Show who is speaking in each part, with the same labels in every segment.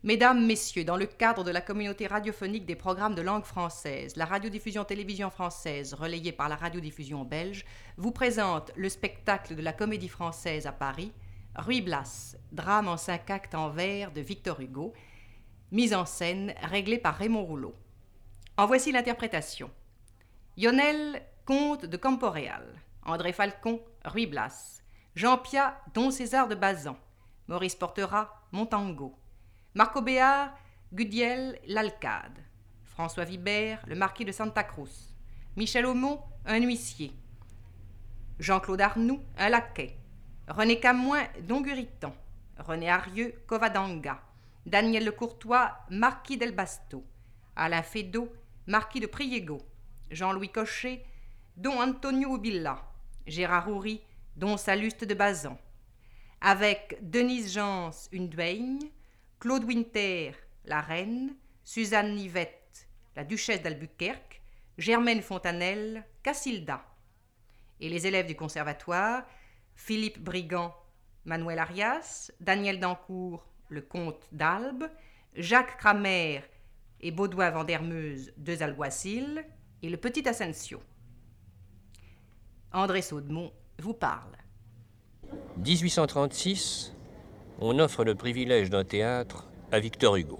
Speaker 1: Mesdames, Messieurs, dans le cadre de la communauté radiophonique des programmes de langue française, la radiodiffusion-télévision française, relayée par la radiodiffusion belge, vous présente le spectacle de la Comédie Française à Paris, Ruy Blas, drame en 5 actes en vers de Victor Hugo, mise en scène réglée par Raymond Rouleau. En voici l'interprétation. Lionel, comte de Camporéal. André Falcon, Ruy Blas. Jean Piat, Don César de Bazan. Maurice Portera, Montango. Marco Béard, Gudiel, l'Alcade. François Vibert, le marquis de Santa Cruz. Michel Aumont, un huissier. Jean-Claude Arnoux, un laquais. René Camoin, Don Guritan. René Arieux, Covadonga. Daniel Lecourtois, marquis d'El Basto. Alain Fédot, marquis de Priego. Jean-Louis Cochet, Don Antonio Ubilla. Gérard Houry, Don Salluste de Bazan. Avec Denise Jans, une duègne. Claude Winter, la reine. Suzanne Nivette, la duchesse d'Albuquerque. Germaine Fontanelle, Cassilda. Et les élèves du conservatoire, Philippe Brigand, Manuel Arias, Daniel Dancourt, le comte d'Albe, Jacques Cramer et Baudouin Vandermeuse, deux alguacils, et le petit Asensio. André Saudemont vous parle.
Speaker 2: 1836, on offre le privilège d'un théâtre à Victor Hugo.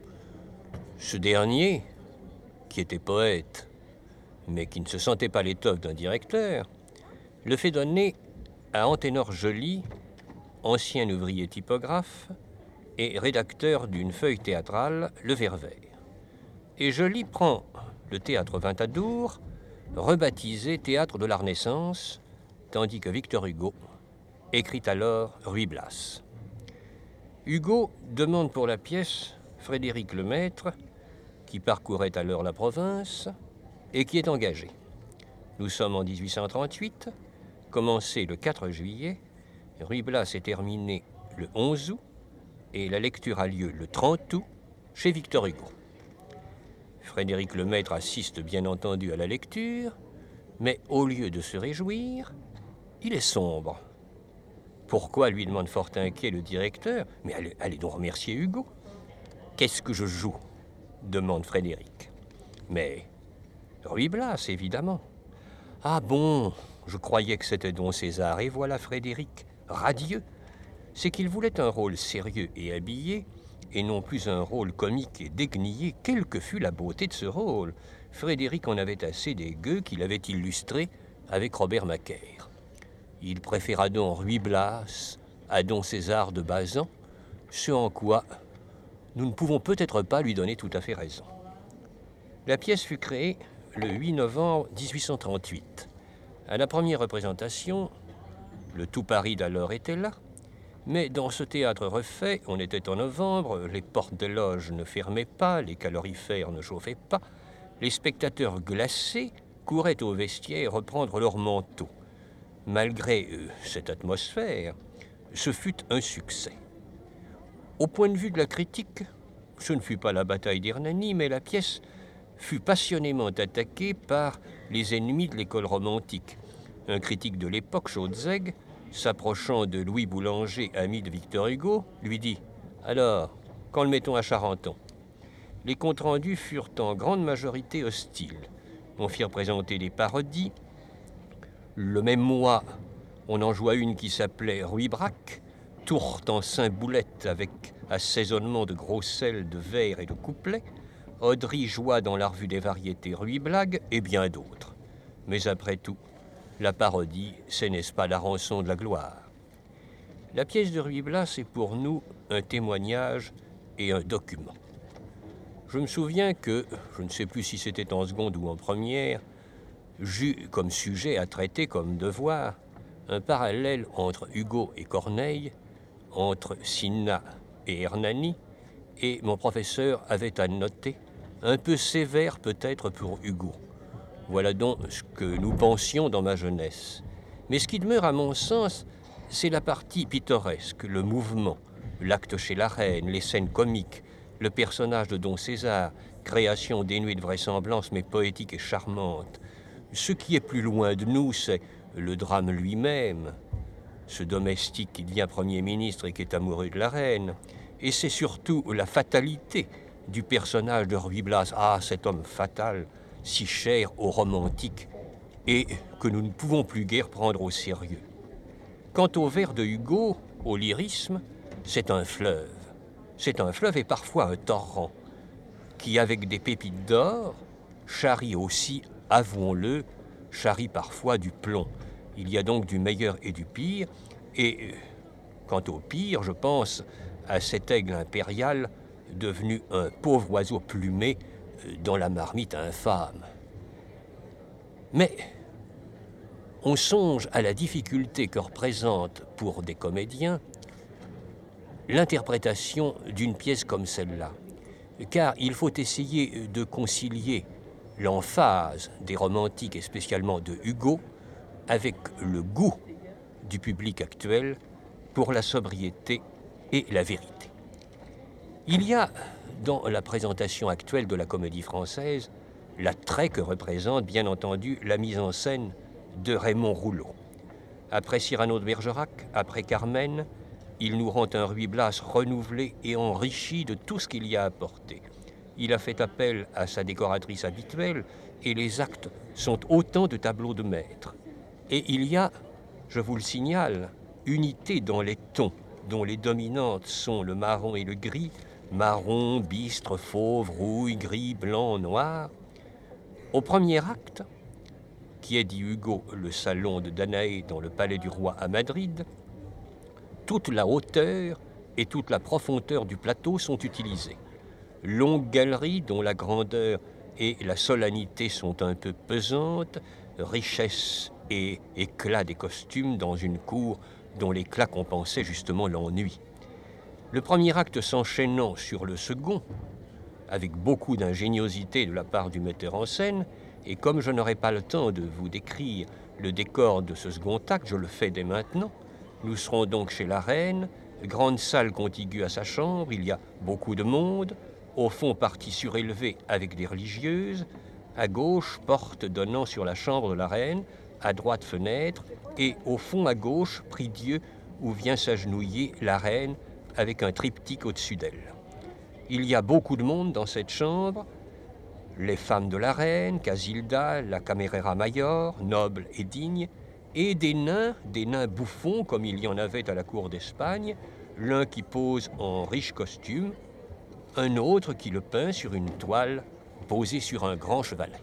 Speaker 2: Ce dernier, qui était poète, mais qui ne se sentait pas l'étoffe d'un directeur, le fait donner à Anténor Joly, ancien ouvrier typographe et rédacteur d'une feuille théâtrale, Le Ververt. Et Joly prend le théâtre Ventadour, rebaptisé Théâtre de la Renaissance, tandis que Victor Hugo écrit alors Ruy Blas. Hugo demande pour la pièce Frédéric Lemaître, qui parcourait alors la province et qui est engagé. Nous sommes en 1838, commencé le 4 juillet, Ruy Blas est terminé le 11 août et la lecture a lieu le 30 août chez Victor Hugo. Frédéric Lemaître assiste bien entendu à la lecture, mais au lieu de se réjouir, il est sombre. Pourquoi, lui demande fort inquiet le directeur. Mais allez donc remercier Hugo. Qu'est-ce que je joue demande Frédéric. Mais Ruy Blas, évidemment. Ah bon, je croyais que c'était Don César. Et voilà Frédéric, radieux. C'est qu'il voulait un rôle sérieux et habillé, et non plus un rôle comique et déguenillé, quelle que fût la beauté de ce rôle. Frédéric en avait assez des gueux qu'il avait illustrés avec Robert Macaire. Il préféra donc Ruy Blas à Don César de Bazan, ce en quoi nous ne pouvons peut-être pas lui donner tout à fait raison. La pièce fut créée le 8 novembre 1838. À la première représentation, le tout Paris d'alors était là, mais dans ce théâtre refait, on était en novembre, les portes des loges ne fermaient pas, les calorifères ne chauffaient pas, les spectateurs glacés couraient au vestiaire reprendre leurs manteaux. Malgré cette atmosphère, ce fut un succès. Au point de vue de la critique, ce ne fut pas la bataille d'Hernani, mais la pièce fut passionnément attaquée par les ennemis de l'école romantique. Un critique de l'époque, Chaudzeg, s'approchant de Louis Boulanger, ami de Victor Hugo, lui dit « Alors, quand le mettons à Charenton ?» Les comptes rendus furent en grande majorité hostiles. On fit présenter des parodies. Le même mois, on en joua une qui s'appelait Ruy Brac, tourte en Saint-Boulette avec assaisonnement de gros sel, de vers et de couplets. Audry joua dans la revue des variétés Ruy Blague et bien d'autres. Mais après tout, la parodie, c'est n'est-ce pas la rançon de la gloire. La pièce de Ruy Blas est pour nous un témoignage et un document. Je me souviens que, je ne sais plus si c'était en seconde ou en première, j'eus comme sujet à traiter comme devoir un parallèle entre Hugo et Corneille, entre Cinna et Hernani, et mon professeur avait à noter, un peu sévère peut-être pour Hugo. Voilà donc ce que nous pensions dans ma jeunesse. Mais ce qui demeure à mon sens, c'est la partie pittoresque, le mouvement, l'acte chez la reine, les scènes comiques, le personnage de Don César, création dénuée de vraisemblance mais poétique et charmante. Ce qui est plus loin de nous, c'est le drame lui-même, ce domestique qui devient Premier ministre et qui est amoureux de la reine, Et c'est surtout la fatalité du personnage de Ruy Blas, cet homme fatal, si cher aux romantiques, et que nous ne pouvons plus guère prendre au sérieux. Quant au vers de Hugo, au lyrisme, c'est un fleuve. C'est un fleuve et parfois un torrent, qui, avec des pépites d'or, charrie aussi, avouons-le, charrie parfois du plomb. Il y a donc du meilleur et du pire, et quant au pire, je pense à cet aigle impérial devenu un pauvre oiseau plumé dans la marmite infâme. Mais on songe à la difficulté que représente pour des comédiens l'interprétation d'une pièce comme celle-là, car il faut essayer de concilier l'emphase des romantiques et spécialement de Hugo avec le goût du public actuel pour la sobriété et la vérité. Il y a dans la présentation actuelle de la comédie française l'attrait que représente bien entendu la mise en scène de Raymond Rouleau. Après Cyrano de Bergerac, après Carmen, il nous rend un Ruy Blas renouvelé et enrichi de tout ce qu'il y a apporté. Il a fait appel à sa décoratrice habituelle et les actes sont autant de tableaux de maître. Et il y a, je vous le signale, unité dans les tons, dont les dominantes sont le marron et le gris, marron, bistre, fauve, rouille, gris, blanc, noir. Au premier acte, qui est, dit Hugo, le salon de Danaé dans le palais du roi à Madrid, toute la hauteur et toute la profondeur du plateau sont utilisées. Longue galerie dont la grandeur et la solennité sont un peu pesantes, richesse et éclat des costumes dans une cour dont l'éclat compensait justement l'ennui. Le premier acte s'enchaînant sur le second, avec beaucoup d'ingéniosité de la part du metteur en scène, et comme je n'aurai pas le temps de vous décrire le décor de ce second acte, je le fais dès maintenant. Nous serons donc chez la reine, grande salle contiguë à sa chambre, il y a beaucoup de monde, au fond partie surélevée avec des religieuses, à gauche porte donnant sur la chambre de la reine, à droite fenêtre, et au fond à gauche prie-dieu où vient s'agenouiller la reine avec un triptyque au-dessus d'elle. Il y a beaucoup de monde dans cette chambre, les femmes de la reine, Casilda, la camerera mayor, noble et digne, et des nains bouffons comme il y en avait à la cour d'Espagne, l'un qui pose en riche costume, un autre qui le peint sur une toile posée sur un grand chevalet.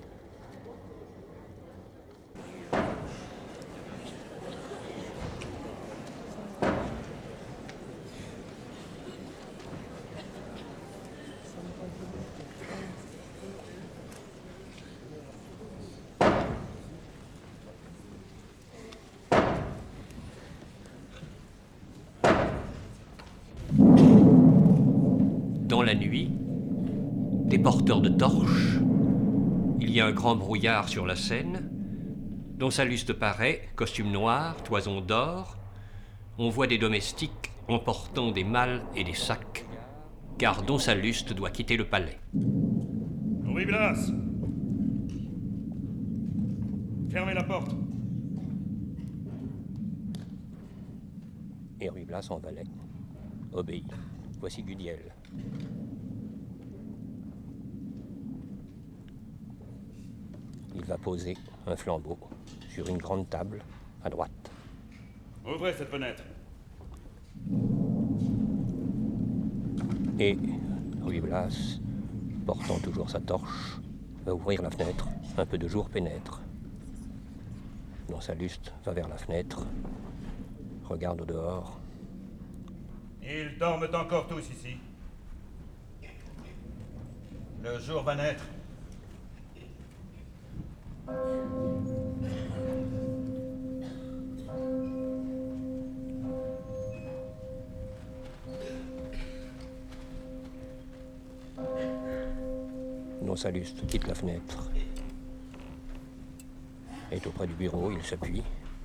Speaker 2: Dans la nuit, des porteurs de torches, il y a un grand brouillard sur la scène, dont Salluste paraît, costume noir, toison d'or. On voit des domestiques emportant des malles et des sacs, car Don Salluste doit quitter le palais.
Speaker 3: Ruy Blas, fermez la porte.
Speaker 2: Et Ruy Blas en valet obéit. Voici Gudiel. Il va poser un flambeau sur une grande table à droite.
Speaker 3: Ouvrez cette fenêtre.
Speaker 2: Et Ruy Blas, portant toujours sa torche, va ouvrir la fenêtre. Un peu de jour pénètre. Don Salluste va vers la fenêtre, regarde au dehors.
Speaker 3: Ils dorment encore tous ici. Le jour va naître.
Speaker 2: Don Salluste quitte la fenêtre. Est auprès du bureau, il s'appuie.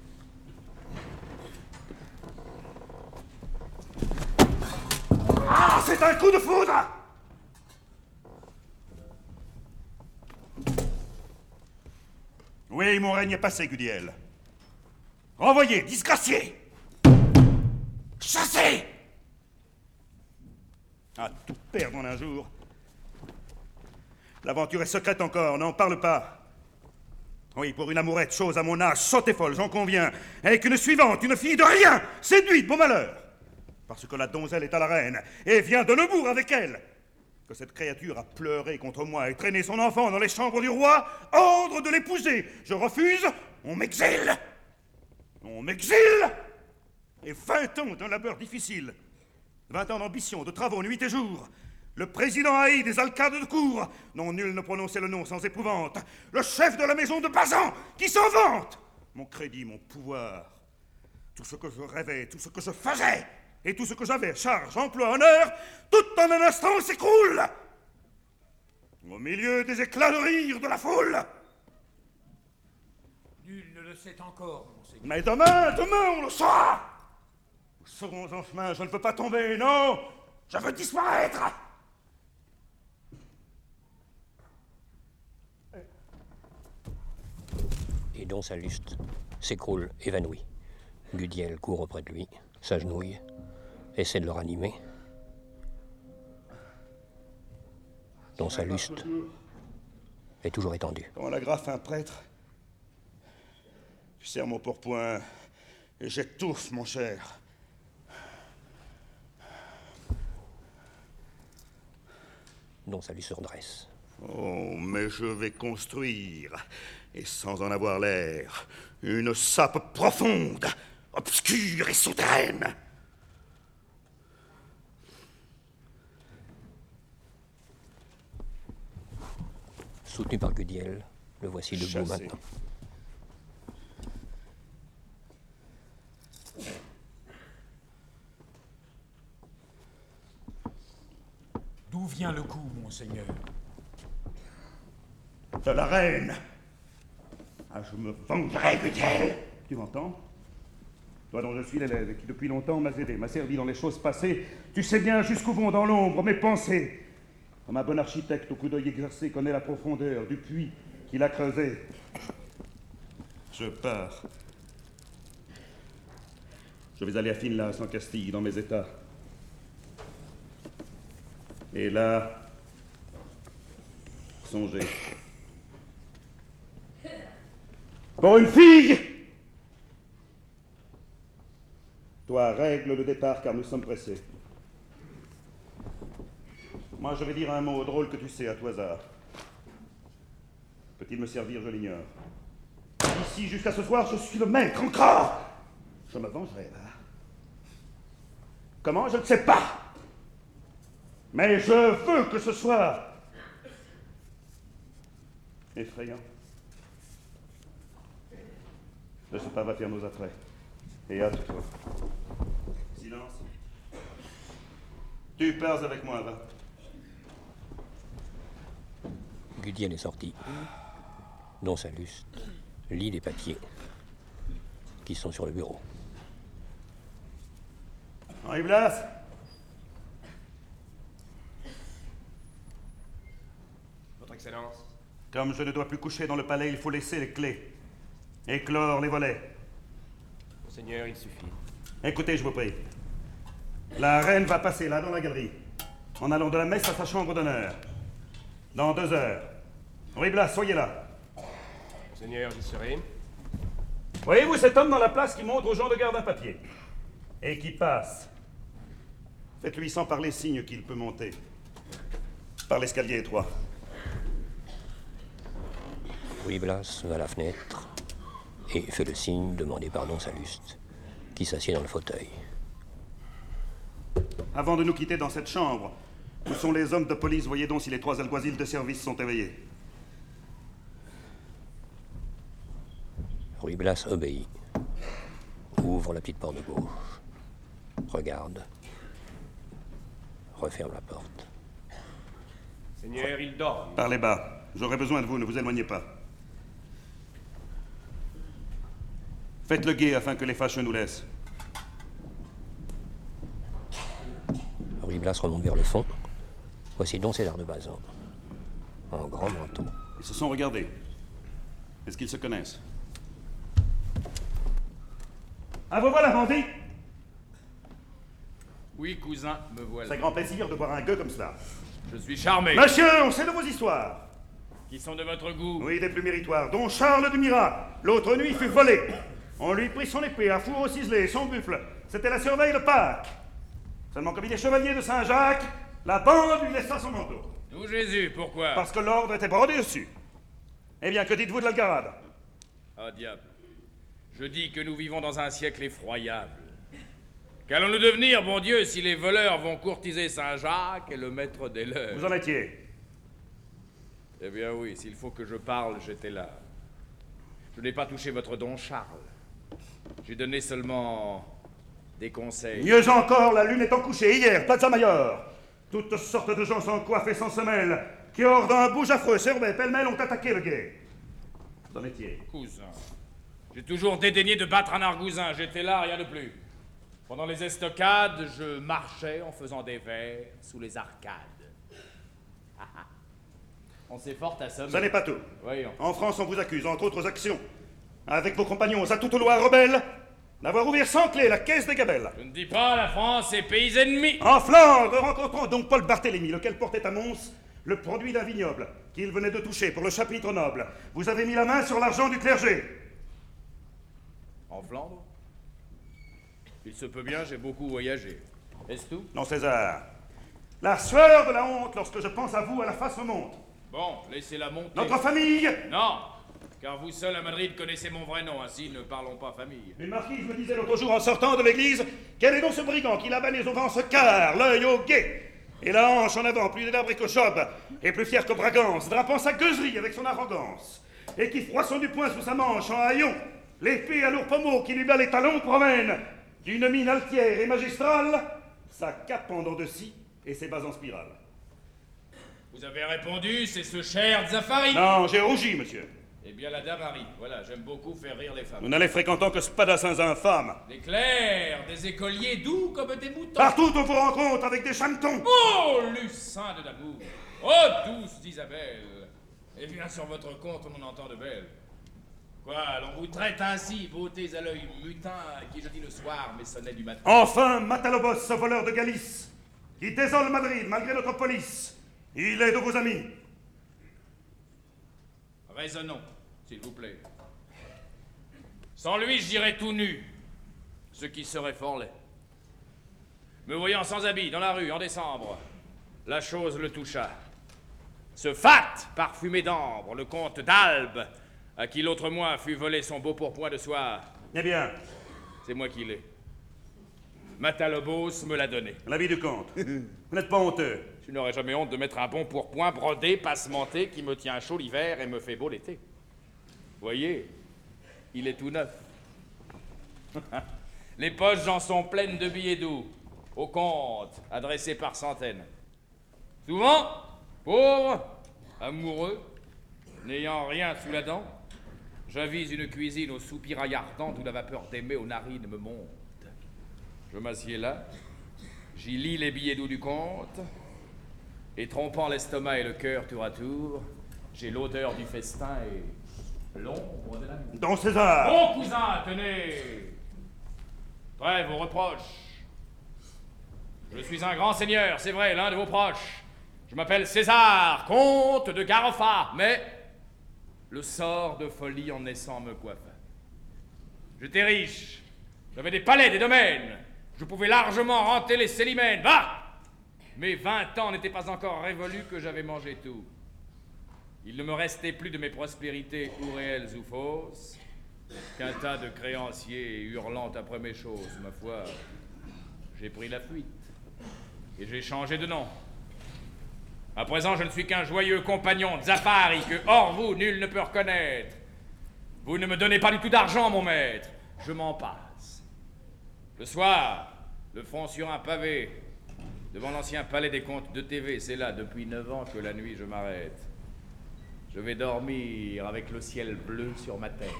Speaker 3: Ah, c'est un coup de foudre! Oui, mon règne est passé, Gudiel. Renvoyez, disgracié! Chassez! À tout perdre en un jour. L'aventure est secrète encore, n'en parle pas. Oui, pour une amourette, chose à mon âge, sotte et folle, j'en conviens. Avec une suivante, une fille de rien, séduite, beau malheur. Parce que la donzelle est à la reine, et vient de Neubourg avec elle. Que cette créature a pleuré contre moi et traîné son enfant dans les chambres du roi, ordre de l'épouser. Je refuse, on m'exile. On m'exile. Et 20 ans d'un labeur difficile. 20 ans d'ambition, de travaux, nuit et jour. Le président haï des alcades de cour, dont nul ne prononçait le nom sans épouvante. Le chef de la maison de Bazan, qui s'en vante. Mon crédit, mon pouvoir. Tout ce que je rêvais, tout ce que je faisais, et tout ce que j'avais, charge, emploi, honneur, tout en un instant s'écroule. Au milieu des éclats de rire de la foule.
Speaker 4: Nul ne le sait encore, monseigneur.
Speaker 3: Mais demain, on le saura. Nous serons en chemin, je ne veux pas tomber, non. Je veux disparaître.
Speaker 2: Et Don Salluste s'écroule, évanoui. Gudiel court auprès de lui, s'agenouille, essaie de le ranimer. Don Salluste est toujours étendu.
Speaker 3: Quand on agrafe un prêtre, tu serres mon pourpoint et j'étouffe, mon cher.
Speaker 2: Don Salluste se redresse.
Speaker 3: Oh, mais je vais construire, et sans en avoir l'air, une sape profonde, obscure et souterraine.
Speaker 2: Soutenu par Gudiel, le voici debout
Speaker 3: Chassé.
Speaker 2: maintenant.
Speaker 4: D'où vient le coup, monseigneur?
Speaker 3: De la reine. Ah, je me vengerai, Gudiel. Tu m'entends? Toi dont je suis l'élève et qui depuis longtemps m'as aidé, m'a servi dans les choses passées, tu sais bien jusqu'où vont dans l'ombre mes pensées. Comme un bon architecte au coup d'œil exercé connaît la profondeur du puits qu'il a creusé. Je pars. Je vais aller à Finlas, en Castille, dans mes états. Et là, songez. Pour une fille! Toi, règle le départ car nous sommes pressés. Moi, je vais dire un mot drôle que tu sais à tout hasard. Peut-il me servir, je l'ignore. Ici, jusqu'à ce soir, je suis le maître encore. Je me vengerai, là. Comment? Je ne sais pas. Mais je veux que ce soit effrayant. Le pas va faire nos attraits. Et hâte-toi. Silence. Tu pars avec moi, va.
Speaker 2: Gudiel est sorti. Don Salluste lit les papiers qui sont sur le bureau.
Speaker 3: Henri Blas.
Speaker 5: Votre Excellence.
Speaker 3: Comme je ne dois plus coucher dans le palais, il faut laisser les clés. Éclore les volets.
Speaker 5: Monseigneur, il suffit.
Speaker 3: Écoutez, je vous prie. La reine va passer là, dans la galerie, en allant de la messe à sa chambre d'honneur. Dans 2 heures. Henri Blas, soyez là.
Speaker 5: Monseigneur, j'y serai.
Speaker 3: Voyez-vous cet homme dans la place qui montre aux gens de garde un papier et qui passe? Faites-lui sans parler signe qu'il peut monter par l'escalier étroit.
Speaker 2: Louis Blas va à la fenêtre et fait le signe demandé par Don Salluste, qui s'assied dans le fauteuil.
Speaker 3: Avant de nous quitter dans cette chambre, où sont les hommes de police? Voyez donc si les 3 alguazils de service sont éveillés.
Speaker 2: Louis Blas obéit, ouvre la petite porte de gauche, regarde, referme la porte.
Speaker 5: Seigneur, il dort.
Speaker 3: Parlez bas. J'aurai besoin de vous, ne vous éloignez pas. Faites le guet afin que les fâcheux nous laissent.
Speaker 2: Louis Blas remonte vers le fond. Voici Don César de Bazan, en grand manteau.
Speaker 3: Ils se sont regardés. Est-ce qu'ils se connaissent? Ah, vous voilà, bandit!
Speaker 6: Oui, cousin, me voilà.
Speaker 3: C'est grand plaisir de voir un gueux comme cela.
Speaker 6: Je suis charmé.
Speaker 3: Monsieur, on sait de vos histoires.
Speaker 6: Qui sont de votre goût.
Speaker 3: Oui, des plus méritoires, dont Charles de Murat. L'autre nuit fut volé. On lui prit son épée, un four au ciselé, son buffle. C'était la surveille de Pâques. Seulement comme il est chevalier de Saint-Jacques, la bande lui laissa son manteau.
Speaker 6: D'où Jésus, pourquoi?
Speaker 3: Parce que l'ordre était brodé dessus. Eh bien, que dites-vous de l'Algarade?
Speaker 6: Ah, diable. Je dis que nous vivons dans un siècle effroyable. Qu'allons-nous devenir, bon Dieu, si les voleurs vont courtiser Saint-Jacques et le maître des leurs?
Speaker 3: Vous en étiez?
Speaker 6: Eh bien oui, s'il faut que je parle, j'étais là. Je n'ai pas touché votre don Charles. J'ai donné seulement des conseils.
Speaker 3: Mieux encore, la lune étant couchée hier, Plaza Mayor. Toutes sortes de gens sans coiffe et sans semelle, qui hors d'un bouge affreux, surveillent pêle-mêle, ont attaqué le guet. Vous en étiez?
Speaker 6: Cousin, j'ai toujours dédaigné de battre un argousin, j'étais là, rien de plus. Pendant les estocades, je marchais en faisant des vers sous les arcades. On s'est fort assommé.
Speaker 3: Ça n'est pas tout.
Speaker 6: Voyons.
Speaker 3: En France, on vous accuse, entre autres actions, avec vos compagnons à toute loi rebelle, d'avoir ouvert sans clé la caisse des gabelles.
Speaker 6: Je ne dis pas la France est pays ennemi.
Speaker 3: En Flandre, rencontrons donc Paul Barthélemy, lequel portait à Mons le produit d'un vignoble qu'il venait de toucher pour le chapitre noble. Vous avez mis la main sur l'argent du clergé.
Speaker 6: En Flandre? Il se peut bien, j'ai beaucoup voyagé. Est-ce tout?
Speaker 3: Non, César. La sueur de la honte lorsque je pense à vous, à la face me monte.
Speaker 6: Bon, laissez-la monter.
Speaker 3: Notre famille!
Speaker 6: Non, car vous seul à Madrid connaissez mon vrai nom, ainsi ne parlons pas famille.
Speaker 3: Une marquise me disait l'autre jour en sortant de l'église, quel est donc ce brigand qui là-bas les auvents se carre, l'œil au guet, et la hanche en avant, plus d'arbre chope, et plus fier que Bragance, drapant sa gueuserie avec son arrogance, et qui froissant du poing sous sa manche en haillon, l'épée à lourd pommeau qui lui bat les talons promène, d'une mine altière et magistrale, sa cape en dents de scie et ses bas en spirale.
Speaker 6: Vous avez répondu, c'est ce cher Zafari.
Speaker 3: Non, j'ai rougi, monsieur.
Speaker 6: Eh bien, la dame arrive. Voilà, j'aime beaucoup faire rire les femmes.
Speaker 3: Nous n'allez fréquentant que spadassins infâmes.
Speaker 6: Des clercs, des écoliers doux comme des moutons.
Speaker 3: Partout on vous rencontre avec des chanetons.
Speaker 6: Oh, lucin de d'amour. Oh, douce d'Isabelle. Eh bien, sur votre compte, on en entend de belles. Quoi, l'on vous traite ainsi, beautés à l'œil mutin, qui jeudi le soir, mais sonnait du matin.
Speaker 3: Enfin, Matalobos, ce voleur de Galice, qui désole Madrid malgré notre police. Il est de vos amis.
Speaker 6: Raisonnons, s'il vous plaît. Sans lui, j'irais tout nu, ce qui serait fort laid. Me voyant sans habit dans la rue en décembre, la chose le toucha. Ce fat parfumé d'ambre, le comte d'Albe, à qui l'autre mois fut volé son beau pourpoint de soie.
Speaker 3: Eh bien,
Speaker 6: C'est moi qui l'ai. Matalobos me l'a donné.
Speaker 3: l'avis du comte. Vous n'êtes pas honteux.
Speaker 6: Tu n'aurais jamais honte de mettre un bon pourpoint brodé, passementé, qui me tient chaud l'hiver et me fait beau l'été. Voyez, il est tout neuf. Les poches en sont pleines de billets doux, au compte, adressés par centaines. Souvent, pauvre, amoureux, n'ayant rien sous la dent, j'avise une cuisine au soupirail ardent où la vapeur d'aimer aux narines me monte. Je m'assieds là, j'y lis les billets doux du compte, et trompant l'estomac et le cœur tour à tour, j'ai l'odeur du festin et l'ombre de la nuit.
Speaker 3: Don César.
Speaker 6: Bon cousin, tenez! Trêve vos reproches. Je suis un grand seigneur, c'est vrai, l'un de vos proches. Je m'appelle César, comte de Garofa, mais le sort de folie en naissant me coiffa. J'étais riche, j'avais des palais, des domaines, je pouvais largement renter les célimènes. Va! Mes 20 ans n'étaient pas encore révolus que j'avais mangé tout. Il ne me restait plus de mes prospérités, ou réelles ou fausses, qu'un tas de créanciers hurlant après mes choses, ma foi. J'ai pris la fuite, et j'ai changé de nom. À présent, je ne suis qu'un joyeux compagnon de Zafari que, hors vous, nul ne peut reconnaître. Vous ne me donnez pas du tout d'argent, mon maître. Je m'en passe. Le soir, le front sur un pavé, devant l'ancien palais des comtes de TV, c'est là, depuis 9 ans, que la nuit je m'arrête. Je vais dormir avec le ciel bleu sur ma tête.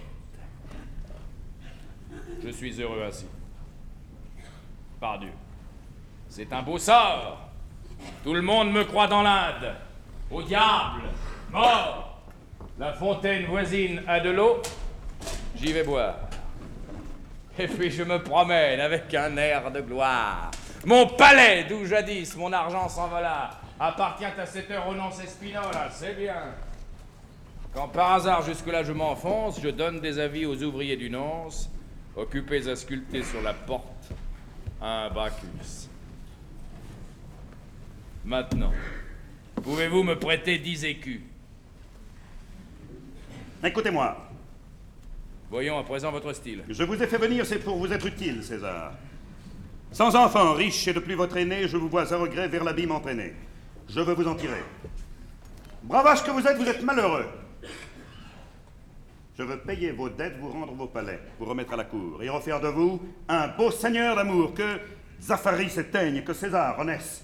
Speaker 6: Je suis heureux ainsi. Pardieu. C'est un beau sort. Tout le monde me croit dans l'Inde. Au diable. Mort. La fontaine voisine a de l'eau. J'y vais boire. Et puis je me promène avec un air de gloire. Mon palais, d'où jadis mon argent s'envola, appartient à cet heure au Nonce Spinola, c'est bien. Quand par hasard jusque-là je m'enfonce, je donne des avis aux ouvriers du Nonce, occupés à sculpter sur la porte un Bacchus. Maintenant, pouvez-vous me prêter 10 écus?
Speaker 3: Écoutez-moi.
Speaker 6: Voyons à présent votre style.
Speaker 3: Je vous ai fait venir, c'est pour vous être utile, César. Sans enfant, riche et depuis votre aîné, je vous vois à regret vers l'abîme entraîné. Je veux vous en tirer. Bravache que vous êtes malheureux. Je veux payer vos dettes, vous rendre vos palais, vous remettre à la cour, et refaire de vous un beau seigneur d'amour, que Zacharie s'éteigne, que César renaisse.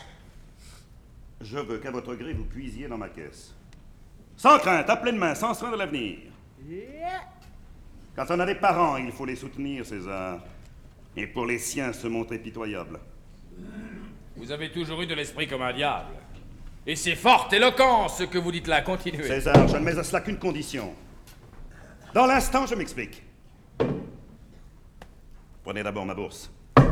Speaker 3: Je veux qu'à votre gré, vous puisiez dans ma caisse. Sans crainte, à pleine main, sans soin de l'avenir. Quand on a des parents, il faut les soutenir, César. Et pour les siens, se montrer pitoyable.
Speaker 6: Vous avez toujours eu de l'esprit comme un diable. Et c'est fort éloquent ce que vous dites là, continuez.
Speaker 3: César, je ne mets à cela qu'une condition. Dans l'instant, je m'explique. Prenez d'abord ma bourse.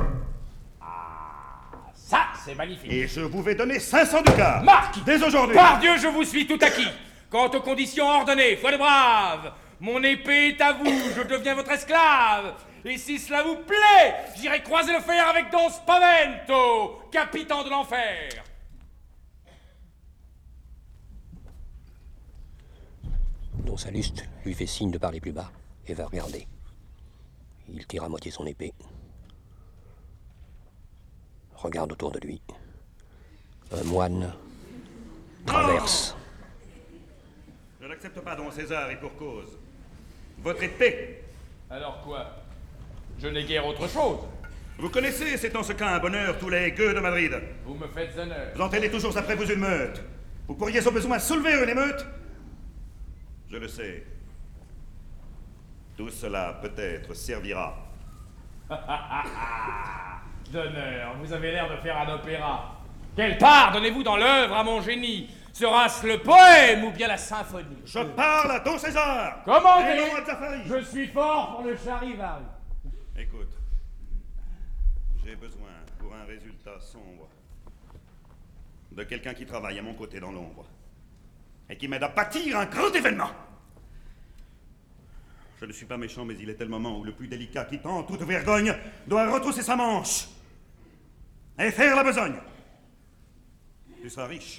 Speaker 6: Ça, c'est magnifique.
Speaker 3: Et je vous vais donner 500 ducats.
Speaker 6: Marquis!
Speaker 3: Dès aujourd'hui.
Speaker 6: Par Dieu, je vous suis tout acquis. Quant aux conditions ordonnées, foi de brave, mon épée est à vous, je deviens votre esclave. Et si cela vous plaît, j'irai croiser le fer avec Don Spavento, capitaine de l'enfer.
Speaker 2: Don Salluste lui fait signe de parler plus bas et va regarder. Il tire à moitié son épée. Regarde autour de lui. Un moine traverse.
Speaker 3: Je n'accepte pas, don César, et pour cause. Votre épée.
Speaker 6: Alors quoi? Je n'ai guère autre chose.
Speaker 3: Vous connaissez, c'est en ce cas un bonheur, tous les gueux de Madrid.
Speaker 6: Vous me faites honneur.
Speaker 3: Vous entraînez toujours après vous une meute. Vous pourriez au besoin soulever une émeute. Je le sais. Tout cela peut-être servira.
Speaker 6: D'honneur, vous avez l'air de faire un opéra. Quelle part donnez-vous dans l'œuvre à mon génie? Sera-ce le poème ou bien la symphonie?
Speaker 3: Je parle à don César.
Speaker 6: Comment
Speaker 3: et
Speaker 6: dire?
Speaker 3: non à Zacharie.
Speaker 6: Je suis fort pour le charivari.
Speaker 3: Écoute, j'ai besoin, pour un résultat sombre, de quelqu'un qui travaille à mon côté dans l'ombre et qui m'aide à bâtir un grand événement. Je ne suis pas méchant, mais il est tel moment où le plus délicat qui tente toute vergogne doit retrousser sa manche et faire la besogne. Tu seras riche.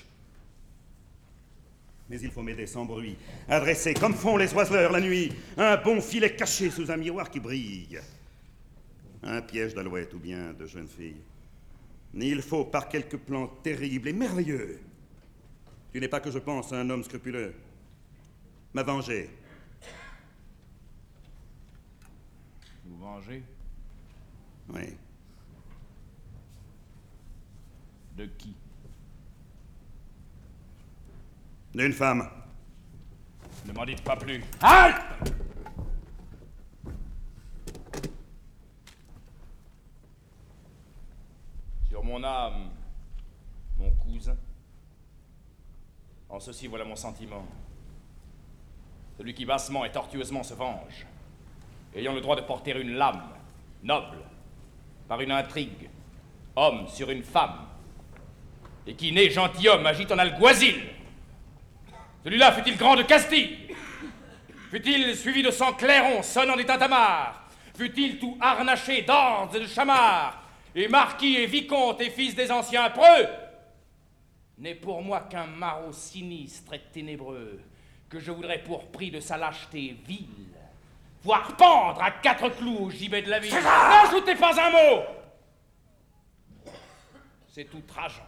Speaker 3: Mais il faut m'aider sans bruit, à dresser, comme font les oiseleurs la nuit, un bon filet caché sous un miroir qui brille. Un piège d'alouette ou bien de jeune fille. Il faut, par quelques plans terribles et merveilleux, tu n'es pas que je pense à un homme scrupuleux, m'a vengé.
Speaker 6: Vous vengez?
Speaker 3: Oui.
Speaker 6: De qui?
Speaker 3: D'une femme.
Speaker 6: Ne m'en dites pas plus. Halte! Sur mon âme, mon cousin, en ceci voilà mon sentiment. Celui qui bassement et tortueusement se venge, ayant le droit de porter une lame, noble, par une intrigue, homme sur une femme, et qui, né gentilhomme, agite en alguazil. Celui-là fut-il grand de Castille? Fut-il suivi de 100 clairons sonnant des tintamars? Fut-il tout harnaché d'ordres et de chamarres? Et marquis et vicomte et fils des anciens preux? N'est pour moi qu'un maraud sinistre et ténébreux, que je voudrais pour prix de sa lâcheté vile, voir pendre à 4 clous au gibet de la ville. N'ajoutez pas un mot! C'est tout Trajan.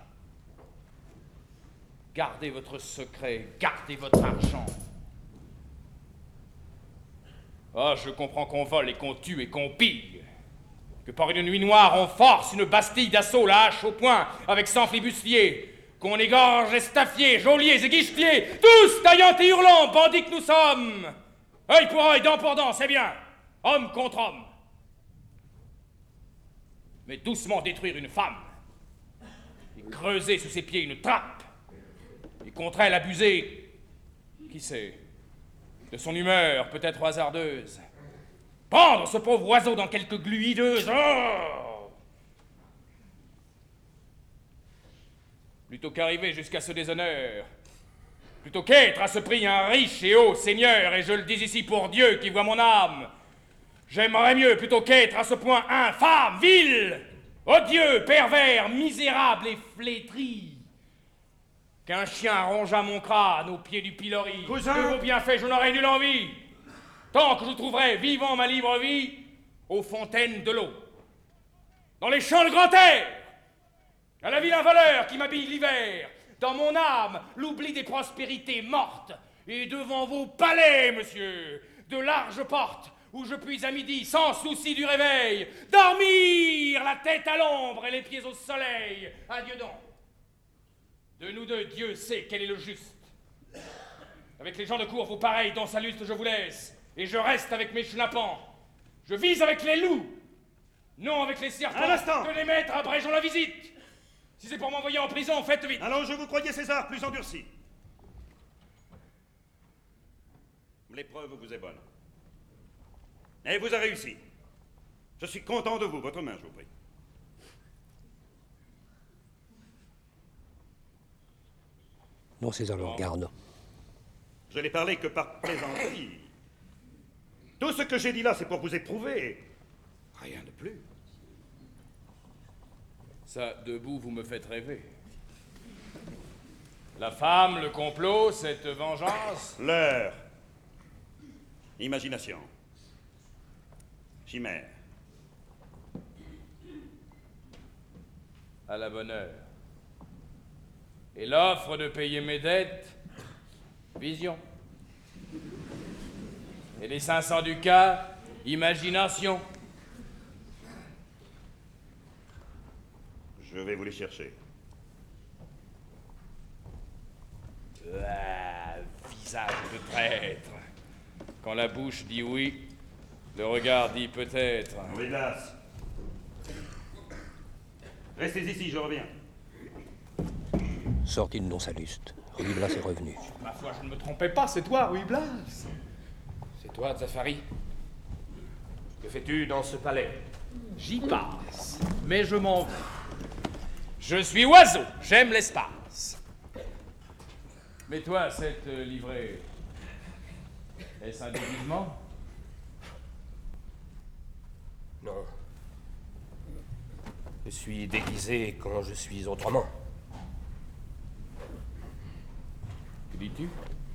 Speaker 6: Gardez votre secret, gardez votre argent. Ah, je comprends qu'on vole et qu'on tue et qu'on pille. Que par une nuit noire, on force une bastille d'assaut, la hache au poing, avec 100 flibustiers. Qu'on égorge estafiers, geôliers et guichetiers, tous taillant et hurlant, bandits que nous sommes. Œil pour œil, dent pour dent, c'est bien. Homme contre homme. Mais doucement détruire une femme. Et creuser sous ses pieds une trappe. Et contre elle abuser, qui sait, de son humeur peut-être hasardeuse. Prendre ce pauvre oiseau dans quelque glu hideuse. Oh! plutôt qu'arriver jusqu'à ce déshonneur, plutôt qu'être à ce prix un riche et haut seigneur, et je le dis ici pour Dieu qui voit mon âme, j'aimerais mieux plutôt qu'être à ce point infâme, vil, odieux, pervers, misérable et flétri, qu'un chien rongeât mon crâne au pied du pilori.
Speaker 3: Cousin!
Speaker 6: De vos bienfaits, je n'aurais nulle envie, tant que je trouverai vivant ma libre vie aux fontaines de l'eau, dans les champs de grand air, à la vilain voleur qui m'habille l'hiver, dans mon âme, l'oubli des prospérités mortes, et devant vos palais, monsieur, de larges portes, où je puis à midi, sans souci du réveil, dormir la tête à l'ombre et les pieds au soleil. Adieu donc. De nous deux, Dieu sait quel est le juste. Avec les gens de cour, vos pareils, dans sa luste, je vous laisse, et je reste avec mes schnappants. Je vise avec les loups, non avec les serpents.
Speaker 3: Un instant.
Speaker 6: Que les maîtres abrégeons la visite. Si c'est pour m'envoyer en prison, faites vite.
Speaker 3: Alors je vous croyais, César, plus endurci. L'épreuve vous est bonne. Et vous a réussi. Je suis content de vous. Votre main, je vous prie.
Speaker 2: Non, César le regarde.
Speaker 3: Je n'ai parlé que par plaisanterie. Tout ce que j'ai dit là, c'est pour vous éprouver. Rien de plus.
Speaker 6: Ça, debout, vous me faites rêver. La femme, le complot, cette vengeance.
Speaker 3: L'heure. Imagination. Chimère.
Speaker 6: À la bonne heure. Et l'offre de payer mes dettes, vision. Et les 500 ducats, imagination.
Speaker 3: Je vais vous les chercher.
Speaker 6: Ah, visage de traître. Quand la bouche dit oui, le regard dit peut-être.
Speaker 3: Hélas. Restez ici, je reviens.
Speaker 2: Sorti de non-saluste. Ruy Blas est revenu.
Speaker 6: Ma foi, je ne me trompais pas, c'est toi, Ruy Blas. C'est toi, Zafari. Que fais-tu dans ce palais? J'y passe, mais je m'en vais. Je suis oiseau, j'aime l'espace. Mais toi, cette livrée, est-ce un déguisement?
Speaker 5: Non. Je suis déguisé quand je suis autrement.
Speaker 6: Que dis-tu?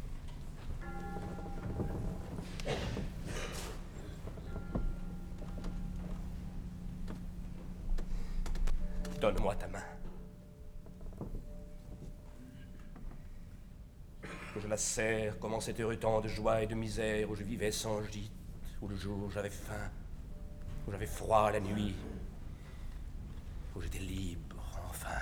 Speaker 5: Donne-moi ta main. Que je la serre comme en cet heureux temps de joie et de misère où je vivais sans gîte, où le jour j'avais faim, où j'avais froid la nuit, où j'étais libre, enfin.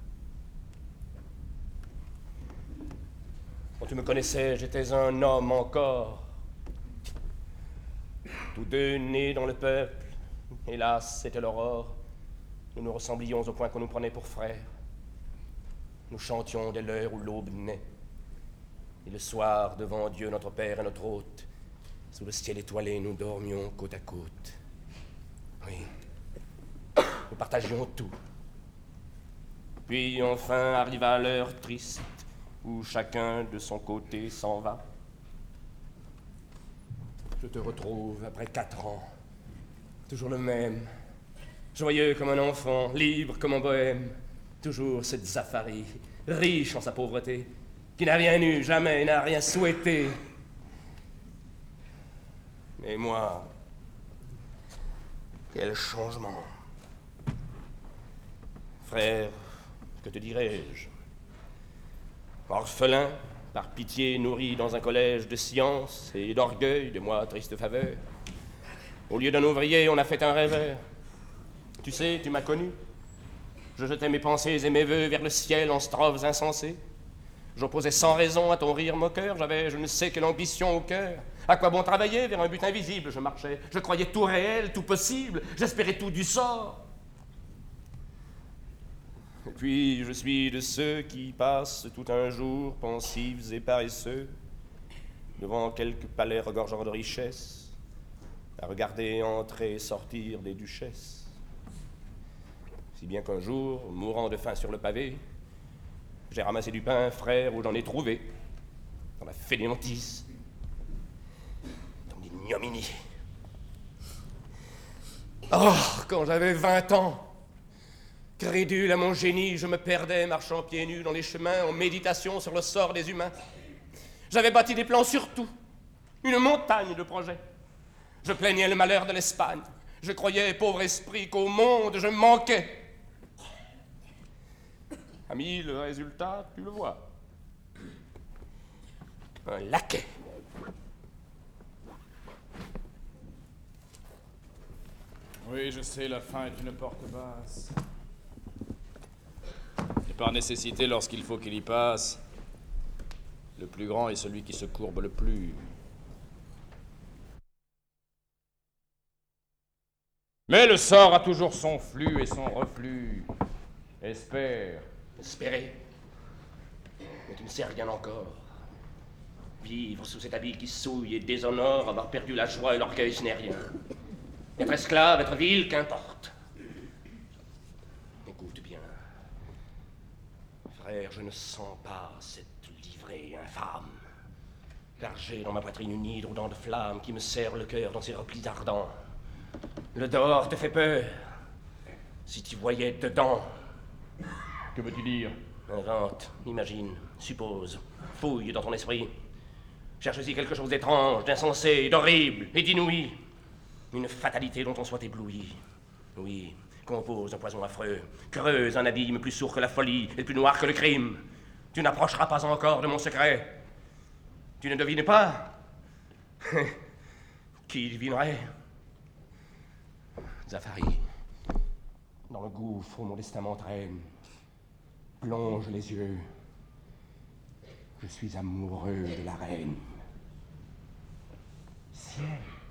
Speaker 5: Quand tu me connaissais, j'étais un homme encore. Tous deux nés dans le peuple, hélas, c'était l'aurore. Nous nous ressemblions au point qu'on nous prenait pour frères. Nous chantions dès l'heure où l'aube naît. Et le soir, devant Dieu, notre Père et notre Hôte, sous le ciel étoilé, nous dormions côte à côte. Oui, nous partagions tout. Puis enfin arriva l'heure triste, où chacun de son côté s'en va. Je te retrouve après 4 ans, toujours le même, joyeux comme un enfant, libre comme un bohème, toujours cette Zafari, riche en sa pauvreté, qui n'a rien eu, jamais, n'a rien souhaité. Mais moi, quel changement. Frère, que te dirais-je? Orphelin, par pitié nourri dans un collège de science et d'orgueil, de moi triste faveur. Au lieu d'un ouvrier, on a fait un rêveur. Tu sais, tu m'as connu. Je jetais mes pensées et mes vœux vers le ciel en strophes insensées. J'opposais sans raison à ton rire moqueur, j'avais je ne sais quelle ambition au cœur. À quoi bon travailler vers un but invisible? Je marchais, je croyais tout réel, tout possible, j'espérais tout du sort. Et puis je suis de ceux qui passent tout un jour pensifs et paresseux, devant quelques palais regorgeant de richesses, à regarder entrer et sortir des duchesses. Si bien qu'un jour, mourant de faim sur le pavé, J'ai ramassé du pain, frère, où j'en ai trouvé. Dans la fainéantise. Dans l'ignominie. Oh, quand j'avais 20 ans, crédule à mon génie, je me perdais marchant pieds nus dans les chemins en méditation sur le sort des humains. J'avais bâti des plans sur tout, une montagne de projets. Je plaignais le malheur de l'Espagne. Je croyais, pauvre esprit, qu'au monde je manquais. Ami, le résultat, tu le vois. Un laquais.
Speaker 6: Oui, je sais, la faim est une porte basse. Et par nécessité, lorsqu'il faut qu'il y passe, le plus grand est celui qui se courbe le plus. Mais le sort a toujours son flux et son reflux. Espère.
Speaker 5: Espérer. Mais tu ne sais rien encore. Vivre sous cet habit qui souille et déshonore, avoir perdu la joie et l'orgueil, ce n'est rien. Être esclave, être vil, qu'importe. Écoute bien. Frère, je ne sens pas cette livrée infâme. Car j'ai dans ma poitrine une hydre dent de flamme qui me serre le cœur dans ses replis ardents. Le dehors te fait peur. Si tu voyais dedans.
Speaker 6: Que veux-tu dire?
Speaker 5: Invente, imagine, suppose, fouille dans ton esprit. Cherche-y quelque chose d'étrange, d'insensé, d'horrible et d'inouï. Une fatalité dont on soit ébloui. Oui, compose un poison affreux, creuse un abîme plus sourd que la folie et plus noir que le crime. Tu n'approcheras pas encore de mon secret. Tu ne devines pas? Qui devinerait? Zafari, dans le gouffre où mon destin m'entraîne, plonge les yeux. Je suis amoureux de la reine. Ciel.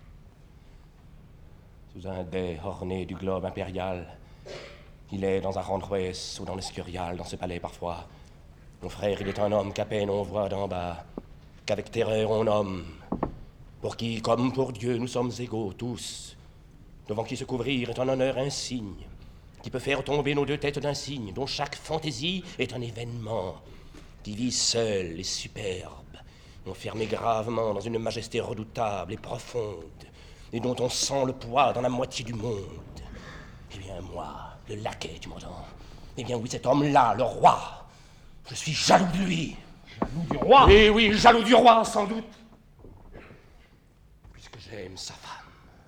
Speaker 5: Sous un dais orné du globe impérial, il est dans un Randrouès ou dans l'Escurial, dans ce palais parfois. Mon frère, il est un homme qu'à peine on voit d'en bas, qu'avec terreur on nomme, pour qui, comme pour Dieu, nous sommes égaux tous, devant qui se couvrir est un honneur insigne, qui peut faire tomber nos deux têtes d'un cygne, dont chaque fantaisie est un événement, qui vit seul et superbe, enfermé gravement dans une majesté redoutable et profonde, et dont on sent le poids dans la moitié du monde. Eh bien, moi, le laquais, tu m'entends? Eh bien, oui, cet homme-là, le roi, je suis jaloux de lui.
Speaker 6: Jaloux du roi?
Speaker 5: Oui, oui, jaloux du roi, sans doute, puisque j'aime sa femme.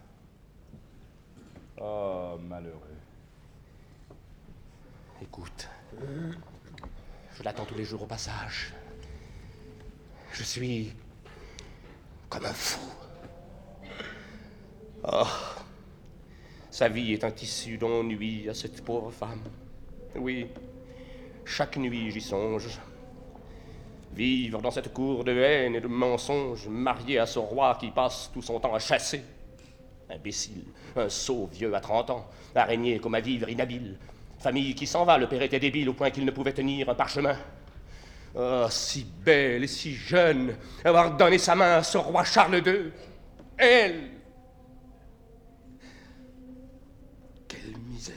Speaker 6: Oh, malheureux.
Speaker 5: Écoute, je l'attends tous les jours au passage. Je suis comme un fou. Oh, sa vie est un tissu dont on nuit à cette pauvre femme. Oui, chaque nuit j'y songe. Vivre dans cette cour de haine et de mensonges, marié à ce roi qui passe tout son temps à chasser. Imbécile, un sot vieux à 30 ans, à régner comme à vivre inhabile. Famille qui s'en va, le père était débile au point qu'il ne pouvait tenir un parchemin. Oh, si belle et si jeune, avoir donné sa main à ce roi Charles II. Elle! Quelle misère!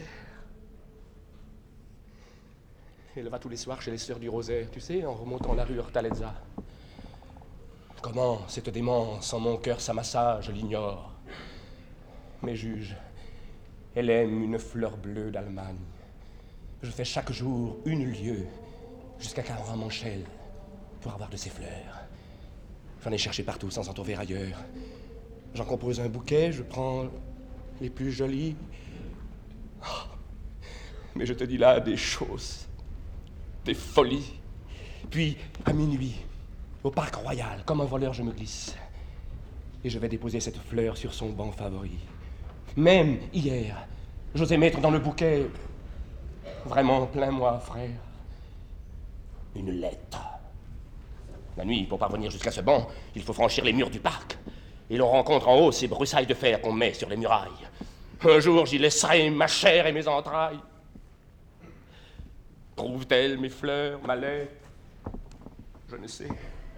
Speaker 5: Elle va tous les soirs chez les sœurs du Rosaire, tu sais, en remontant la rue Hortalezza. Comment cette démence en mon cœur s'amassa, je l'ignore. Mais juge, elle aime une fleur bleue d'Allemagne. Je fais chaque jour une lieue jusqu'à Cahors-Manchel pour avoir de ces fleurs. J'en ai cherché partout sans en trouver ailleurs. J'en compose un bouquet, je prends les plus jolies. Oh, mais je te dis là des choses, des folies. Puis, à minuit, au parc royal, comme un voleur, je me glisse. Et je vais déposer cette fleur sur son banc favori. Même hier, j'osais mettre dans le bouquet, vraiment plein moi, frère, une lettre. La nuit, pour parvenir jusqu'à ce banc, il faut franchir les murs du parc. Et l'on rencontre en haut ces broussailles de fer qu'on met sur les murailles. Un jour, j'y laisserai ma chair et mes entrailles. Trouve-t-elle mes fleurs, ma lettre? Je ne sais.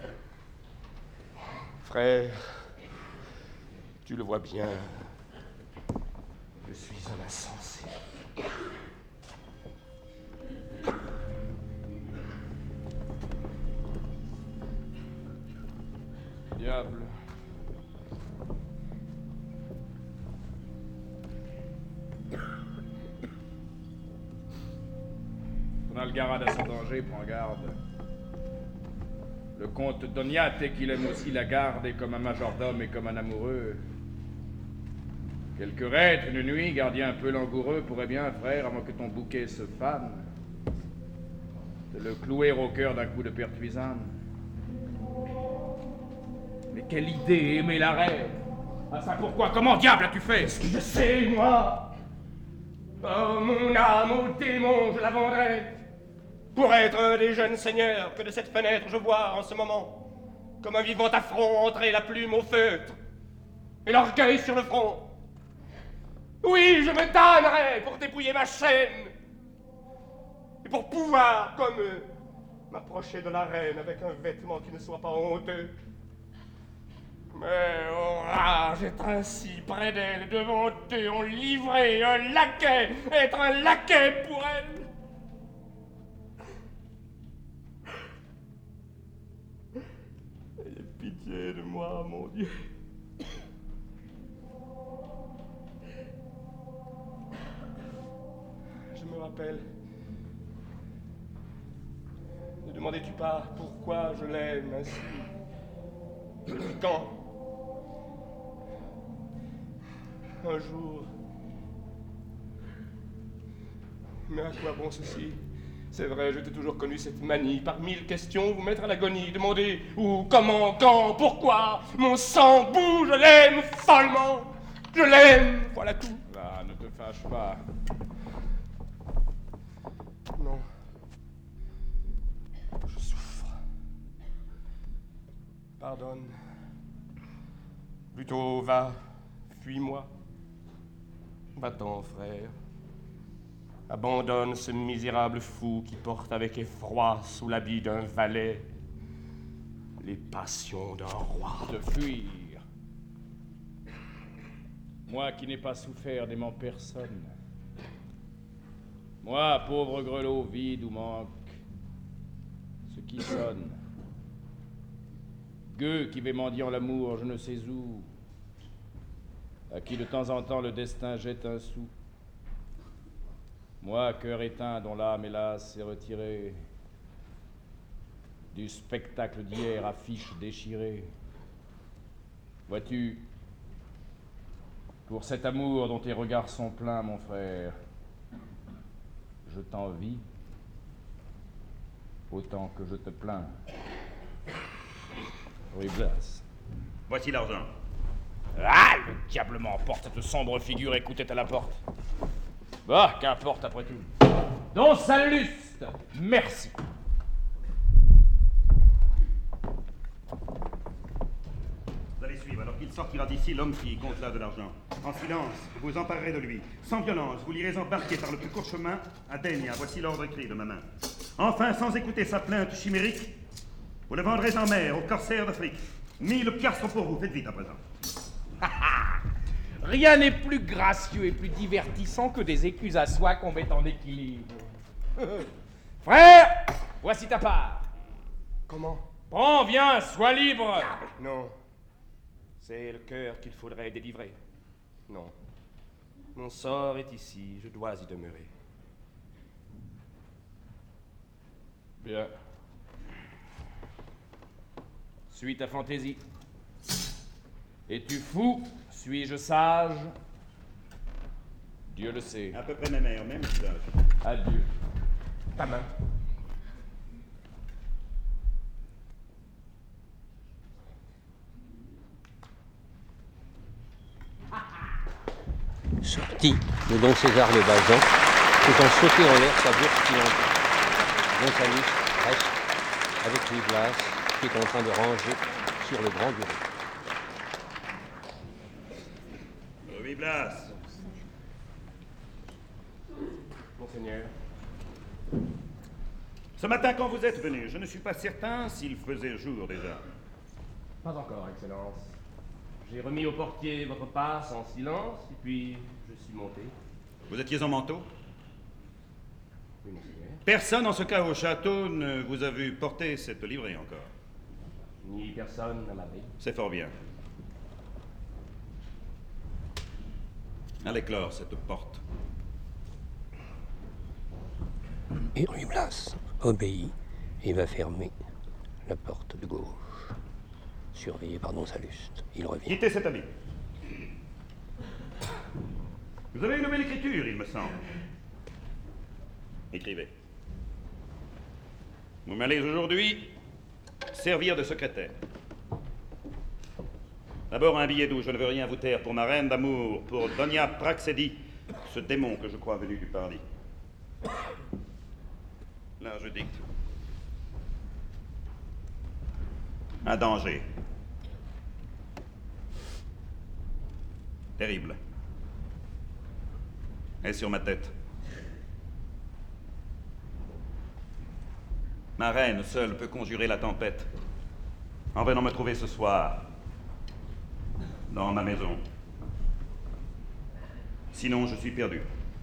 Speaker 5: Frère, tu le vois bien, je suis un insensé.
Speaker 6: Diable. Ton Algarade a son danger, prends garde. Le comte d'Ognate, qu'il aime aussi la garde, et comme un majordome et comme un amoureux. Quelque reître, une nuit, gardien un peu langoureux, pourrait bien, frère, avant que ton bouquet se fane, te le clouer au cœur d'un coup de pertuisane. Mais quelle idée, aimer la reine! Ah ça pourquoi? Comment diable as-tu fait?
Speaker 5: Est-ce que je sais, moi? Oh, mon âme au démon, je la vendrai pour être un des jeunes seigneurs que de cette fenêtre je vois en ce moment, comme un vivant affront entrer la plume au feutre et l'orgueil sur le front. Oui, je me damnerai pour dépouiller ma chaîne et pour pouvoir, comme eux, m'approcher de la reine avec un vêtement qui ne soit pas honteux. Mais oh rage, être ainsi près d'elle, devant eux, on livrait un laquais, être un laquais pour elle. Ayez pitié de moi, mon Dieu. Je me rappelle. Ne demandais-tu pas pourquoi je l'aime ainsi? Depuis quand? Un jour. Mais à quoi bon ceci? C'est vrai, je t'ai toujours connu cette manie, par 1000 questions, vous mettre à l'agonie, demander où, comment, quand, pourquoi, mon sang bout, je l'aime follement, je l'aime, voilà tout.
Speaker 6: Ah, ne te fâche pas.
Speaker 5: Non. Je souffre. Pardonne. Plutôt va, fuis-moi. Va-t'en, frère. Abandonne ce misérable fou qui porte avec effroi, sous l'habit d'un valet, les passions d'un roi.
Speaker 6: De fuir. Moi qui n'ai pas souffert d'aimant personne. Moi, pauvre grelot vide où manque ce qui sonne. Gueux qui vais mendiant l'amour je ne sais où, à qui de temps en temps le destin jette un sou. Moi, cœur éteint dont l'âme, hélas, s'est retirée du spectacle d'hier, affiche déchirée. Vois-tu, pour cet amour dont tes regards sont pleins, mon frère, je t'envie autant que je te plains. Ruy Blas.
Speaker 3: Voici l'argent.
Speaker 6: Ah, le diable m'emporte, cette sombre figure écoutait à la porte. Bah, qu'importe après tout. Don Saint-Lustre, merci.
Speaker 3: Vous allez suivre, alors qu'il sortira d'ici l'homme qui compte là de l'argent. En silence, vous vous emparerez de lui. Sans violence, vous l'irez embarquer par le plus court chemin à Denia. Voici l'ordre écrit de ma main. Enfin, sans écouter sa plainte chimérique, vous le vendrez en mer aux corsaires d'Afrique. 1000 piastres pour vous, faites vite à présent.
Speaker 6: Rien n'est plus gracieux et plus divertissant que des écus à soie qu'on met en équilibre. Frère, voici ta part.
Speaker 5: Comment?
Speaker 6: Prends, viens, sois libre.
Speaker 5: Non. C'est le cœur qu'il faudrait délivrer. Non. Mon sort est ici, je dois y demeurer.
Speaker 6: Bien. Suis ta fantaisie. Es-tu fou? Suis-je sage? Dieu le sait.
Speaker 3: À peu près même air, même visage.
Speaker 6: Adieu.
Speaker 5: Ta main.
Speaker 2: Sortit le don César le Bazan, faisant sauter en l'air sa bourse qui l'entoure. Don Salis reste avec Ruy Blas, qui est en train de ranger sur le grand bureau.
Speaker 3: Ruy Blas.
Speaker 5: Monseigneur.
Speaker 3: Ce matin, quand vous êtes venu, je ne suis pas certain s'il faisait jour déjà.
Speaker 5: Pas encore, Excellence. J'ai remis au portier votre passe en silence, et puis je suis monté.
Speaker 3: Vous étiez en manteau?
Speaker 5: Oui, monseigneur.
Speaker 3: Personne, en ce cas, au château, ne vous a vu porter cette livrée encore.
Speaker 5: ni personne à m'abri.
Speaker 3: C'est fort bien. Allez clore cette porte.
Speaker 2: Et Ruy Blas obéit et va fermer la porte de gauche. Surveillé par Don Salluste. Il revient.
Speaker 3: Quittez cet habit. Vous avez une nouvelle écriture, il me semble. Écrivez. Vous m'allez aujourd'hui servir de secrétaire. D'abord un billet d'où je ne veux rien vous taire pour ma reine d'amour, pour Donia Praxédie, ce démon que je crois venu du paradis. Là, je dicte. Un danger. Terrible. Est sur ma tête. Ma reine seule peut conjurer la tempête. En venant me trouver ce soir, dans ma maison. Sinon, je suis perdu.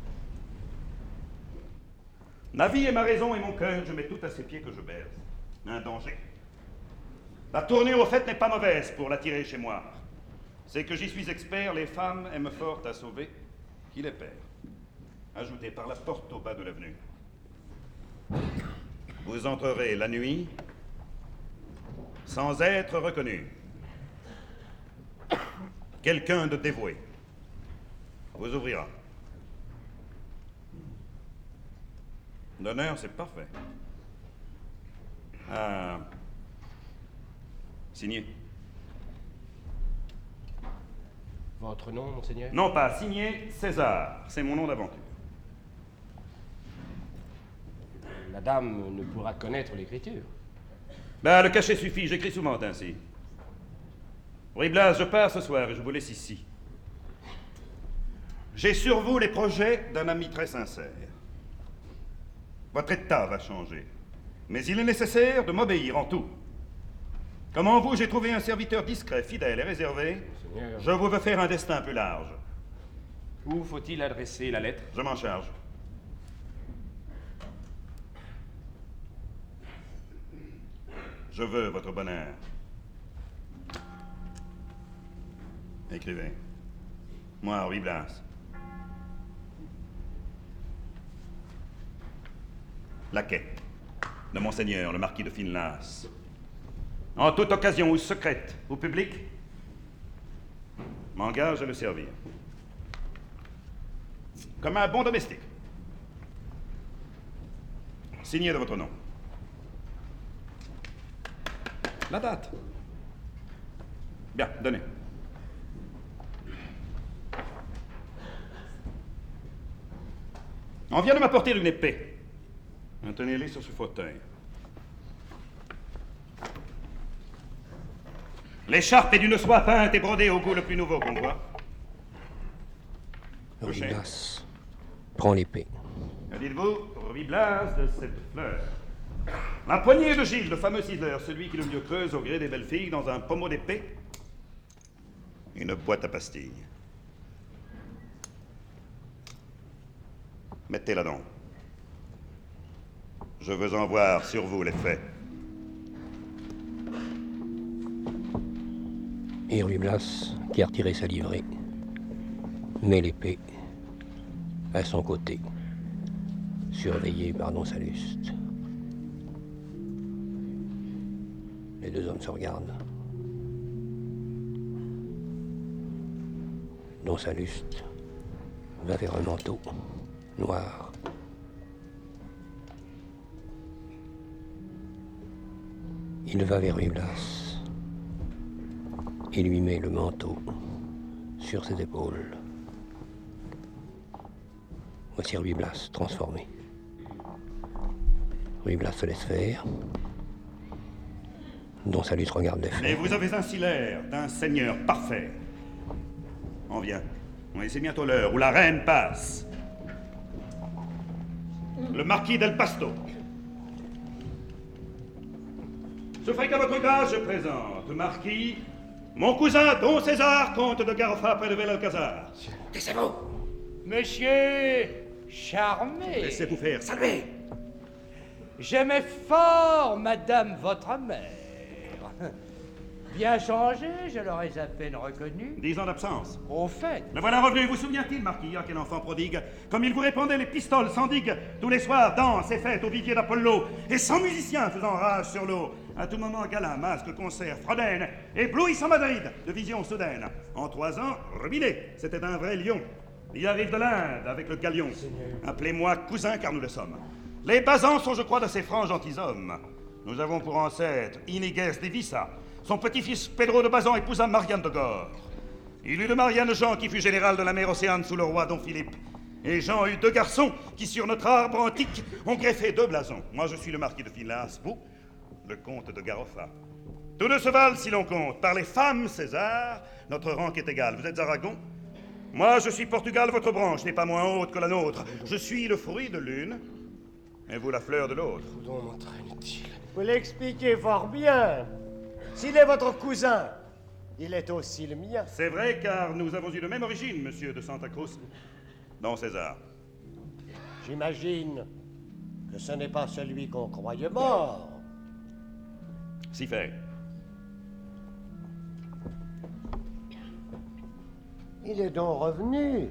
Speaker 3: Ma vie et ma raison et mon cœur, je mets tout à ses pieds que je baise. Un danger. La tournure au fait n'est pas mauvaise pour l'attirer chez moi. C'est que j'y suis expert, les femmes aiment fort à sauver qui les perd. Ajoutez par la porte au bas de l'avenue. Vous entrerez la nuit sans être reconnu. Quelqu'un de dévoué vous ouvrira. D'honneur, c'est parfait. Signé.
Speaker 5: Votre nom, monseigneur?
Speaker 3: Non pas signé, César. C'est mon nom d'aventure.
Speaker 5: La dame ne pourra connaître l'écriture.
Speaker 3: Ben, le cachet suffit, j'écris souvent ainsi. Ruy Blas, je pars ce soir et je vous laisse ici. J'ai sur vous les projets d'un ami très sincère. Votre état va changer. Mais il est nécessaire de m'obéir en tout. Comme en vous, j'ai trouvé un serviteur discret, fidèle et réservé.
Speaker 5: Seigneur.
Speaker 3: Je vous veux faire un destin plus large.
Speaker 5: Où faut-il adresser la lettre?
Speaker 3: Je m'en charge. Je veux votre bonheur. Écrivez. Moi, Ruy Blas. Laquais de Monseigneur, le marquis de Finlas. En toute occasion, ou secrète, ou publique, m'engage à le servir. Comme un bon domestique. Signé de votre nom. La date. Bien, donnez. On vient de m'apporter une épée. Maintenez-les sur ce fauteuil. L'écharpe est d'une soie peinte et brodée au goût le plus nouveau qu'on voit.
Speaker 2: Ruy Blas prend l'épée.
Speaker 3: Que dites-vous, Ruy Blas, de cette fleur? La poignée de Gilles, le fameux ciseleur, celui qui le mieux creuse au gré des belles filles dans un pommeau d'épée. Une boîte à pastilles. Mettez-la donc. Je veux en voir sur vous l'effet.
Speaker 2: Et Ruy Blas, qui a retiré sa livrée, met l'épée à son côté, surveillé par Don Salluste. Les deux hommes se regardent. Don Salluste va vers un manteau noir. Il va vers Ruy Blas et lui met le manteau sur ses épaules. Voici Ruy Blas transformé. Ruy Blas se laisse faire. Don Salluste regarde les
Speaker 3: Mais
Speaker 2: faits.
Speaker 3: vous avez ainsi l'air d'un seigneur parfait. On vient. Oui, c'est bientôt l'heure où la reine passe. Le marquis del Pasto. Je ferai qu'à votre grâce, je présente, marquis, mon cousin Don César, comte de Garofa près de Belalcazar.
Speaker 7: Taisez-vous!
Speaker 4: Monsieur charmé,
Speaker 3: Laissez-vous faire, saluez!
Speaker 4: j'aimais fort madame votre mère. Bien changé, je l'aurais à peine reconnu.
Speaker 3: 10 ans d'absence.
Speaker 4: Au fait,
Speaker 3: Le voilà revenu, vous souvient-il, marquis, quel enfant prodigue, comme il vous répandait les pistoles sans digue, tous les soirs, danse et fêtes au vivier d'Apollo, et 100 musiciens faisant rage sur l'eau. À tout moment, gala, masque, concert, Frodène, éblouissant Madrid de visions soudaines. En 3 ans, ruiné, c'était un vrai lion. Il arrive de l'Inde avec le galion. Appelez-moi cousin, car nous le sommes. Les Bazans sont, je crois, d'assez francs gentilshommes. Nous avons pour ancêtre Iniguez de Vissa. Son petit-fils Pedro de Bazan épousa Marianne de Gore. Il eut de Marianne Jean, qui fut général de la mer Océane sous le roi Don Philippe. Et Jean eut 2 garçons qui, sur notre arbre antique, ont greffé 2 blasons. Moi, je suis le marquis de Finlas, vous, le comte de Garoffa. Tous 2 se valent, si l'on compte. Par les femmes, César, notre rang est égal. Vous êtes Aragon? Moi, je suis Portugal, votre branche n'est pas moins haute que la nôtre. Je suis le fruit de l'une, et vous la fleur de l'autre.
Speaker 7: Vous l'expliquez fort bien. S'il est votre cousin, il est aussi le mien.
Speaker 3: C'est vrai, car nous avons eu de même origine, monsieur de Santa Cruz. Non, César.
Speaker 7: J'imagine que ce n'est pas celui qu'on croyait mort.
Speaker 3: Si fait.
Speaker 7: Il est donc revenu.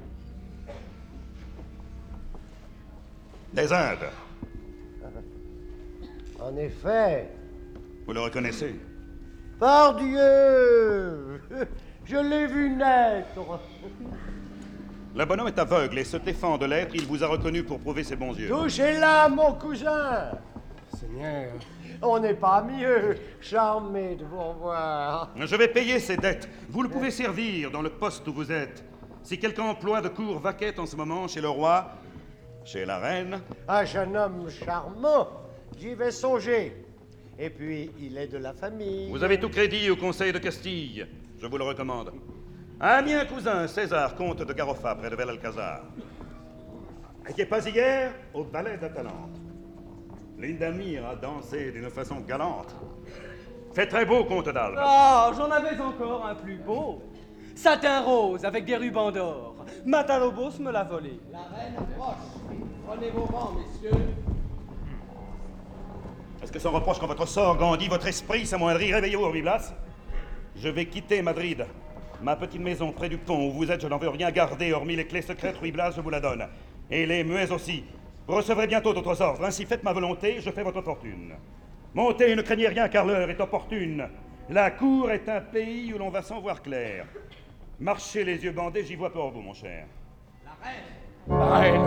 Speaker 3: Des Indes.
Speaker 7: En effet.
Speaker 3: Vous le reconnaissez?
Speaker 7: Pardieu! Je l'ai vu naître.
Speaker 3: Le bonhomme est aveugle et se défend de l'être. Il vous a reconnu pour prouver ses bons yeux.
Speaker 7: Touchez-la, mon cousin.
Speaker 8: Seigneur.
Speaker 7: On n'est pas mieux. Charmé de vous revoir.
Speaker 3: Je vais payer ses dettes. Vous le pouvez servir dans le poste où vous êtes. Si quelque emploi de cour vaquait en ce moment chez le roi, chez la reine...
Speaker 7: Un jeune homme charmant. J'y vais songer. Et puis, il est de la famille.
Speaker 3: Vous avez tout crédit au conseil de Castille. Je vous le recommande. Un mien cousin, César, comte de Garoffa, près de Belalcazar. N'étiez pas hier au ballet d'Atalante. Lindamir a dansé d'une façon galante. Fait très beau, comte d'Albe.
Speaker 9: Ah, j'en avais encore un plus beau. Satin rose avec des rubans d'or. Matalobos me l'a volé.
Speaker 10: La reine approche. Prenez vos rangs, messieurs.
Speaker 3: Est-ce que son reproche quand votre sort grandit, votre esprit s'amoindrit? Réveillez-vous, Orbiblas. Je vais quitter Madrid. Ma petite maison près du pont où vous êtes, je n'en veux rien garder, hormis les clés secrètes, Ruy-Blas, je vous la donne. Et les muets aussi. Vous recevrez bientôt d'autres ordres. Ainsi, faites ma volonté, je fais votre fortune. Montez, ne craignez rien, car l'heure est opportune. La cour est un pays où l'on va sans voir clair. Marchez les yeux bandés, j'y vois pour vous, mon cher.
Speaker 5: La reine.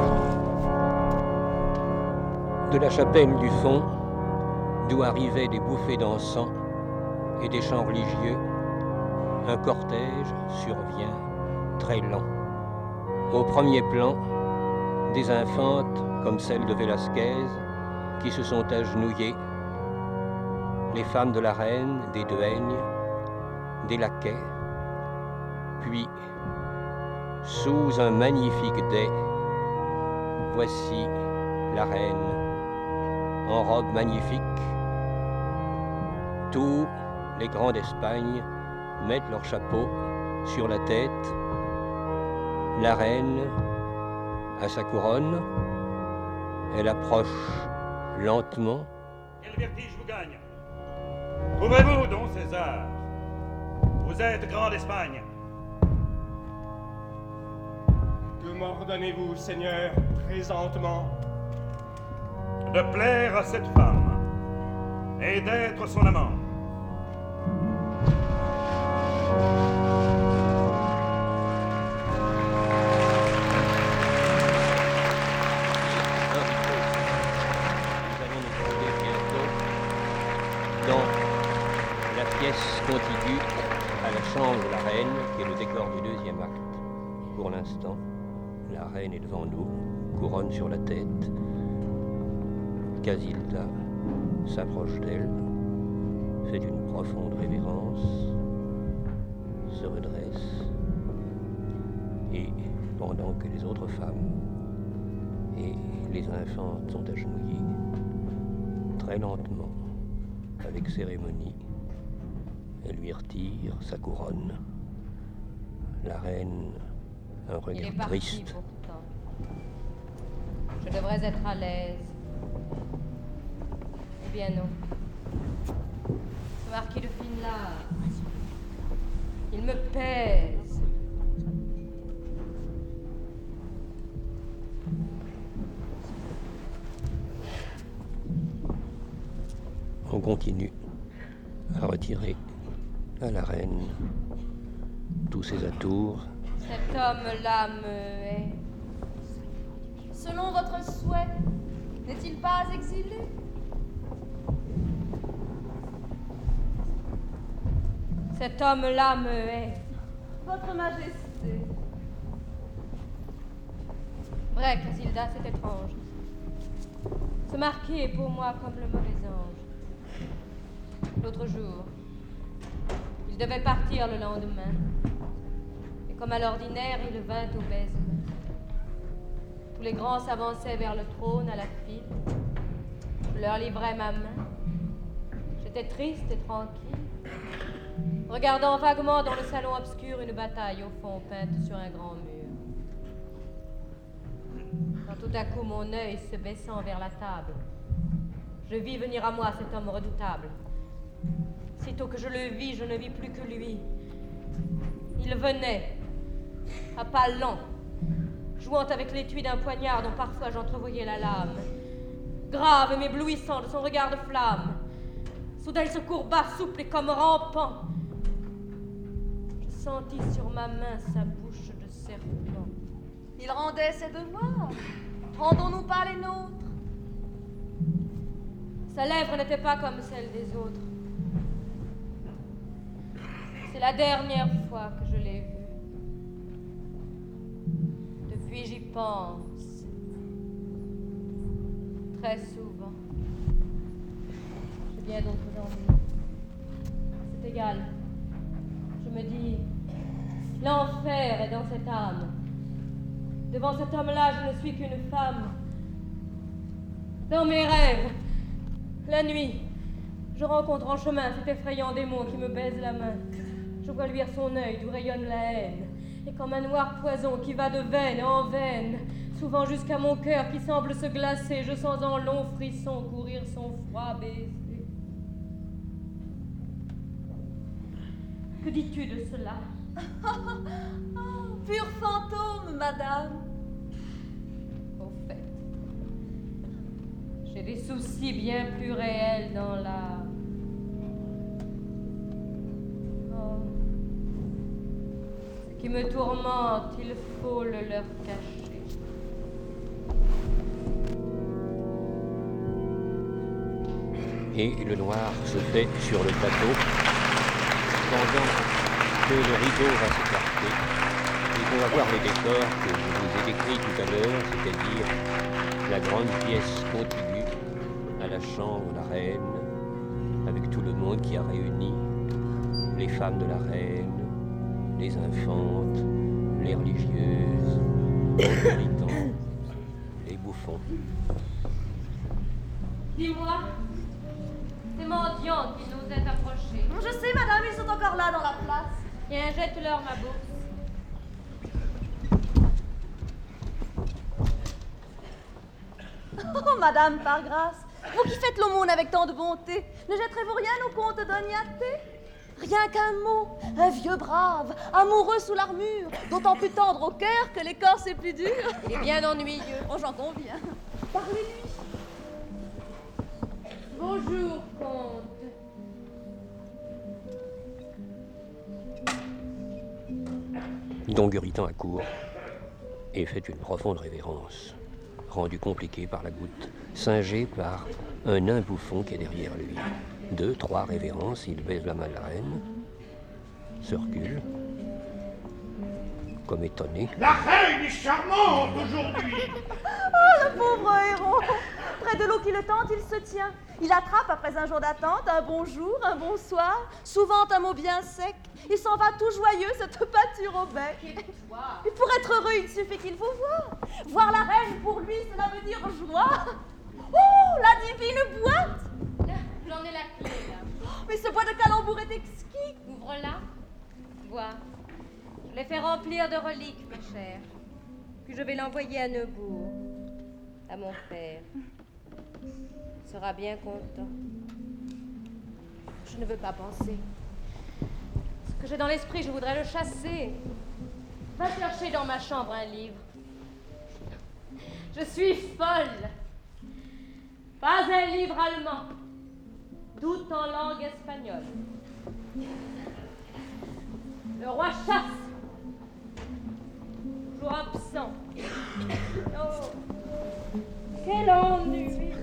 Speaker 2: De la chapelle du fond, d'où arrivaient des bouffées d'encens et des chants religieux, un cortège survient très lent. Au premier plan, des infantes comme celle de Velasquez qui se sont agenouillées, les femmes de la reine, des duègnes, des laquais, puis, sous un magnifique dais, voici la reine en robe magnifique. Tous les grands d'Espagne mettent leur chapeau sur la tête. La reine a sa couronne. Elle approche lentement.
Speaker 3: Quel vertige vous gagne? Ouvrez-vous, don César. Vous êtes grand d'Espagne.
Speaker 5: Que m'ordonnez-vous, Seigneur, présentement?
Speaker 3: De plaire à cette femme et d'être son amant.
Speaker 2: Nous allons nous trouver bientôt dans la pièce contiguë à la chambre de la reine, qui est le décor du deuxième acte. Pour l'instant, la reine est devant nous, couronne sur la tête. Casilda s'approche d'elle, fait une profonde révérence, se redresse, et pendant que les autres femmes et les infantes sont agenouillées, très lentement, avec cérémonie, elle lui retire sa couronne. La reine, un
Speaker 11: Il est
Speaker 2: regard
Speaker 11: parti
Speaker 2: triste.
Speaker 11: pourtant. Je devrais être à l'aise. Eh bien non. Ce marquis de Finlard, Il me pèse.
Speaker 2: On continue à retirer à la reine tous ses atours.
Speaker 11: Cet homme-là me hait.
Speaker 8: Selon votre souhait, n'est-il pas exilé?
Speaker 11: Cet homme-là me hait.
Speaker 8: Votre Majesté.
Speaker 11: Vrai, Casilda, c'est étrange. Ce marquis est pour moi comme le mauvais ange. L'autre jour, il devait partir le lendemain. Et comme à l'ordinaire, il vint au baisement. Tous les grands s'avançaient vers le trône à la file. Je leur livrais ma main. J'étais triste et tranquille, regardant vaguement dans le salon obscur une bataille au fond peinte sur un grand mur. Quand tout à coup mon œil se baissant vers la table, je vis venir à moi cet homme redoutable. Sitôt que je le vis, je ne vis plus que lui. Il venait, à pas lents, jouant avec l'étui d'un poignard dont parfois j'entrevoyais la lame. Grave et m'éblouissant de son regard de flamme. Soudain il se courba, souple et comme rampant. Je sentis sur ma main sa bouche de serpent.
Speaker 8: Il rendait ses devoirs. Rendons-nous pas les nôtres.
Speaker 11: Sa lèvre n'était pas comme celle des autres. C'est la dernière fois que je l'ai vu. Depuis, j'y pense. Très souvent. J'ai bien d'autres ennuis. C'est égal. Je me dis, l'enfer est dans cette âme. Devant cet homme-là, je ne suis qu'une femme. Dans mes rêves, la nuit, je rencontre en chemin cet effrayant démon qui me baise la main. Je vois luire son œil d'où rayonne la haine. Et comme un noir poison qui va de veine en veine, souvent jusqu'à mon cœur qui semble se glacer, je sens en longs frissons courir son froid baiser. Que dis-tu de cela?
Speaker 8: Pur fantôme, madame.
Speaker 11: Au fait, j'ai des soucis bien plus réels dans l'âme. Oh, ce qui me tourmente, il faut le leur cacher.
Speaker 2: Et le noir se fait sur le plateau pendant que le rideau va s'écarter et qu'on va voir le décor que je vous ai décrit tout à l'heure, c'est-à-dire la grande pièce contiguë à la chambre de la reine, avec tout le monde qui a réuni, les femmes de la reine, les infantes, les religieuses, les militants, les bouffons.
Speaker 11: Dis-moi, ces mendiants qui nous est approchés.
Speaker 8: Je sais, madame, ils sont encore là dans la place.
Speaker 11: Tiens, jette-leur ma bourse.
Speaker 8: Oh, madame, par grâce, vous qui faites l'aumône avec tant de bonté, ne jetterez-vous rien au comte d'Ognatté? Rien qu'un mot, un vieux brave, amoureux sous l'armure, d'autant plus tendre au cœur que l'écorce est plus dure.
Speaker 11: Il est bien ennuyeux.
Speaker 8: Oh, j'en conviens. Parlez-lui.
Speaker 11: Bonjour, comte.
Speaker 2: Don Guritan accourt et fait une profonde révérence, rendue compliquée par la goutte, singée par un nain bouffon qui est derrière lui. 2, 3 révérences, il baise la main de la reine, se recule, comme étonné.
Speaker 10: La reine est charmante aujourd'hui.
Speaker 8: Oh, le pauvre héros. Près de l'eau qui le tente, il se tient. Il attrape, après un jour d'attente, un bonjour, un bonsoir, souvent un mot bien sec. Il s'en va tout joyeux, cette pâture au bec. Et pour être heureux, il suffit qu'il vous voie. Voir la reine, pour lui, cela veut dire joie. Oh, la divine boîte.
Speaker 11: Là, j'en ai la clé, là.
Speaker 8: Oh, mais ce bois de calembour est exquis.
Speaker 11: Ouvre-la. Vois. Je l'ai fait remplir de reliques, ma chère. Puis je vais l'envoyer à Neubourg, à mon père. Il sera bien content. Je ne veux pas penser. Ce que j'ai dans l'esprit, je voudrais le chasser. Va chercher dans ma chambre un livre. Je suis folle. Pas un livre allemand, tout en langue espagnole. Le roi chasse. Toujours absent. Oh, quel ennui.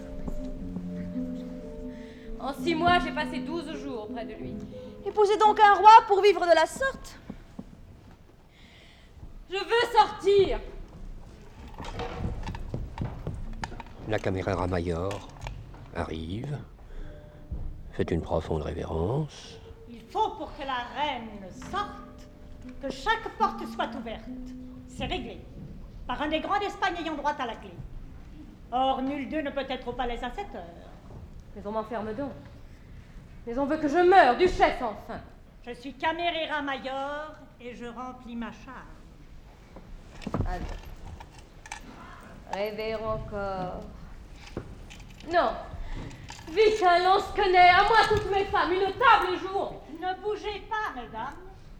Speaker 11: En 6 mois, j'ai passé 12 jours près de lui.
Speaker 8: Épousez donc un roi pour vivre de la sorte.
Speaker 11: Je veux sortir.
Speaker 2: La caméra mayor arrive, fait une profonde révérence.
Speaker 12: Il faut pour que la reine sorte que chaque porte soit ouverte. C'est réglé. Par un des grands d'Espagne ayant droit à la clé. Or, nul d'eux ne peut être au palais à 7 heures.
Speaker 11: Mais on m'enferme donc. Mais on veut que je meure, duchesse, enfin.
Speaker 12: Je suis caméra mayor et je remplis ma charge.
Speaker 11: Allez. Rêver encore. Non. Vite, un lance-quenet, à moi toutes mes femmes, une table et jour.
Speaker 12: Ne bougez pas, mesdames.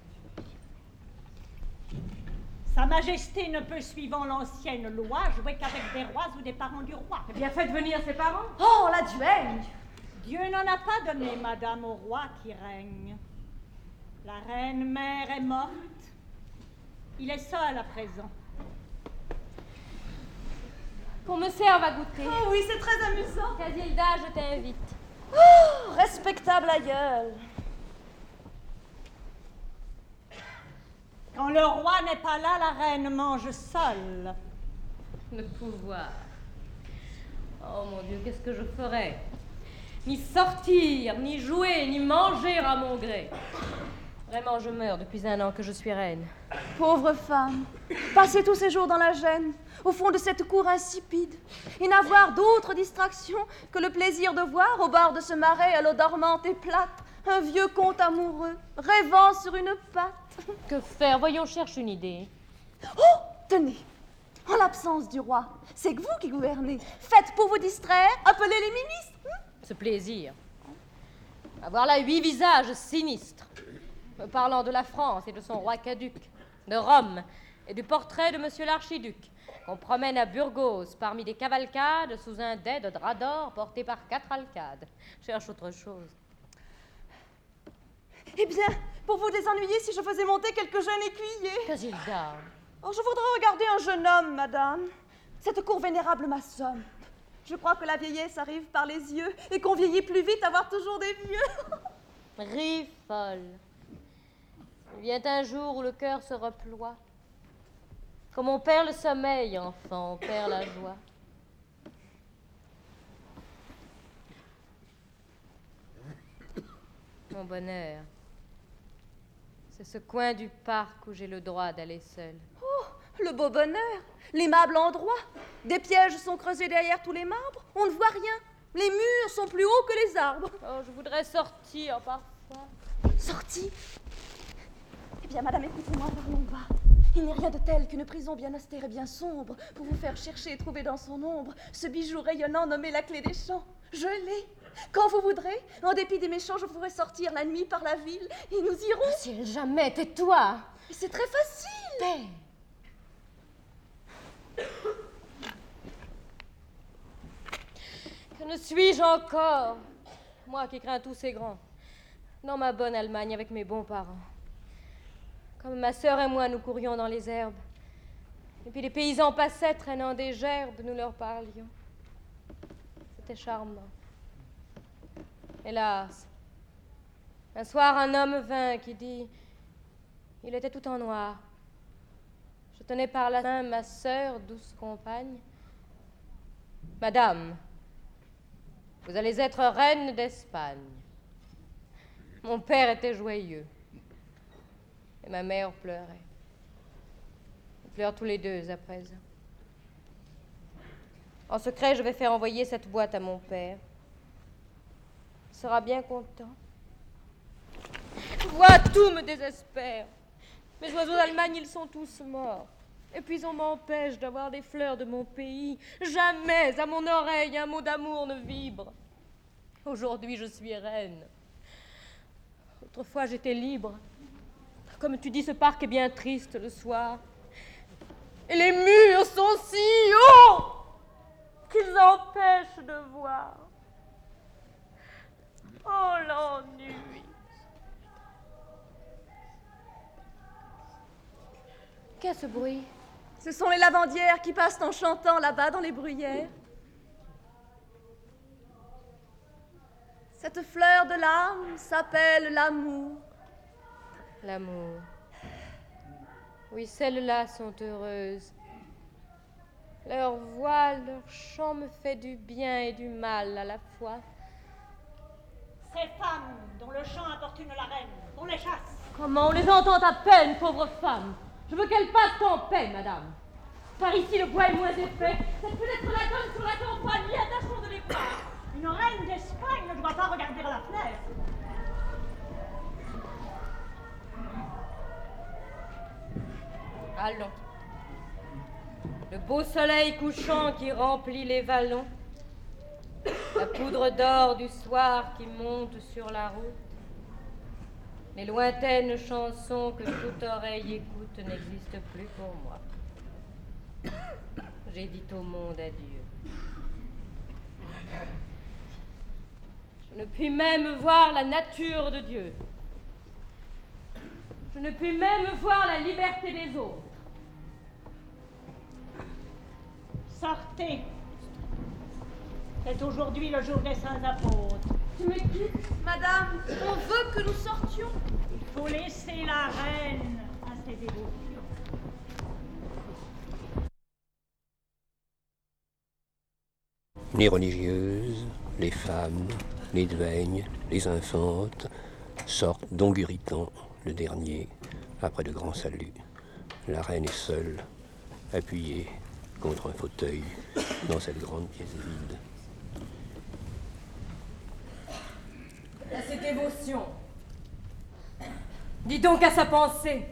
Speaker 12: Sa Majesté ne peut, suivant l'ancienne loi, jouer qu'avec des rois ou des parents du roi.
Speaker 11: Eh bien, faites venir ses parents.
Speaker 8: Oh, la duègne!
Speaker 12: Dieu n'en a pas donné, madame, au roi qui règne. La reine mère est morte. Il est seul à présent.
Speaker 11: Qu'on me serve à goûter.
Speaker 8: Oh oui, c'est très amusant.
Speaker 11: Casilda, je t'invite.
Speaker 8: Oh, respectable aïeul.
Speaker 12: Quand le roi n'est pas là, la reine mange seule.
Speaker 11: Le pouvoir. Oh mon Dieu, qu'est-ce que je ferais? Ni sortir, ni jouer, ni manger à mon gré. Vraiment, je meurs depuis 1 an que je suis reine.
Speaker 8: Pauvre femme, passer tous ses jours dans la gêne, au fond de cette cour insipide, et n'avoir d'autre distraction que le plaisir de voir, au bord de ce marais à l'eau dormante et plate, un vieux conte amoureux, rêvant sur une patte.
Speaker 11: Que faire? Voyons, cherche une idée.
Speaker 8: Oh, tenez, en l'absence du roi, c'est que vous qui gouvernez. Faites pour vous distraire, appelez les ministres.
Speaker 11: Ce plaisir. Avoir là 8 visages sinistres, me parlant de la France et de son roi caduc, de Rome et du portrait de monsieur l'archiduc, qu'on promène à Burgos parmi des cavalcades sous un dais de drap d'or porté par 4 alcades. Cherche autre chose.
Speaker 8: Eh bien, pour vous désennuyer, si je faisais monter quelques jeunes écuyers.
Speaker 11: Casilda.
Speaker 8: Oh, je voudrais regarder un jeune homme, madame. Cette cour vénérable m'assomme. Je crois que la vieillesse arrive par les yeux et qu'on vieillit plus vite à voir toujours des vieux.
Speaker 11: Ris folle. Il vient un jour où le cœur se reploie. Comme on perd le sommeil, enfant, on perd la joie. Mon bonheur, c'est ce coin du parc où j'ai le droit d'aller seule.
Speaker 8: Oh, le beau bonheur, l'aimable endroit. Des pièges sont creusés derrière tous les marbres. On ne voit rien. Les murs sont plus hauts que les arbres.
Speaker 11: Oh, je voudrais sortir parfois.
Speaker 8: Sortir? Eh bien, madame, écoutez-moi, parlons bas. Il n'est rien de tel qu'une prison bien austère et bien sombre pour vous faire chercher et trouver dans son ombre ce bijou rayonnant nommé la clé des champs. Je l'ai. Quand vous voudrez, en dépit des méchants, je ferai sortir la nuit par la ville et nous irons.
Speaker 11: Oh, ciel, jamais, tais-toi.
Speaker 8: C'est très facile.
Speaker 11: Que ne suis-je encore, moi qui crains tous ces grands, dans ma bonne Allemagne avec mes bons parents. Comme ma sœur et moi, nous courions dans les herbes. Et puis les paysans passaient, traînant des gerbes, nous leur parlions. C'était charmant. Hélas, un soir, un homme vint qui dit... Il était tout en noir. Je tenais par la main ma sœur, douce compagne. Madame, vous allez être reine d'Espagne. Mon père était joyeux. Et ma mère pleurait. Ils pleurent tous les deux à présent. En secret, je vais faire envoyer cette boîte à mon père. Il sera bien content. Vois, tout me désespère. Mes oiseaux d'Allemagne, ils sont tous morts. Et puis on m'empêche d'avoir des fleurs de mon pays. Jamais à mon oreille un mot d'amour ne vibre. Aujourd'hui, je suis reine. Autrefois, j'étais libre. Comme tu dis, ce parc est bien triste le soir. Et les murs sont si hauts qu'ils empêchent de voir. Oh, l'ennui. Qu'est-ce bruit?
Speaker 8: Ce sont les lavandières qui passent en chantant là-bas dans les bruyères. Cette fleur de l'âme s'appelle l'amour.
Speaker 11: L'amour. Oui, celles-là sont heureuses. Leur voix, leur chant me fait du bien et du mal à la fois.
Speaker 12: Ces femmes dont le chant importune la reine, on les chasse.
Speaker 11: Comment on les entend à peine, pauvres femmes. Je veux qu'elles passent en paix, madame. Par ici, le bois est moins épais. Cette fenêtre-là donne sur la campagne, il y a tâchons de les voir.
Speaker 12: Une reine d'Espagne ne doit pas regarder à la fenêtre.
Speaker 11: Allons. Le beau soleil couchant qui remplit les vallons. La poudre d'or du soir qui monte sur la route. Les lointaines chansons que toute oreille écoute n'existent plus pour moi. J'ai dit au monde adieu. Je ne puis même voir la nature de Dieu. Je ne puis même voir la liberté des autres.
Speaker 12: Sortez. C'est aujourd'hui le jour des saints apôtres.
Speaker 8: Tu me quittes, madame. On veut que nous sortions.
Speaker 12: Il faut laisser la reine à ses dévotions.
Speaker 2: Les religieuses, les femmes, les duègnes, les infantes sortent d'Onguritan, le dernier, après de grands saluts. La reine est seule, appuyée contre un fauteuil dans cette grande pièce vide.
Speaker 11: À ses dévotions. Dis donc à sa pensée.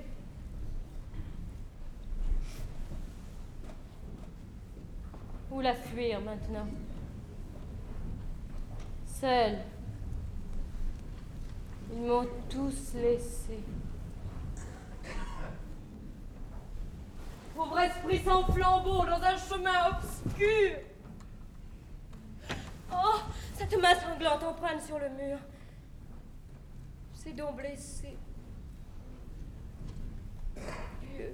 Speaker 11: Où la fuir maintenant? Seule. Ils m'ont tous laissé. Pauvre esprit sans flambeau dans un chemin obscur. Oh, cette main sanglante empreinte sur le mur. C'est donc blessé. Dieu.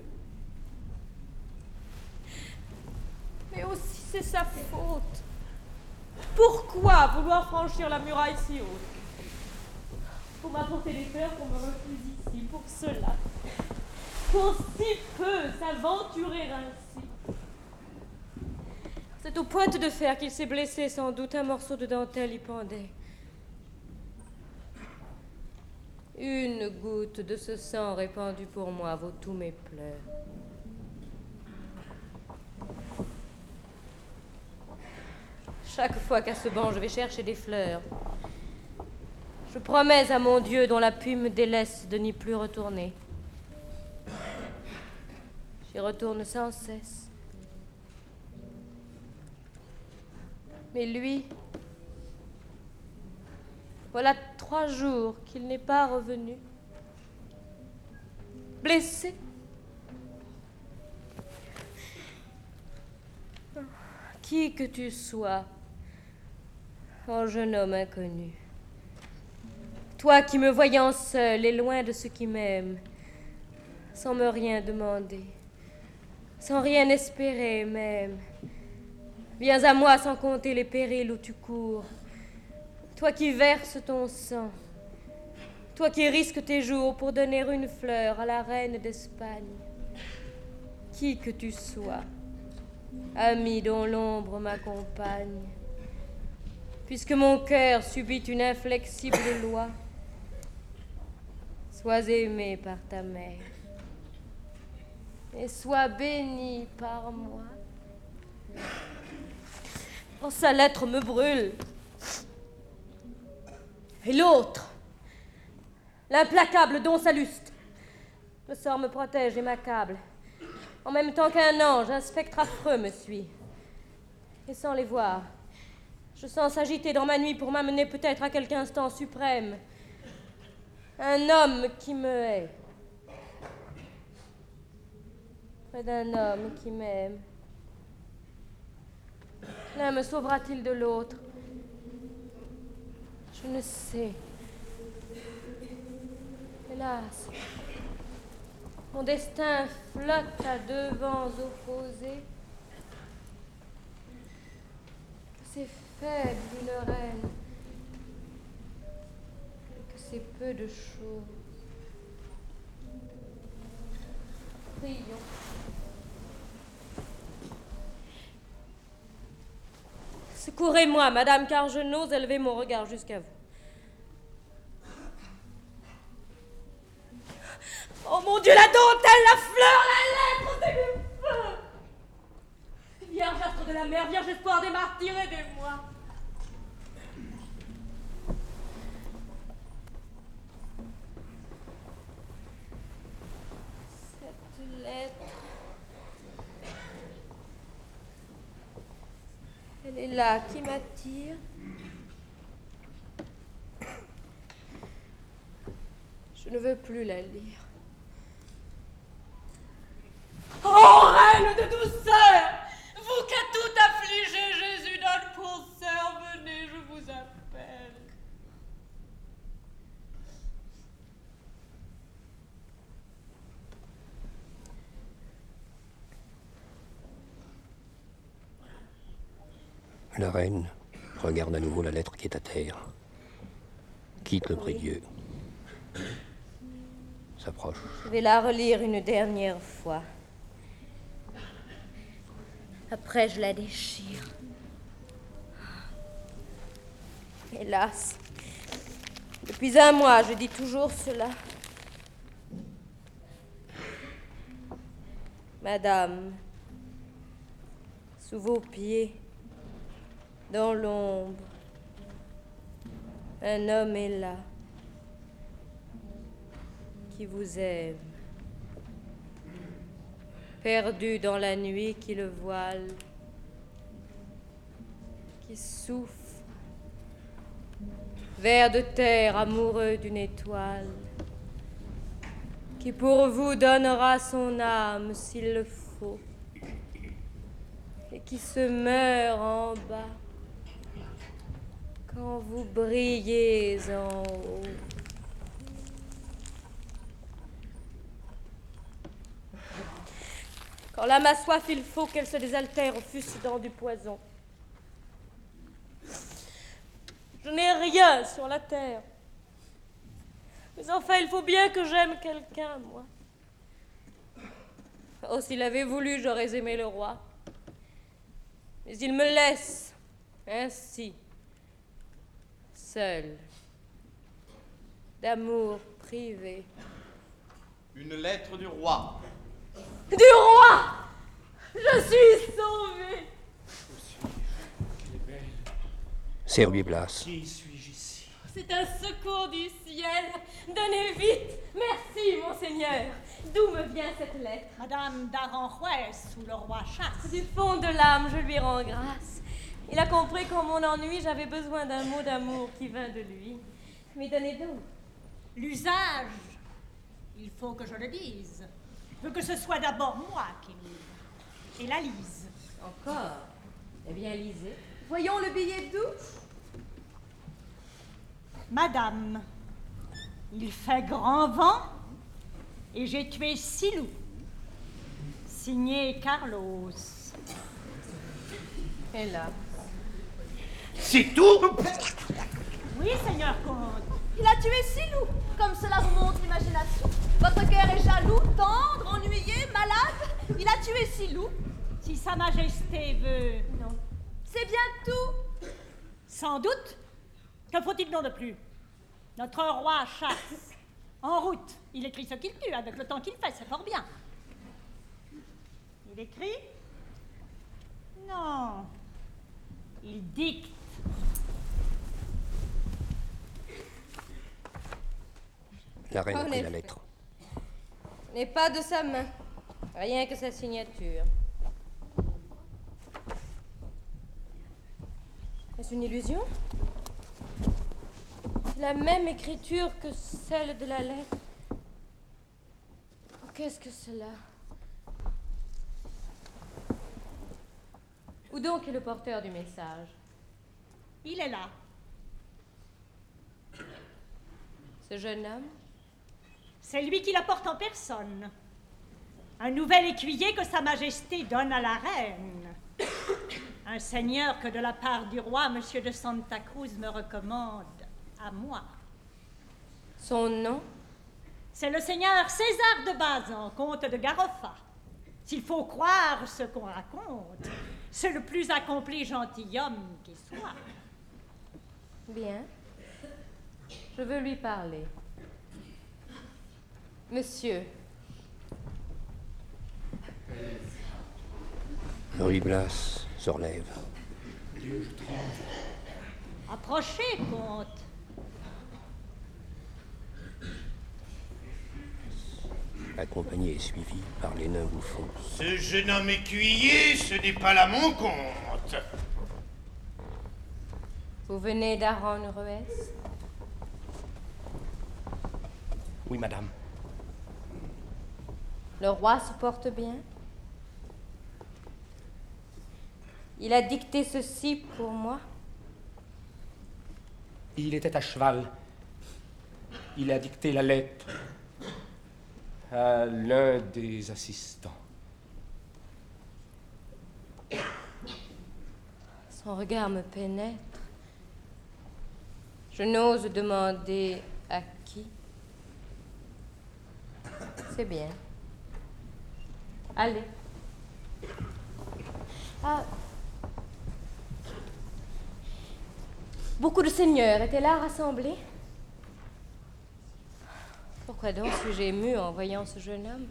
Speaker 11: Mais aussi c'est sa faute. Pourquoi vouloir franchir la muraille si haute? Pour m'apporter des fleurs qu'on me refuse ici, pour cela. Pour si peu s'aventurer ainsi. C'est aux pointes de fer qu'il s'est blessé, sans doute. Un morceau de dentelle y pendait. Une goutte de ce sang répandu pour moi vaut tous mes pleurs. Chaque fois qu'à ce banc je vais chercher des fleurs, je promets à mon Dieu dont la pluie me délaisse de n'y plus retourner. J'y retourne sans cesse. Mais lui, voilà 3 jours qu'il n'est pas revenu. Blessé. Qui que tu sois, oh jeune homme inconnu, toi qui me voyant seul et loin de ceux qui m'aiment, sans me rien demander, sans rien espérer même, viens à moi sans compter les périls où tu cours, toi qui verses ton sang, toi qui risques tes jours pour donner une fleur à la reine d'Espagne, qui que tu sois, ami dont l'ombre m'accompagne, puisque mon cœur subit une inflexible loi, sois aimé par ta mère et sois béni par moi. Oh, sa lettre me brûle. Et l'autre, l'implacable Don Salluste, le sort me protège et m'accable. En même temps qu'un ange, un spectre affreux me suit. Et sans les voir, je sens s'agiter dans ma nuit pour m'amener peut-être à quelque instant suprême. Un homme qui me hait. Près d'un homme qui m'aime. L'un me sauvera-t-il de l'autre? Je ne sais. Hélas, mon destin flotte à deux vents opposés. C'est faible une reine, que c'est peu de choses. Prions. Secourez-moi, madame, car je n'ose élever mon regard jusqu'à vous. Oh mon Dieu, la dentelle, la fleur, la lettre, c'est le feu! Vierge astre de la mer, vierge espoir des martyrs, aidez-moi. Cette lettre... Elle est là, qui m'attire. Je ne veux plus la lire. Oh, reine de douceur! Vous qu'à tout affligé, Jésus donne concert, venez, je vous appelle.
Speaker 2: La reine regarde à nouveau la lettre qui est à terre, quitte le prie-dieu, s'approche.
Speaker 11: Je vais la relire une dernière fois. Après, je la déchire. Hélas, depuis un mois, je dis toujours cela. Madame, sous vos pieds, dans l'ombre, un homme est là, qui vous aime, perdu dans la nuit qui le voile, qui souffre, ver de terre amoureux d'une étoile, qui pour vous donnera son âme s'il le faut, et qui se meurt en bas quand vous brillez en haut. Quand l'âme a soif, il faut qu'elle se désaltère au fusedant du poison. Je n'ai rien sur la terre. Mais enfin, il faut bien que j'aime quelqu'un, moi. Oh, s'il avait voulu, j'aurais aimé le roi. Mais il me laisse ainsi, seul, d'amour privé.
Speaker 13: Une lettre du roi.
Speaker 11: Du roi! Je suis sauvée!
Speaker 2: Servi Blas.
Speaker 13: Qui suis-je ici?
Speaker 11: C'est un secours du ciel. Donnez vite! Merci, monseigneur. D'où me vient cette lettre?
Speaker 12: Madame d'Aranjuez, sous le roi chasse.
Speaker 11: Du fond de l'âme, je lui rends grâce. Il a compris qu'en mon ennui, j'avais besoin d'un mot d'amour qui vint de lui. Mais donnez donc.
Speaker 12: L'usage, il faut que je le dise. Je veux que ce soit d'abord moi qui lise. Et la lise.
Speaker 11: Encore? Eh bien, lisez. Voyons le billet doux.
Speaker 12: Madame, il fait grand vent et j'ai tué 6 loups. Signé Carlos.
Speaker 11: Et là.
Speaker 10: C'est tout?
Speaker 12: Oui, seigneur comte.
Speaker 8: Il a tué 6 loups. Comme cela vous montre l'imagination. Votre cœur est jaloux, tendre, ennuyé, malade. Il a tué 6 loups.
Speaker 12: Si sa majesté veut...
Speaker 8: Non. C'est bien tout.
Speaker 12: Sans doute. Que faut-il donc de plus? Notre roi chasse. En route, il écrit ce qu'il tue avec le temps qu'il fait, c'est fort bien. Il écrit? Non. Il dicte.
Speaker 2: La reine a
Speaker 11: En
Speaker 2: pris la
Speaker 11: effet.
Speaker 2: lettre.
Speaker 11: Ce n'est pas de sa main. Rien que sa signature. Est-ce une illusion? C'est la même écriture que celle de la lettre. Qu'est-ce que cela? Où donc est le porteur du message?
Speaker 12: Il est là.
Speaker 11: Ce jeune homme?
Speaker 12: C'est lui qui l'apporte en personne. Un nouvel écuyer que Sa Majesté donne à la reine. Un seigneur que de la part du roi, Monsieur de Santa Cruz me recommande à moi.
Speaker 11: Son nom?
Speaker 12: C'est le seigneur César de Bazan, comte de Garofa. S'il faut croire ce qu'on raconte, c'est le plus accompli gentilhomme qui soit.
Speaker 11: Bien. Je veux lui parler. Monsieur.
Speaker 2: Ruy Blas se relève.
Speaker 5: Dieu, je tremble.
Speaker 12: Approchez, comte.
Speaker 2: Accompagné et suivi par les nains bouffons.
Speaker 10: Ce jeune homme écuyer, ce n'est pas là mon compte.
Speaker 11: Vous venez d'Aron-Ruès?
Speaker 5: Oui, madame.
Speaker 11: Le roi se porte bien? Il a dicté ceci pour moi?
Speaker 5: Il était à cheval. Il a dicté la lettre à l'un des assistants.
Speaker 11: Son regard me pénètre. Je n'ose demander à qui. C'est bien. Allez. Ah. Beaucoup de seigneurs étaient là rassemblés. Pourquoi donc suis-je émue en voyant ce jeune homme?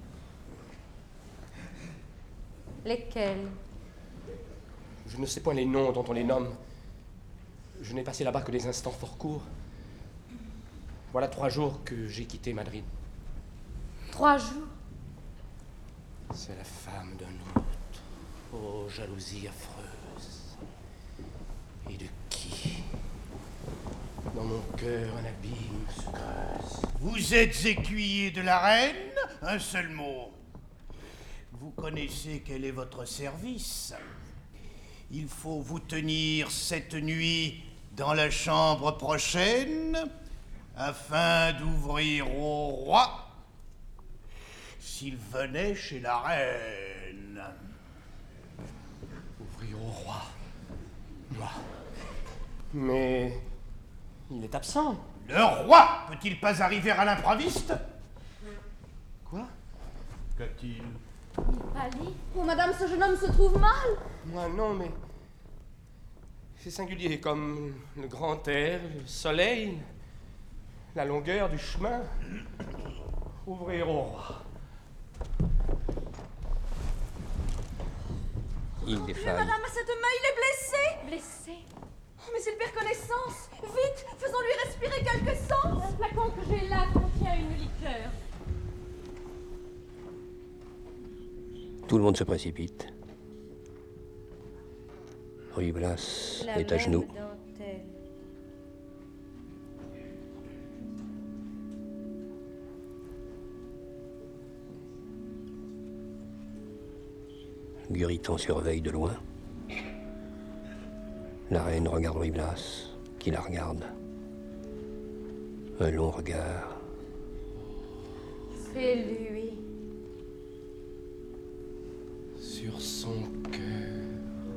Speaker 11: Lesquels?
Speaker 5: Je ne sais point les noms dont on les nomme. Je n'ai passé là-bas que des instants fort courts. Voilà 3 jours que j'ai quitté Madrid.
Speaker 11: 3 jours?
Speaker 5: C'est la femme d'un autre. Oh, jalousie affreuse. Et de qui? Dans mon cœur, un abîme se creuse.
Speaker 10: Vous êtes écuyer de la reine? Un seul mot. Vous connaissez quel est votre service. Il faut vous tenir cette nuit dans la chambre prochaine afin d'ouvrir au roi s'il venait chez la reine.
Speaker 5: Ouvrir au roi? Moi? Mais il est absent.
Speaker 10: Le roi peut-il pas arriver à l'improviste?
Speaker 5: Quoi?
Speaker 10: Qu'a-t-il?
Speaker 8: Il pâlit. Oh, madame, ce jeune homme se trouve mal.
Speaker 5: Moi, non, mais c'est singulier, comme le grand air, le soleil, la longueur du chemin. Ouvrir au roi.
Speaker 2: Il
Speaker 8: Mais
Speaker 2: défaille.
Speaker 8: madame, à cette main, il est blessé.
Speaker 11: Blessé?
Speaker 8: Oh, mais il perd connaissance. Vite, faisons-lui respirer quelque sang.
Speaker 11: Un flacon que j'ai là contient une liqueur.
Speaker 2: Tout le monde se précipite. Ruy Blas
Speaker 11: La
Speaker 2: est à genoux.
Speaker 11: même dentelle.
Speaker 2: Guriton surveille de loin. La reine regarde Ruy Blas, qui la regarde. Un long regard.
Speaker 11: C'est lui.
Speaker 5: Sur son cœur.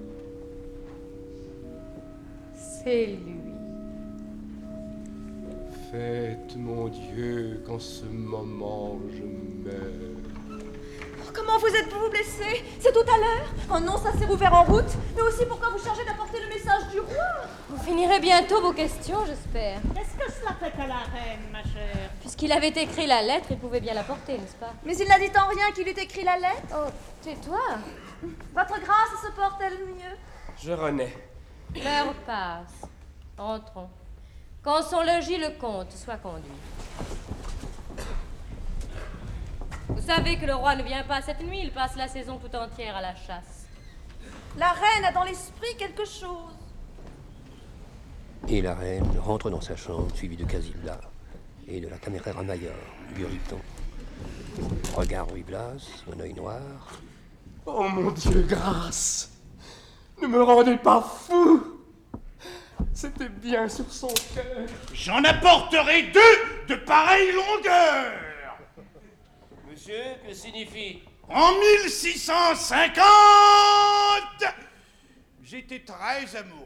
Speaker 11: C'est lui.
Speaker 5: Faites, mon Dieu, qu'en ce moment je meurs.
Speaker 8: Oh, comment vous êtes-vous blessé? C'est tout à l'heure? Oh non, ça s'est rouvert en route. Mais aussi, pourquoi vous chargez d'apporter le message du roi?
Speaker 11: Vous finirez bientôt vos questions, j'espère.
Speaker 12: Qu'est-ce que cela fait à la reine, ma chère?
Speaker 11: Puisqu'il avait écrit la lettre, il pouvait bien la porter, n'est-ce pas?
Speaker 8: Mais il n'a dit en rien qu'il eût écrit la lettre.
Speaker 11: Oh, tais-toi.
Speaker 8: Votre grâce se porte-t-elle mieux?
Speaker 5: Je renais.
Speaker 11: L'heure passe. Entrons. Qu'en son logis le comte soit conduit. Vous savez que le roi ne vient pas cette nuit, il passe la saison tout entière à la chasse.
Speaker 8: La reine a dans l'esprit quelque chose.
Speaker 2: Et la reine rentre dans sa chambre, suivie de Casilda et de la caméra mayor, Burriton. Regard Ruy Blas, un œil noir.
Speaker 5: Oh mon Dieu, grâce! Ne me rendez pas fou! C'était bien sur son cœur.
Speaker 10: J'en apporterai 2 de pareille longueur.
Speaker 2: Monsieur, que signifie?
Speaker 10: En 1650, j'étais très amoureux.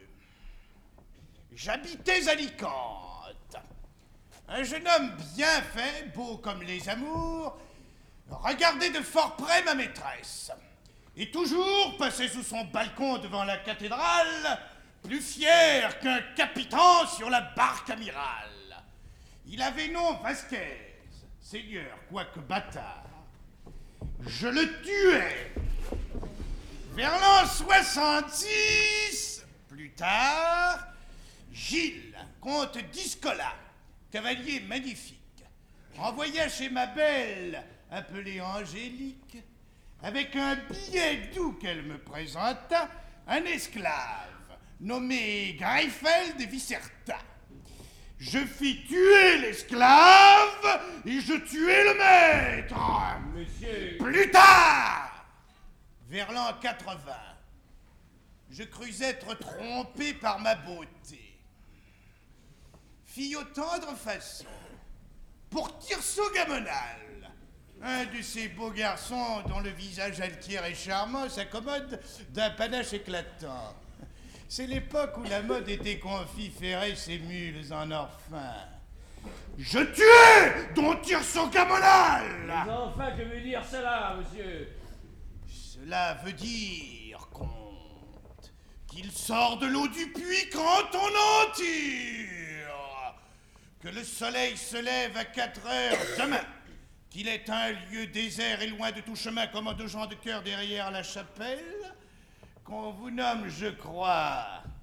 Speaker 10: J'habitais Alicante. Un jeune homme bien fait, beau comme les amours, regardait de fort près ma maîtresse. Et toujours passait sous son balcon devant la cathédrale, plus fier qu'un capitaine sur la barque amirale. Il avait nom Vasquez, seigneur, quoique bâtard. Je le tuais. Vers l'an 66, plus tard, Gilles, comte d'Iscola, cavalier magnifique, envoya chez ma belle, appelée Angélique, avec un billet doux qu'elle me présenta, un esclave nommé Greifeld et Vicerta. Je fis tuer l'esclave et je tuai le maître.
Speaker 13: Monsieur.
Speaker 10: Plus tard, vers l'an 80, je crus être trompé par ma beauté. Fille aux tendres façons, pour Tirso Gamonal, un de ces beaux garçons dont le visage altier et charmant s'accommode d'un panache éclatant. C'est l'époque où la mode était confit-ferrer ses mules en or fin. Je tuai Don Tirso Gamonal.
Speaker 13: Mais enfin, que veut dire cela, monsieur?
Speaker 10: Cela veut dire, comte, qu'il sort de l'eau du puits quand on en tire, que le soleil se lève à 4 heures demain, qu'il est un lieu désert et loin de tout chemin comme de gens de cœur derrière la chapelle, qu'on vous nomme, je crois,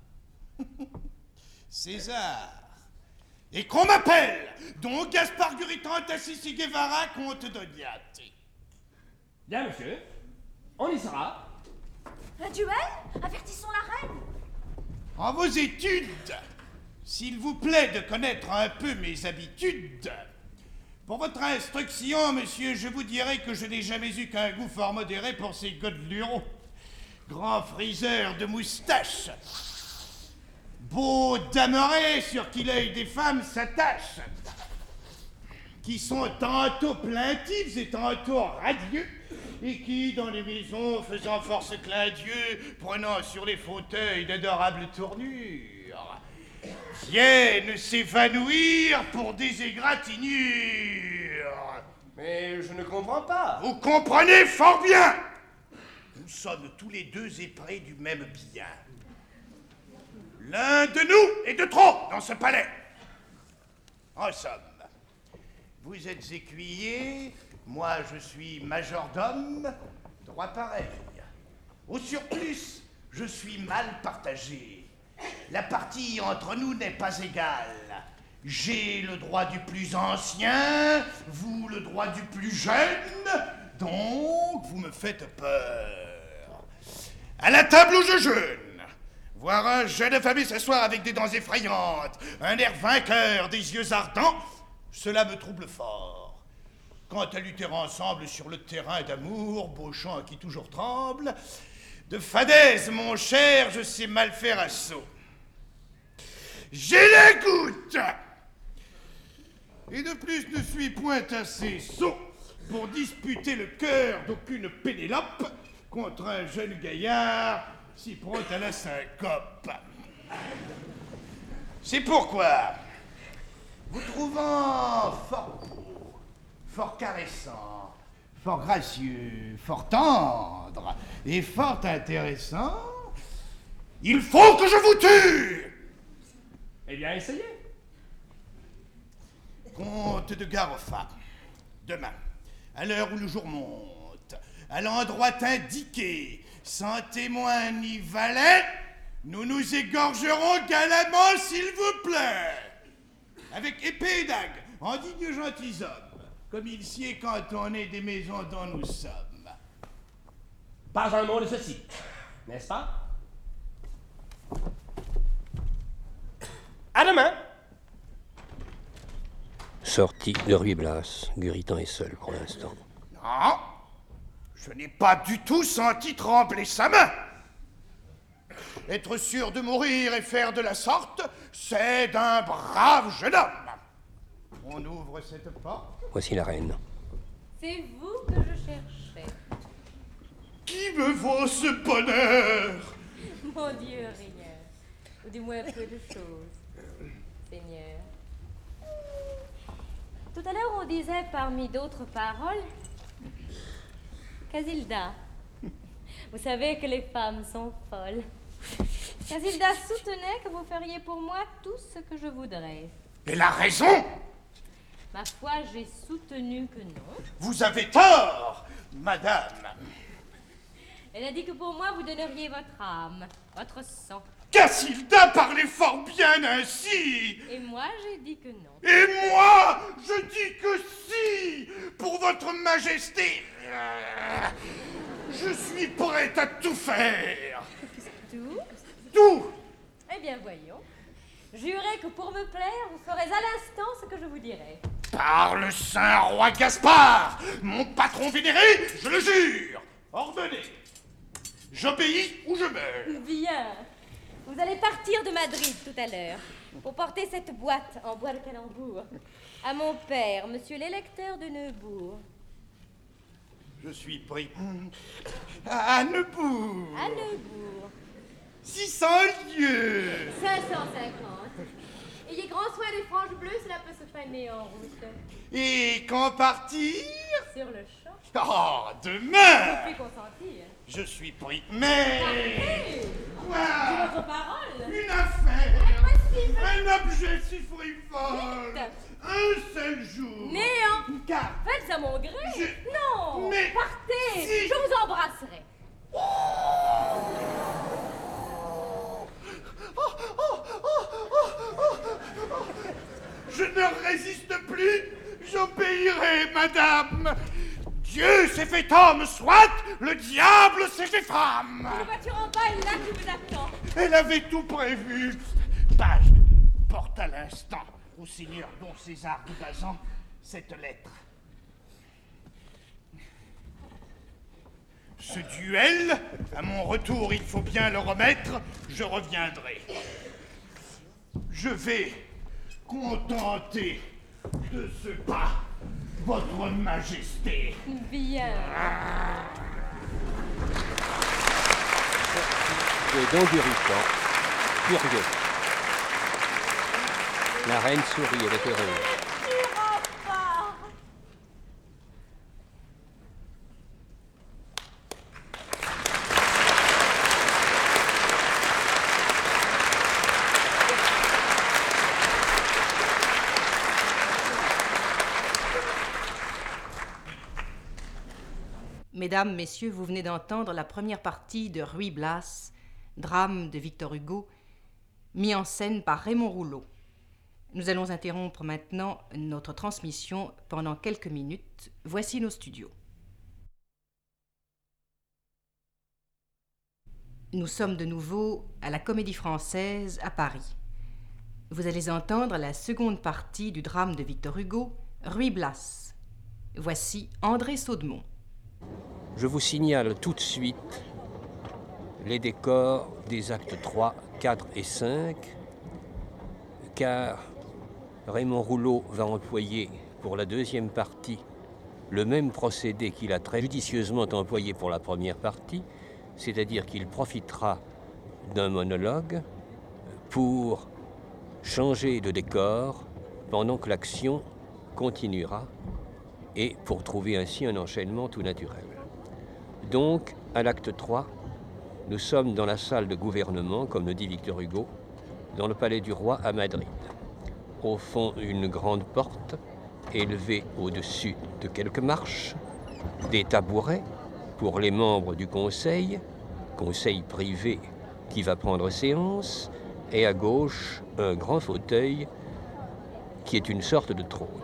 Speaker 10: César, et qu'on m'appelle Don Gaspard Guritan Tassisi Guevara, comte d'Ognate.
Speaker 13: Bien, monsieur. On y sera.
Speaker 8: Un duel? Avertissons la reine.
Speaker 10: En vos études, s'il vous plaît de connaître un peu mes habitudes, pour votre instruction, monsieur, je vous dirai que je n'ai jamais eu qu'un goût fort modéré pour ces godelureaux. Grand friseur de moustache, beau damerets sur qui l'œil des femmes s'attache, qui sont tantôt plaintifs et tantôt radieux, et qui, dans les maisons, faisant force clin d'yeux, prenant sur les fauteuils d'adorables tournures, viennent s'évanouir pour des égratignures.
Speaker 5: Mais je ne comprends pas.
Speaker 10: Vous comprenez fort bien. Nous sommes tous les deux épris du même bien. L'un de nous est de trop dans ce palais. En somme, vous êtes écuyer, moi je suis majordome, droit pareil. Au surplus, je suis mal partagé. La partie entre nous n'est pas égale. J'ai le droit du plus ancien, vous le droit du plus jeune, donc vous me faites peur. À la table où je jeûne, voir un jeune affamé s'asseoir avec des dents effrayantes, un air vainqueur, des yeux ardents, cela me trouble fort. Quant à lutter ensemble sur le terrain d'amour, beau chant qui toujours tremble, de fadaise, mon cher, je sais mal faire assaut. J'ai la goutte! Et de plus ne suis point assez sot pour disputer le cœur d'aucune Pénélope contre un jeune gaillard si prompt à la syncope. C'est pourquoi, vous trouvant fort beau, fort caressant, fort gracieux, fort tendre et fort intéressant, il faut que je vous tue!
Speaker 13: Eh bien, essayez.
Speaker 10: Comte de Garofa, demain, à l'heure où le jour monte, à l'endroit indiqué, sans témoin ni valet, nous nous égorgerons galamment, s'il vous plaît, avec épée et dague, en dignes gentilshommes, comme il sied quand on est des maisons dont nous sommes.
Speaker 13: Pas un mot de ceci, n'est-ce pas?
Speaker 5: À demain.
Speaker 2: Sorti de Ruy Blas. Guritan est seul pour l'instant.
Speaker 10: Non, je n'ai pas du tout senti trembler sa main. Être sûr de mourir et faire de la sorte, c'est d'un brave jeune homme. On ouvre cette porte.
Speaker 2: Voici la reine.
Speaker 11: C'est vous que je cherchais.
Speaker 10: Qui me vaut ce bonheur?
Speaker 11: Mon Dieu, rien. Ou du moins peu de choses, Seigneur. Tout à l'heure, on disait parmi d'autres paroles, Casilda. Vous savez que les femmes sont folles. Casilda soutenait que vous feriez pour moi tout ce que je voudrais.
Speaker 10: Elle a raison.
Speaker 11: Ma foi, j'ai soutenu que non.
Speaker 10: Vous avez tort, madame.
Speaker 11: Elle a dit que pour moi, vous donneriez votre âme, votre sang.
Speaker 10: Casilda parlait fort bien ainsi.
Speaker 11: Et moi, j'ai dit que non.
Speaker 10: Et moi, je dis que si, pour votre majesté. Je suis prête à tout faire.
Speaker 11: Tout?
Speaker 10: Tout.
Speaker 11: Eh bien, voyons. Jurez que pour me plaire, vous ferez à l'instant ce que je vous dirai.
Speaker 10: Par le saint roi Gaspard, mon patron vénéré, je le jure. Ordonnez. J'obéis ou je meurs.
Speaker 11: Bien. Vous allez partir de Madrid tout à l'heure pour porter cette boîte en bois de calembour à mon père, monsieur l'électeur de Neubourg.
Speaker 10: Je suis pris à Neubourg.
Speaker 11: À Neubourg.
Speaker 10: 600 lieues.
Speaker 11: 550. Ayez grand soin des franges bleues, cela peut se faner en route.
Speaker 10: Et quand partir?
Speaker 11: Sur le champ.
Speaker 10: Oh, demain.
Speaker 11: Vous pouvez consentir.
Speaker 10: Je suis pris. Mais...
Speaker 11: Parfait.
Speaker 10: Quoi?
Speaker 11: C'est votre parole.
Speaker 10: Une affaire.
Speaker 11: Impossible.
Speaker 10: Un objet si frivole.
Speaker 11: Vite.
Speaker 10: Un seul jour.
Speaker 11: Néant.
Speaker 10: Car...
Speaker 11: Faites à mon gré. Non.
Speaker 10: Mais...
Speaker 11: Partez.
Speaker 10: Si...
Speaker 11: Je vous embrasserai.
Speaker 10: Je ne résiste plus, j'obéirai, madame. Dieu s'est fait homme, soit, le diable s'est fait femme.
Speaker 11: Une voiture en bas est là qui vous attend.
Speaker 10: Elle avait tout prévu. Page, porte à l'instant au seigneur Don César de Bazan cette lettre. Ce duel, à mon retour, il faut bien le remettre, je reviendrai. Je vais contenter de ce pas votre majesté.
Speaker 11: Bien.
Speaker 2: Et Don Guritan, furieux. La reine sourit, elle est heureuse.
Speaker 1: Mesdames, Messieurs, vous venez d'entendre la première partie de Ruy Blas, drame de Victor Hugo, mis en scène par Raymond Rouleau. Nous allons interrompre maintenant notre transmission pendant quelques minutes. Voici nos studios. Nous sommes de nouveau à la Comédie Française à Paris. Vous allez entendre la seconde partie du drame de Victor Hugo, Ruy Blas. Voici André Saudemont.
Speaker 2: Je vous signale tout de suite les décors des actes 3, 4 et 5, car Raymond Rouleau va employer pour la deuxième partie le même procédé qu'il a très judicieusement employé pour la première partie, c'est-à-dire qu'il profitera d'un monologue pour changer de décor pendant que l'action continuera et pour trouver ainsi un enchaînement tout naturel. Donc, à l'acte 3, nous sommes dans la salle de gouvernement, comme le dit Victor Hugo, dans le palais du roi à Madrid. Au fond, une grande porte, élevée au-dessus de quelques marches, des tabourets pour les membres du conseil privé qui va prendre séance, et à gauche, un grand fauteuil qui est une sorte de trône.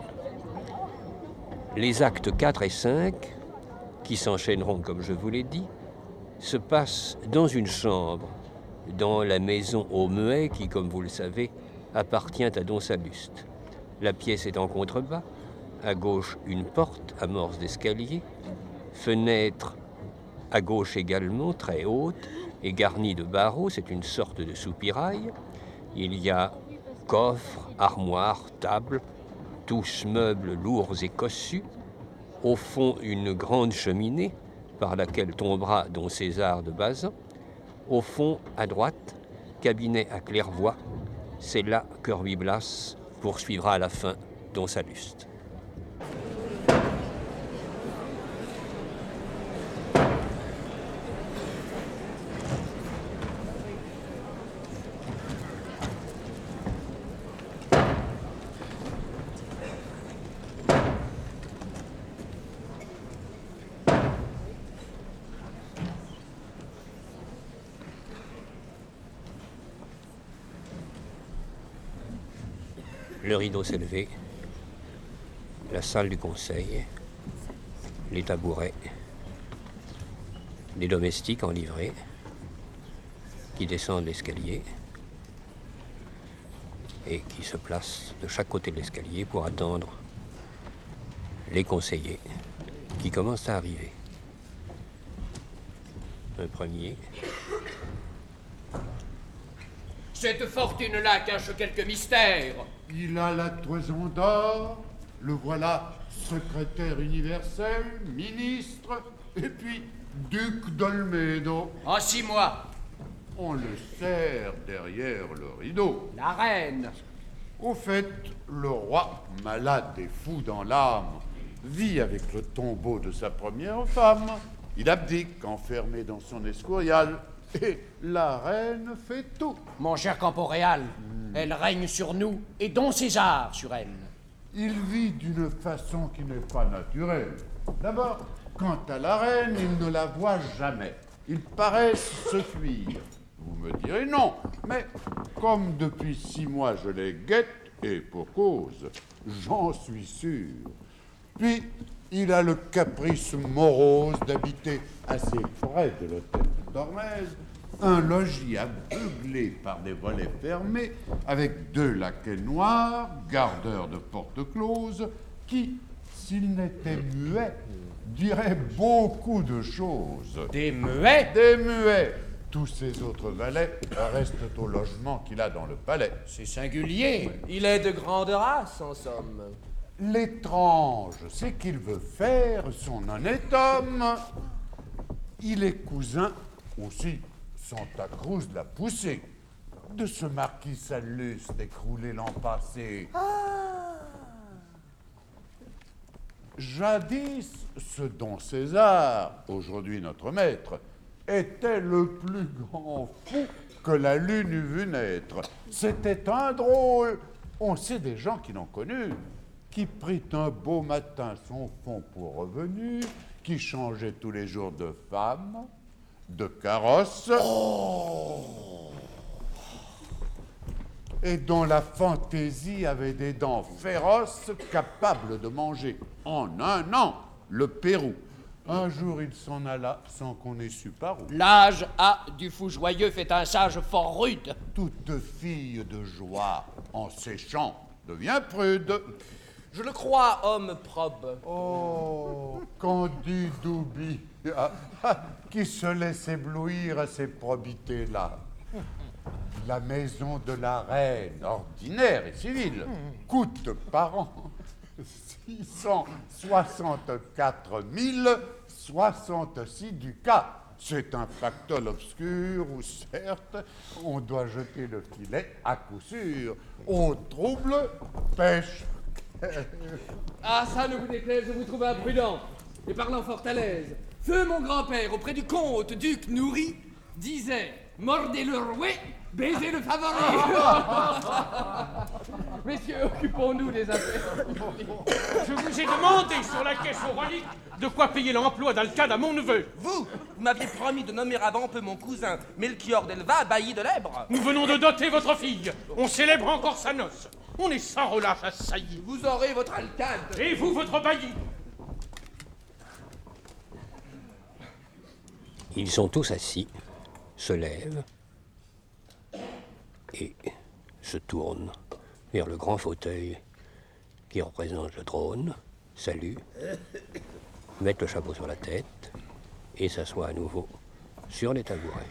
Speaker 2: Les actes 4 et 5, qui s'enchaîneront, comme je vous l'ai dit, se passent dans une chambre, dans la maison aux Muets, qui, comme vous le savez, appartient à Don Salluste. La pièce est en contrebas. À gauche, une porte, amorce d'escalier. Fenêtre à gauche également, très haute, et garnie de barreaux. C'est une sorte de soupirail. Il y a coffre, armoire, table, tous meubles lourds et cossus. Au fond, une grande cheminée par laquelle tombera Don César de Bazan. Au fond, à droite, cabinet à claire-voie. C'est là que Ruy Blas poursuivra à la fin Don Salluste. Le rideau s'est levé, la salle du conseil, les tabourets, les domestiques en livrée qui descendent l'escalier et qui se placent de chaque côté de l'escalier pour attendre les conseillers qui commencent à arriver. Un premier.
Speaker 14: Cette fortune-là cache quelques mystères.
Speaker 15: Il a la toison d'or, le voilà secrétaire universel, ministre, et puis duc d'Olmedo.
Speaker 14: En 6 mois.
Speaker 15: On le serre derrière le rideau.
Speaker 14: La reine.
Speaker 15: Au fait, le roi, malade et fou dans l'âme, vit avec le tombeau de sa première femme. Il abdique, enfermé dans son escurial. Et la reine fait tout.
Speaker 14: Mon cher Camporéal, elle règne sur nous et Don César sur elle.
Speaker 15: Il vit d'une façon qui n'est pas naturelle. D'abord, quant à la reine, il ne la voit jamais. Ils paraissent se fuir. Vous me direz non, mais comme depuis 6 mois je les guette, et pour cause, j'en suis sûr. Puis, il a le caprice morose d'habiter assez près de l'hôtel de Tormez, un logis aveuglé par des volets fermés, avec 2 laquais noirs, gardeurs de porte close, qui, s'ils n'étaient muets, diraient beaucoup de choses.
Speaker 14: Des muets?
Speaker 15: Des muets. Tous ces autres valets restent au logement qu'il a dans le palais.
Speaker 14: C'est singulier.
Speaker 9: Il est de grande race, en somme.
Speaker 15: L'étrange, c'est qu'il veut faire son honnête homme. Il est cousin aussi, Santa Cruz l'a poussé, de ce marquis Salluste écroulé l'an passé. Jadis, ce Don César, aujourd'hui notre maître, était le plus grand fou que la lune eût vu naître. C'était un drôle. On sait des gens qui l'ont connu, qui prit un beau matin son fonds pour revenu, qui changeait tous les jours de femme, de carrosse, et dont la fantaisie avait des dents féroces capables de manger en un an le Pérou. Un jour, il s'en alla sans qu'on ait su par où.
Speaker 14: L'âge a du fou joyeux fait un sage fort rude.
Speaker 15: Toute fille de joie, en séchant, devient prude.
Speaker 9: Je le crois homme probe.
Speaker 15: Oh, Candide oublie, qui se laisse éblouir à ces probités-là. La maison de la reine, ordinaire et civile, coûte par an 664 066 ducats. C'est un factole obscur où, certes, on doit jeter le filet à coup sûr. Au trouble, pêche.
Speaker 9: Ah, ça ne vous déplaise, je vous trouve imprudent. Et parlant fort à l'aise, feu mon grand-père, auprès du comte duc Nourri, disait « Mordez le rouet, baisez le favori !» Messieurs, occupons-nous des affaires.
Speaker 16: Je vous ai demandé sur la caisse aux reliques de quoi payer l'emploi d'Alcade à mon neveu.
Speaker 17: Vous m'aviez promis de nommer avant peu mon cousin Melchior d'Elva, bailli de l'Èbre.
Speaker 16: Nous venons de doter votre fille. On célèbre encore sa noce. On est sans relâche assaillis.
Speaker 17: Vous aurez votre Alcade.
Speaker 16: Et vous, votre bailli.
Speaker 2: Ils sont tous assis, se lèvent et se tourne vers le grand fauteuil qui représente le trône, salue, met le chapeau sur la tête et s'assoit à nouveau sur les tabourets.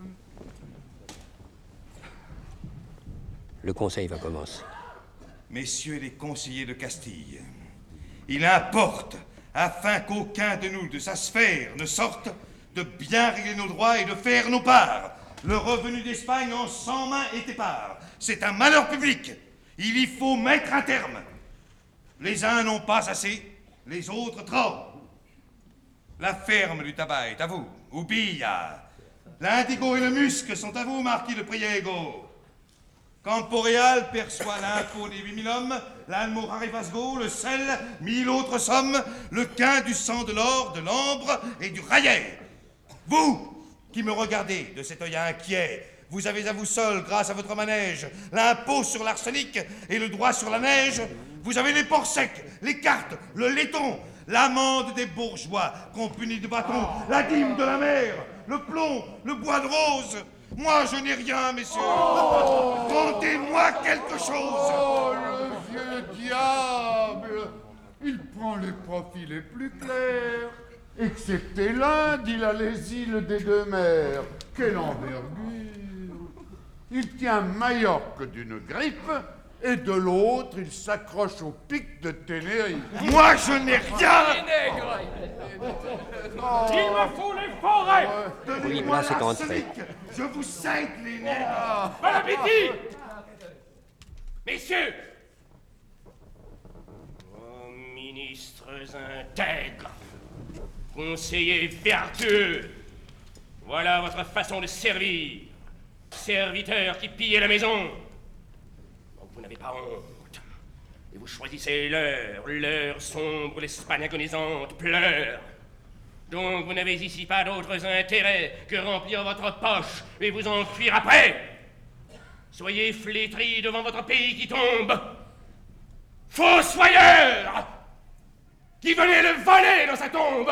Speaker 2: Le conseil va commencer.
Speaker 3: Messieurs les conseillers de Castille, il importe, afin qu'aucun de nous de sa sphère ne sorte, de bien régler nos droits et de faire nos parts. Le revenu d'Espagne en 100 mains est épars. C'est un malheur public. Il y faut mettre un terme. Les uns n'ont pas assez, les autres trop. La ferme du tabac est à vous, ou Billa. L'indigo et le musc sont à vous, marquis de Priego. Campo-Réal perçoit l'impôt des 8000 hommes, l'Almorarifasgo, le sel, 1000 autres sommes, le quin du sang de l'or, de l'ambre et du raillet. Vous, qui me regardez de cet œil inquiet, vous avez à vous seul, grâce à votre manège, l'impôt sur l'arsenic et le droit sur la neige. Vous avez les porcs secs, les cartes, le laiton, l'amende des bourgeois qu'on punit de bâton, la dîme de la mer, le plomb, le bois de rose. Moi, je n'ai rien, messieurs. Rendez-moi quelque chose.
Speaker 15: Oh, le vieux diable! Il prend les profits les plus clairs. Excepté l'Inde, il a les îles des deux mers. Quelle envergure! Il tient Majorque d'une grippe, et de l'autre, il s'accroche au pic de Ténérife.
Speaker 3: Moi, je n'ai rien!
Speaker 6: Il me faut les forêts!
Speaker 3: Donnez-moi
Speaker 2: là, c'est
Speaker 3: l'arsenic. Je vous cède les nègres.
Speaker 6: Bon appétit! Messieurs!
Speaker 5: Oh, ministres intègres, conseillers vertueux, voilà votre façon de servir. Serviteurs qui pillez la maison. Donc vous n'avez pas honte. Et vous choisissez l'heure sombre, l'Espagne agonisante pleure. Donc vous n'avez ici pas d'autres intérêts que remplir votre poche et vous enfuir après. Soyez flétris devant votre pays qui tombe. Fossoyeurs qui venez le voler dans sa tombe.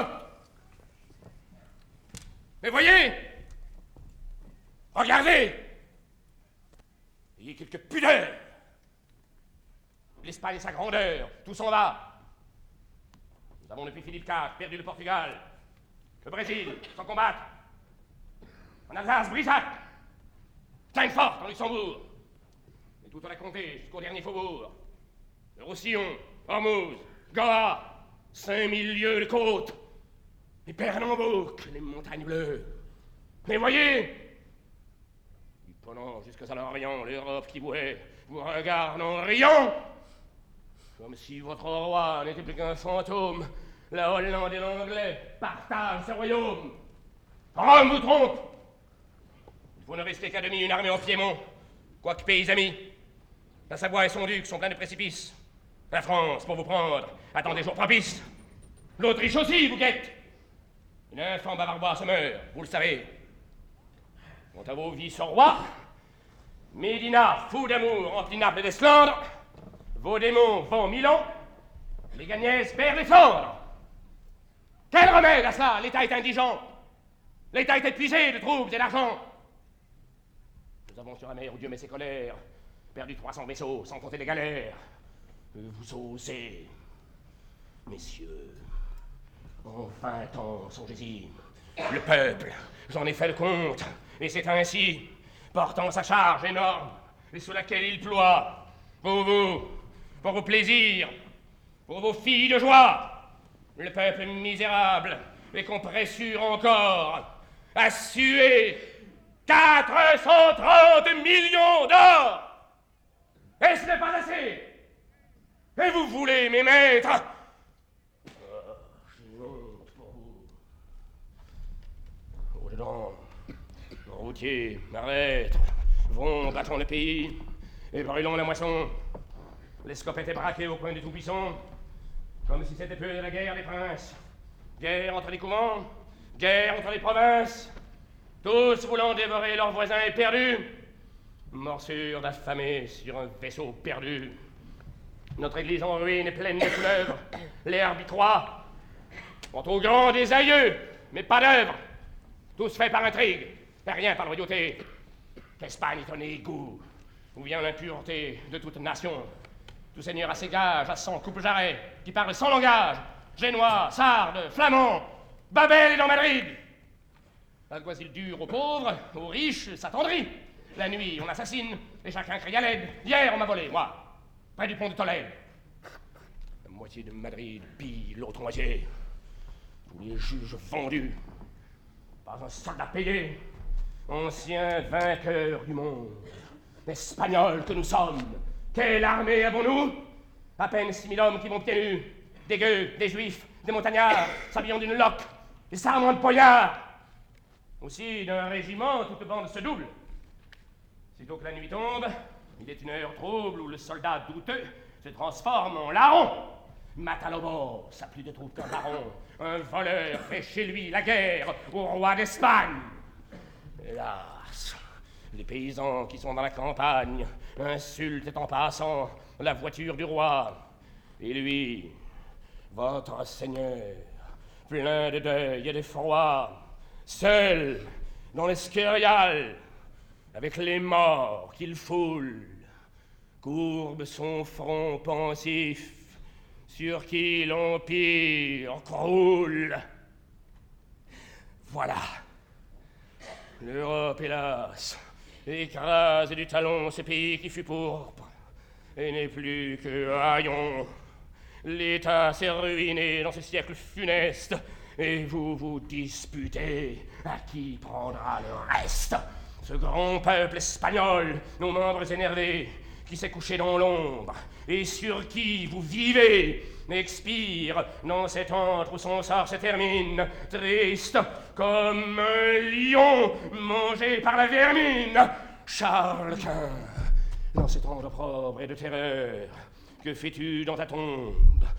Speaker 5: Mais voyez, regardez, ayez quelque pudeur. L'Espagne et sa grandeur, tout s'en va. Nous avons depuis Philippe IV perdu le Portugal, le Brésil sans combattre, en Alsace, Brissac, Steinfort en Luxembourg, et toute la comté jusqu'au dernier faubourg, le Roussillon, Ormuz, Goa, 5000 lieues de côte, et Pernambouc, les montagnes bleues. Mais voyez, du Ponant jusqu'à l'Orient, l'Europe qui vous regarde en riant, comme si votre roi n'était plus qu'un fantôme. La Hollande et l'Anglais partagent ce royaume. Rome vous trompe. Vous ne restez qu'à demi une armée en Piémont, quoique pays amis. La Savoie et son duc sont pleins de précipices. La France, pour vous prendre, attend des jours propices. L'Autriche aussi vous guette. Une infâme bavarois se meurt, vous le savez. Quant à vos vices rois, Médina, fou d'amour, remplit Naples d'Esclandre. Vos démons vont Milan, les Gagnès perdent les Flandres. Quel remède à cela? L'État est indigent. L'État est épuisé de troupes et d'argent. Nous avons sur la mer où Dieu met ses colères perdu 300 vaisseaux, sans compter les galères. Vous osez, messieurs, enfin temps, songez-y. Le peuple, j'en ai fait le compte, et c'est ainsi, portant sa charge énorme, et sous laquelle il ploie, pour vous, pour vos plaisirs, pour vos filles de joie, le peuple misérable, et qu'on pressure encore, à suer 430 millions d'or. Et ce n'est pas assez. Et vous voulez, mes maîtres, j'ai honte pour vous. Au-dedans, routiers, arrêtent, vont battant le pays, et brûlons la moisson. L'escopette est braquée au coin du Tout-Puissant, comme si c'était peu la guerre des princes. Guerre entre les couvents, guerre entre les provinces, tous voulant dévorer leurs voisins éperdus. Morsure d'affamés sur un vaisseau perdu. Notre église en ruine est pleine de fleuves, l'herbe y croît. Quant aux grands des aïeux, mais pas d'œuvre, tous faits par intrigue, et rien par loyauté. Qu'Espagne est un égout, où vient l'impureté de toute nation. Tout seigneur à ses gages, à son coupe-jarret, qui parle sans langage, génois, sardes, flamands, Babel est dans Madrid. Alguazil dur aux pauvres, aux riches s'attendrit. La nuit, on assassine, et chacun crie à l'aide. Hier, on m'a volé, moi, près du pont de Tolède. La moitié de Madrid pille l'autre moitié. Tous les juges vendus. Pas un soldat payé. Anciens vainqueurs du monde. Espagnols que nous sommes. Quelle armée avons-nous? À peine 6000 hommes qui vont pieds nus. Des gueux, des juifs, des montagnards, s'habillant d'une loque, des sarments de poignards. Aussi, d'un régiment, toute bande se double. Sitôt que la nuit tombe, il est une heure trouble où le soldat douteux se transforme en larron. Matalobos a plus de troupes qu'un baron. Un voleur fait chez lui la guerre au roi d'Espagne. Hélas, les paysans qui sont dans la campagne insultent en passant la voiture du roi. Et lui, votre seigneur, plein de deuil et d'effroi, seul dans l'Escurial, avec les morts qu'il foule, courbe son front pensif, sur qui l'Empire croule. Voilà. L'Europe, hélas, écrase du talon ce pays qui fut pourpre, et n'est plus que haillon. L'État s'est ruiné dans ce siècle funeste, et vous vous disputez à qui prendra le reste. Ce grand peuple espagnol, nos membres énervés, qui s'est couché dans l'ombre, et sur qui vous vivez, expire dans cet antre où son sort se termine, triste comme un lion mangé par la vermine. Charles Quint, dans cet antre opprobre et de terreur, que fais-tu dans ta tombe?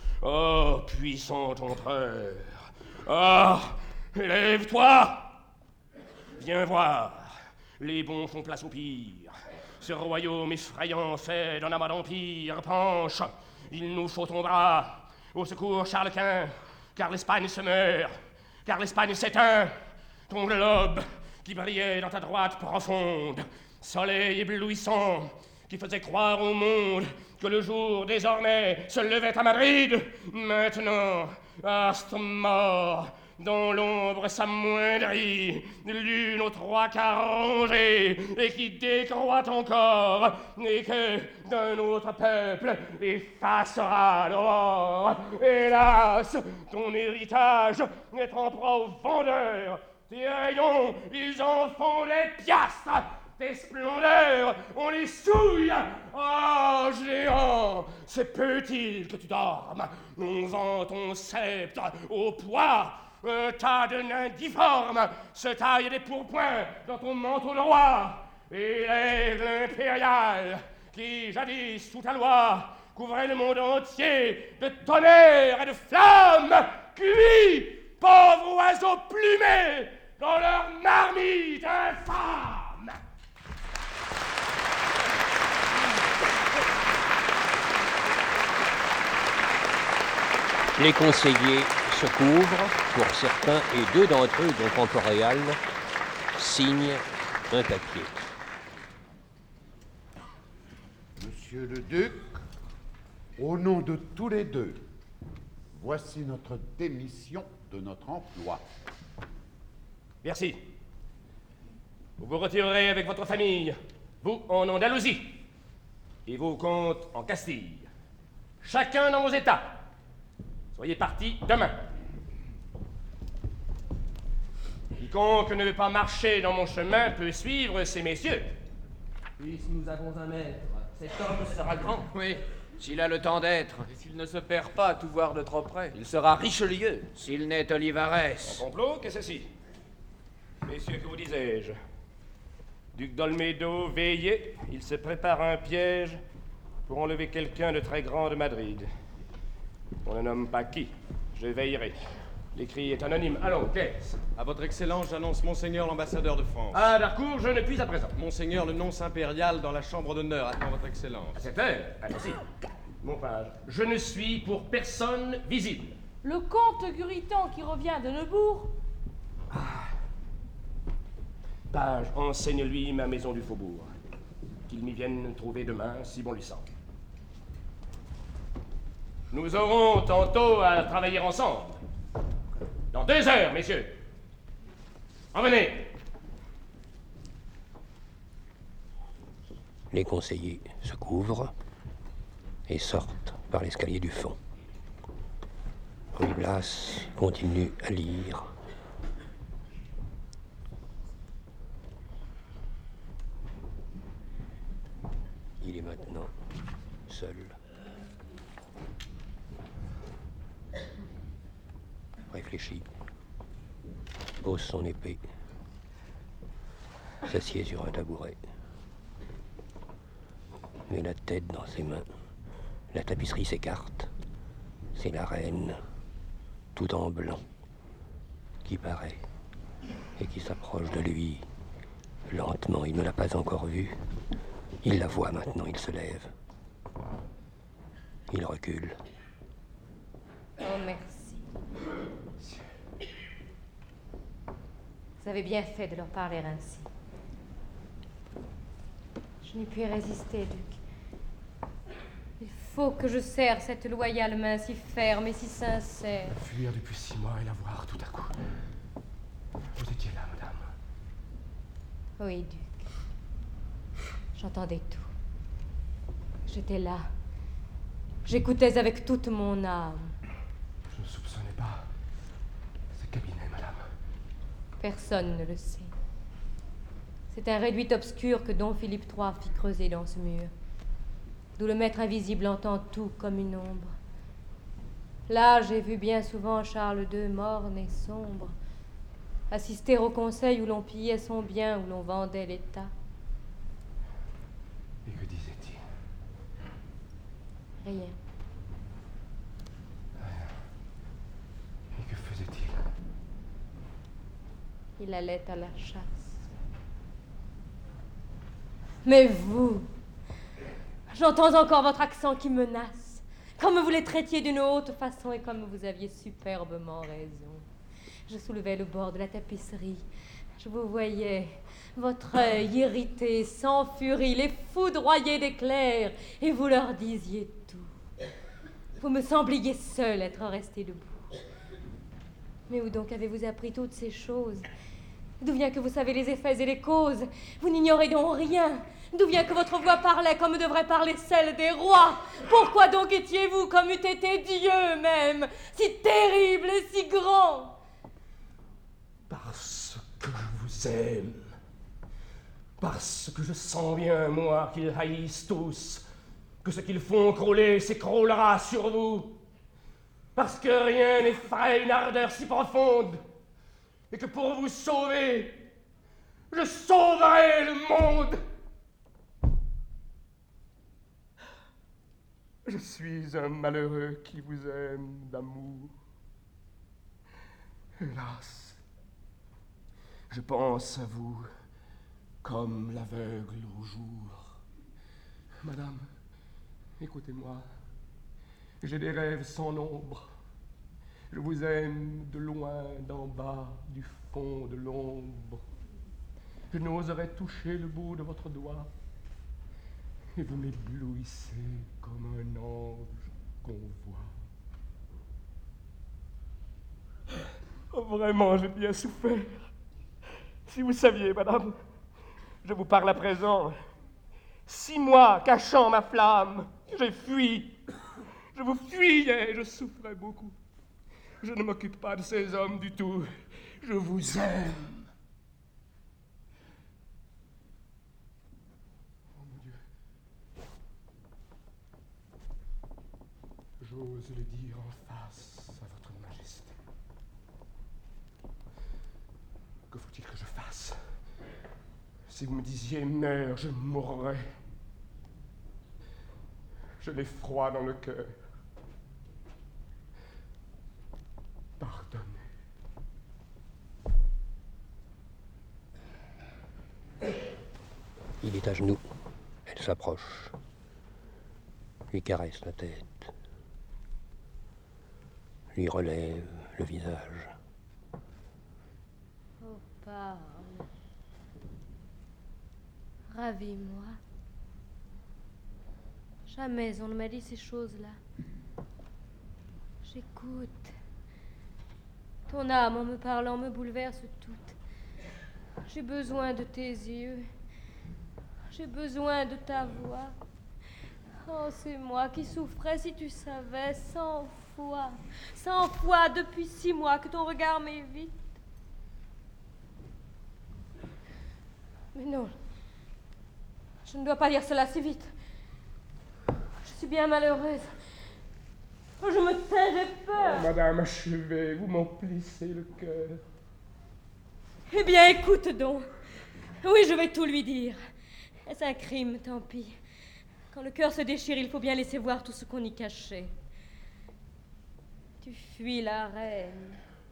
Speaker 5: Oh, puissant empereur! Oh, lève-toi! Viens voir, les bons font place aux pires. Ce royaume effrayant fait d'un amas d'empire penche. Il nous faut ton bras. Au secours, Charles Quint, car l'Espagne se meurt, car l'Espagne s'éteint. Ton globe qui brillait dans ta droite profonde, soleil éblouissant, qui faisait croire au monde que le jour désormais se levait à Madrid, maintenant, astre mort, dans l'ombre s'amoindrit, l'une aux trois quarts rongée, et qui décroît encore, et que d'un autre peuple effacera l'aurore. Hélas, ton héritage est en proie aux vendeurs, tes rayons, ils en font des piastres, tes splendeurs, on les souille. Oh, géant, se peut-il que tu dormes? On vend ton sceptre au poids. Un tas de nains difformes se taille des pourpoints dans ton manteau de roi. Et l'aigle impérial, qui jadis sous ta loi couvrait le monde entier de tonnerre et de flammes, cuit, pauvres oiseaux plumés, dans leur marmite infâme.
Speaker 2: Les conseillers se couvrent pour certains et deux d'entre eux, dont Camporéal, signent un papier.
Speaker 15: Monsieur le Duc, au nom de tous les deux, voici notre démission de notre emploi.
Speaker 5: Merci. Vous vous retirerez avec votre famille, vous en Andalousie, et vos comptes en Castille. Chacun dans vos états. Soyez partis demain. Quiconque ne veut pas marcher dans mon chemin peut suivre ces messieurs.
Speaker 17: Puisque nous avons un maître, cet homme sera grand.
Speaker 14: Oui, s'il a le temps d'être.
Speaker 17: Et s'il ne se perd pas à tout voir de trop près.
Speaker 14: Il sera Richelieu, s'il n'est Olivares.
Speaker 5: En complot, qu'est-ce ceci? Messieurs, que vous disais-je? Duc d'Olmedo, veillez, il se prépare un piège pour enlever quelqu'un de très grand de Madrid. On ne nomme pas qui. Je veillerai. L'écrit est anonyme. Allons, qu'est-ce?
Speaker 6: À votre excellence, j'annonce Monseigneur l'ambassadeur de France.
Speaker 5: Ah, d'Harcourt, je ne puis à présent.
Speaker 6: Monseigneur le nonce impérial dans la chambre d'honneur attend votre excellence.
Speaker 5: À cette heure? Allons-y. Mon page, je ne suis pour personne visible.
Speaker 11: Le comte Guritan qui revient de Neubourg.
Speaker 5: Page, enseigne-lui ma maison du faubourg. qu'il m'y vienne trouver demain, si bon lui semble. Nous aurons tantôt à travailler ensemble. Dans 2 heures, messieurs. En venez.
Speaker 2: Les conseillers se couvrent et sortent par l'escalier du fond. Ruy Blas continue à lire. Il est maintenant seul. Réfléchit, pose son épée, s'assied sur un tabouret, met la tête dans ses mains. La tapisserie s'écarte. C'est la reine, tout en blanc, qui paraît et qui s'approche de lui. Lentement, il ne l'a pas encore vue. Il la voit maintenant, il se lève. Il recule.
Speaker 11: Oh, merci. Vous avez bien fait de leur parler ainsi. Je n'y puis résister, Duc. Il faut que je serre cette loyale main si ferme et si sincère.
Speaker 13: Fuir depuis 6 mois et la voir tout à coup. Vous étiez là, madame.
Speaker 11: Oui, Duc. J'entendais tout. J'étais là. J'écoutais avec toute mon âme.
Speaker 13: Je ne soupçonnais pas ce cabinet, madame.
Speaker 11: Personne ne le sait. C'est un réduit obscur que Don Philippe III fit creuser dans ce mur, d'où le maître invisible entend tout comme une ombre. Là, j'ai vu bien souvent Charles II morne et sombre, assister au conseil où l'on pillait son bien, où l'on vendait l'État.
Speaker 13: Et que disait-il?
Speaker 11: Rien.
Speaker 13: Et que faisait-il?
Speaker 11: Il allait à la chasse. Mais vous, j'entends encore votre accent qui menace, comme vous les traitiez d'une haute façon et comme vous aviez superbement raison. Je soulevais le bord de la tapisserie. Je vous voyais, votre œil irrité, sans furie, les foudroyer d'éclairs, et vous leur disiez tout. Vous me sembliez seul être resté debout. Mais où donc avez-vous appris toutes ces choses? D'où vient que vous savez les effets et les causes? Vous n'ignorez donc rien. D'où vient que votre voix parlait comme devrait parler celle des rois? Pourquoi donc étiez-vous comme eût été Dieu même, si terrible et si grand?
Speaker 5: Parce que je vous aime. Parce que je sens bien, moi, qu'ils haïssent tous, que ce qu'ils font crouler s'écroulera sur vous. Parce que rien n'effraie une ardeur si profonde, et que pour vous sauver, je sauverai le monde. Je suis un malheureux qui vous aime d'amour. Hélas, je pense à vous comme l'aveugle au jour. Madame, écoutez-moi. J'ai des rêves sans nombre. Je vous aime de loin, d'en bas, du fond de l'ombre. Je n'oserais toucher le bout de votre doigt. Et vous m'éblouissez comme un ange qu'on voit. Oh, vraiment, j'ai bien souffert. Si vous saviez, madame, je vous parle à présent. 6 mois cachant ma flamme, j'ai fui. Je vous fuyais, je souffrais beaucoup. Je ne m'occupe pas de ces hommes du tout. Je vous aime. Oh mon Dieu. J'ose le dire en face à votre majesté. Que faut-il que je fasse? Si vous me disiez meurs, je mourrais. Je l'ai froid dans le cœur. Pardonnez.
Speaker 2: Il est à genoux. Elle s'approche, lui caresse la tête, lui relève le visage.
Speaker 11: Oh, parle. Ravis-moi. Jamais on ne m'a dit ces choses-là. J'écoute. Ton âme, en me parlant, me bouleverse toute. J'ai besoin de tes yeux. J'ai besoin de ta voix. Oh, c'est moi qui souffrais, si tu savais, 100 fois depuis 6 mois que ton regard m'évite. Mais non, je ne dois pas dire cela si vite. Je suis bien malheureuse. Oh, je me tais, j'ai peur.
Speaker 16: Oh, madame, achevez, vous m'emplissez le cœur.
Speaker 11: Eh bien, écoute donc. Oui, je vais tout lui dire. Est-ce un crime, tant pis. Quand le cœur se déchire, il faut bien laisser voir tout ce qu'on y cachait. Tu fuis la reine.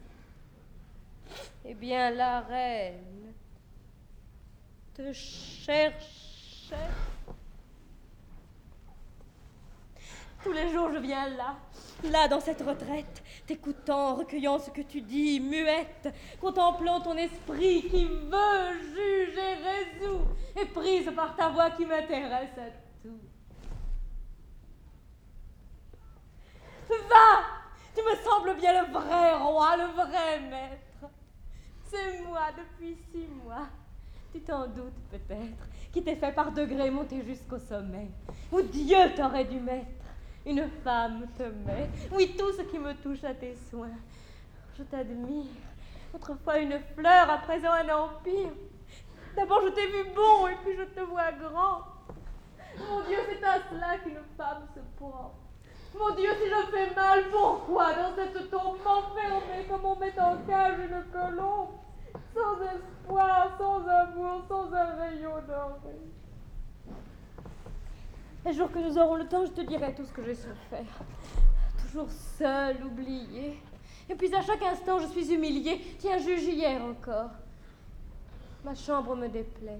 Speaker 11: Eh bien, la reine te cherchait. Tous les jours, je viens là, dans cette retraite, t'écoutant, recueillant ce que tu dis, muette, contemplant ton esprit qui veut, juge et résout, et prise par ta voix qui m'intéresse à tout. Va! Tu me sembles bien le vrai roi, le vrai maître. C'est moi depuis 6 mois. Tu t'en doutes peut-être, qui t'ai fait par degrés monter jusqu'au sommet, où Dieu t'aurait dû mettre. Une femme te met. Oui, tout ce qui me touche à tes soins. Je t'admire. Autrefois une fleur, à présent un empire. D'abord je t'ai vu bon, et puis je te vois grand. Mon Dieu, c'est à cela qu'une femme se prend. Mon Dieu, si je fais mal, pourquoi dans cette tombe m'enfermer comme on met en cage une colombe, sans espoir, sans amour, sans un rayon doré? Les jours que nous aurons le temps, je te dirai tout ce que j'ai souffert. Toujours seule, oubliée. Et puis à chaque instant, je suis humiliée. Tiens, juge hier encore. Ma chambre me déplaît.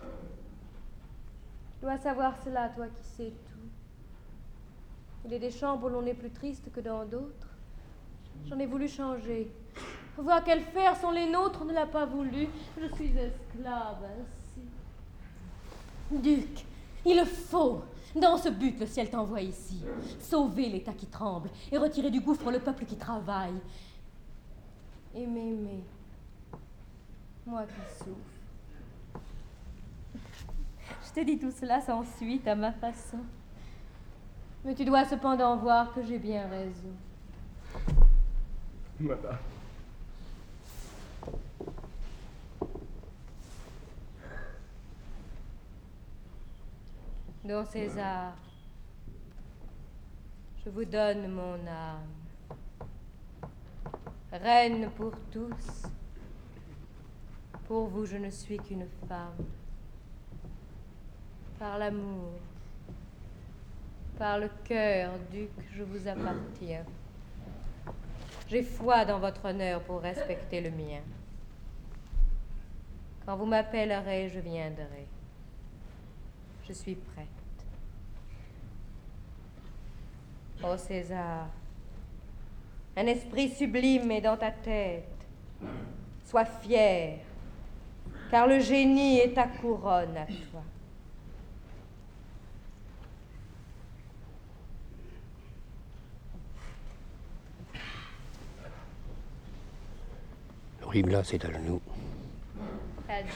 Speaker 11: Tu dois savoir cela, toi qui sais tout. Il y a des chambres où l'on est plus triste que dans d'autres. J'en ai voulu changer. Voir quels fers sont les nôtres ne l'a pas voulu. Je suis esclave ainsi. Duc, il faut. Dans ce but, le ciel t'envoie ici. Sauver l'État qui tremble et retirer du gouffre le peuple qui travaille. Et m'aimer. Moi qui souffre. Je te dis tout cela sans suite à ma façon. Mais tu dois cependant voir que j'ai bien raison.
Speaker 16: Madame.
Speaker 11: Don César, je vous donne mon âme. Reine pour tous. Pour vous, je ne suis qu'une femme. Par l'amour, par le cœur, duc, je vous appartiens. J'ai foi dans votre honneur pour respecter le mien. Quand vous m'appellerez, je viendrai. Je suis prête. Ô César, un esprit sublime est dans ta tête. Sois fier, car le génie est ta couronne à toi.
Speaker 2: Ruy Blas est à genoux.
Speaker 11: Adieu.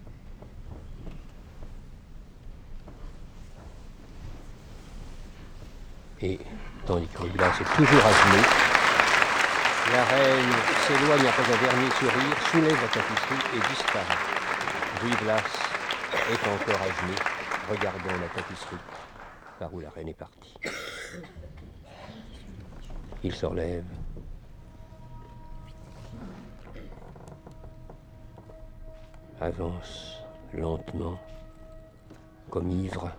Speaker 2: Et tandis que Ruy Blas est toujours à genoux, la reine s'éloigne après un dernier sourire, soulève la tapisserie et disparaît. Ruy Blas est encore à genoux, regardant la tapisserie par où la reine est partie. Il se relève. Avance lentement, comme ivre.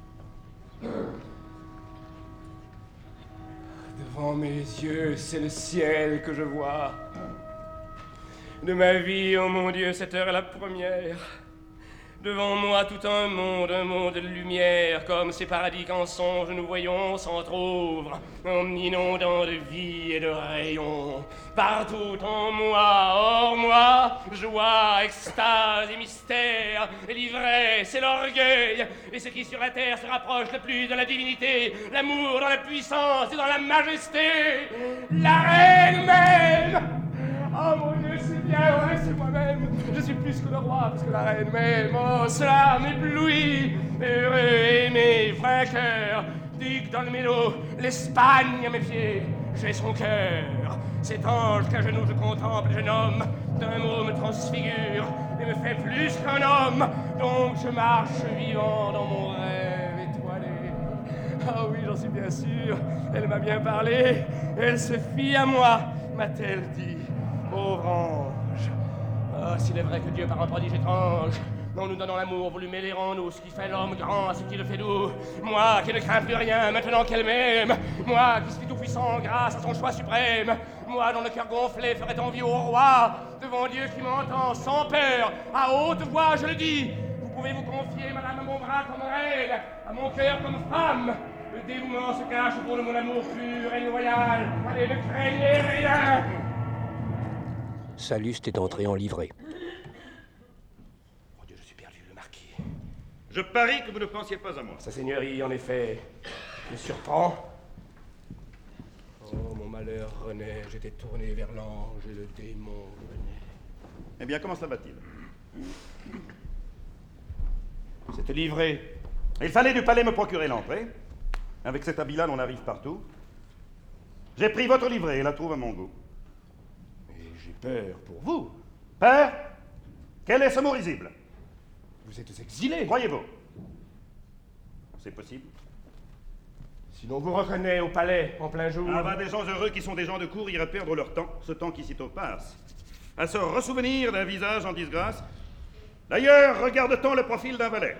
Speaker 16: Devant mes yeux, c'est le ciel que je vois. De ma vie, oh mon Dieu, cette heure est la première.
Speaker 5: Devant moi tout un monde de lumière, comme ces paradis qu'en songe nous voyons s'entr'ouvre, en inondant de vie et de rayons. Partout en moi, hors moi, joie, extase et mystère, et l'ivresse et l'orgueil, et ce qui sur la terre se rapproche le plus de la divinité, l'amour dans la puissance et dans la majesté, la reine même. Oh mon Dieu, c'est bien, ouais, c'est moi-même. Je suis plus que le roi, plus que la reine même. Oh, cela m'éblouit. Heureux, aimé, vainqueur. Duc dans le mélo, l'Espagne à mes pieds. J'ai son cœur. Cet ange qu'à genoux je contemple, jeune homme, d'un mot me transfigure et me fait plus qu'un homme. Donc je marche vivant dans mon rêve étoilé. Ah oui, j'en suis bien sûr. Elle m'a bien parlé. Elle se fie à moi, m'a-t-elle dit. Pauvre ange. Ah, s'il est vrai que Dieu, par un prodige étrange, en nous donnant l'amour, voulu mêler en nous ce qui fait l'homme grand à ce qui le fait doux. Moi qui ne crains plus rien maintenant qu'elle m'aime. Moi qui suis tout puissant grâce à son choix suprême. Moi dont le cœur gonflé ferait envie au roi. Devant Dieu qui m'entend sans peur, à haute voix je le dis. Vous pouvez vous confier, madame, à mon bras comme reine, à mon cœur comme femme. Le dévouement se cache au fond de mon amour pur et loyal. Allez, ne craignez rien.
Speaker 2: Salluste est entré en livrée.
Speaker 5: Mon Dieu, je suis perdu, le marquis.
Speaker 3: Je parie que vous ne pensiez pas à moi.
Speaker 5: Sa seigneurie, en effet, me surprend. Oh, mon malheur renaît. J'étais tourné vers l'ange et le démon venait.
Speaker 3: Eh bien, comment cela va-t-il?
Speaker 5: C'était livré.
Speaker 3: Il fallait du palais me procurer l'entrée. Avec cet habit-là, on arrive partout. J'ai pris votre livret et la trouve à mon goût.
Speaker 5: J'ai peur pour vous.
Speaker 3: Père, quel est ce mot risible?
Speaker 5: Vous êtes exilé.
Speaker 3: Croyez-vous? C'est possible.
Speaker 5: Si l'on vous reconnaît au palais en plein jour.
Speaker 3: Ah bah, des gens heureux qui sont des gens de cour iraient perdre leur temps, ce temps qui sitôt passe, à se ressouvenir d'un visage en disgrâce. D'ailleurs, regarde-t-on le profil d'un valet?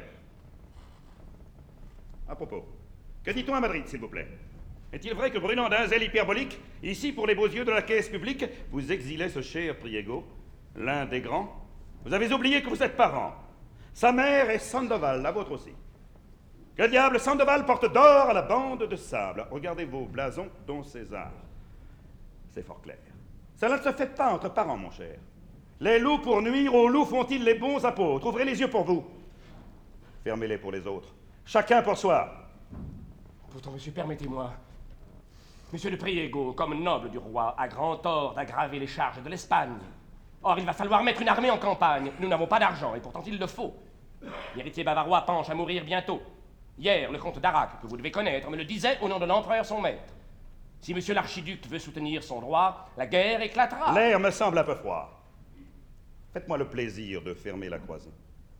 Speaker 3: À propos, que dit-on à Madrid, s'il vous plaît? Est-il vrai que, brûlant d'un zèle hyperbolique, ici, pour les beaux yeux de la caisse publique, vous exilez ce cher Priego, l'un des grands? Vous avez oublié que vous êtes parent. Sa mère est Sandoval, la vôtre aussi. Que diable, Sandoval porte d'or à la bande de sable. Regardez vos blasons, dont César. C'est fort clair. Cela ne se fait pas entre parents, mon cher. Les loups pour nuire aux loups font-ils les bons apôtres? Ouvrez les yeux pour vous. Fermez-les pour les autres. Chacun pour soi.
Speaker 5: Pourtant, monsieur, permettez-moi. Monsieur de Priego, comme noble du roi, a grand tort d'aggraver les charges de l'Espagne. Or, il va falloir mettre une armée en campagne. Nous n'avons pas d'argent, et pourtant il le faut. L'héritier bavarois penche à mourir bientôt. Hier, le comte d'Arac, que vous devez connaître, me le disait au nom de l'empereur son maître. Si monsieur l'archiduc veut soutenir son droit, la guerre éclatera.
Speaker 3: L'air me semble un peu froid. Faites-moi le plaisir de fermer la croisée.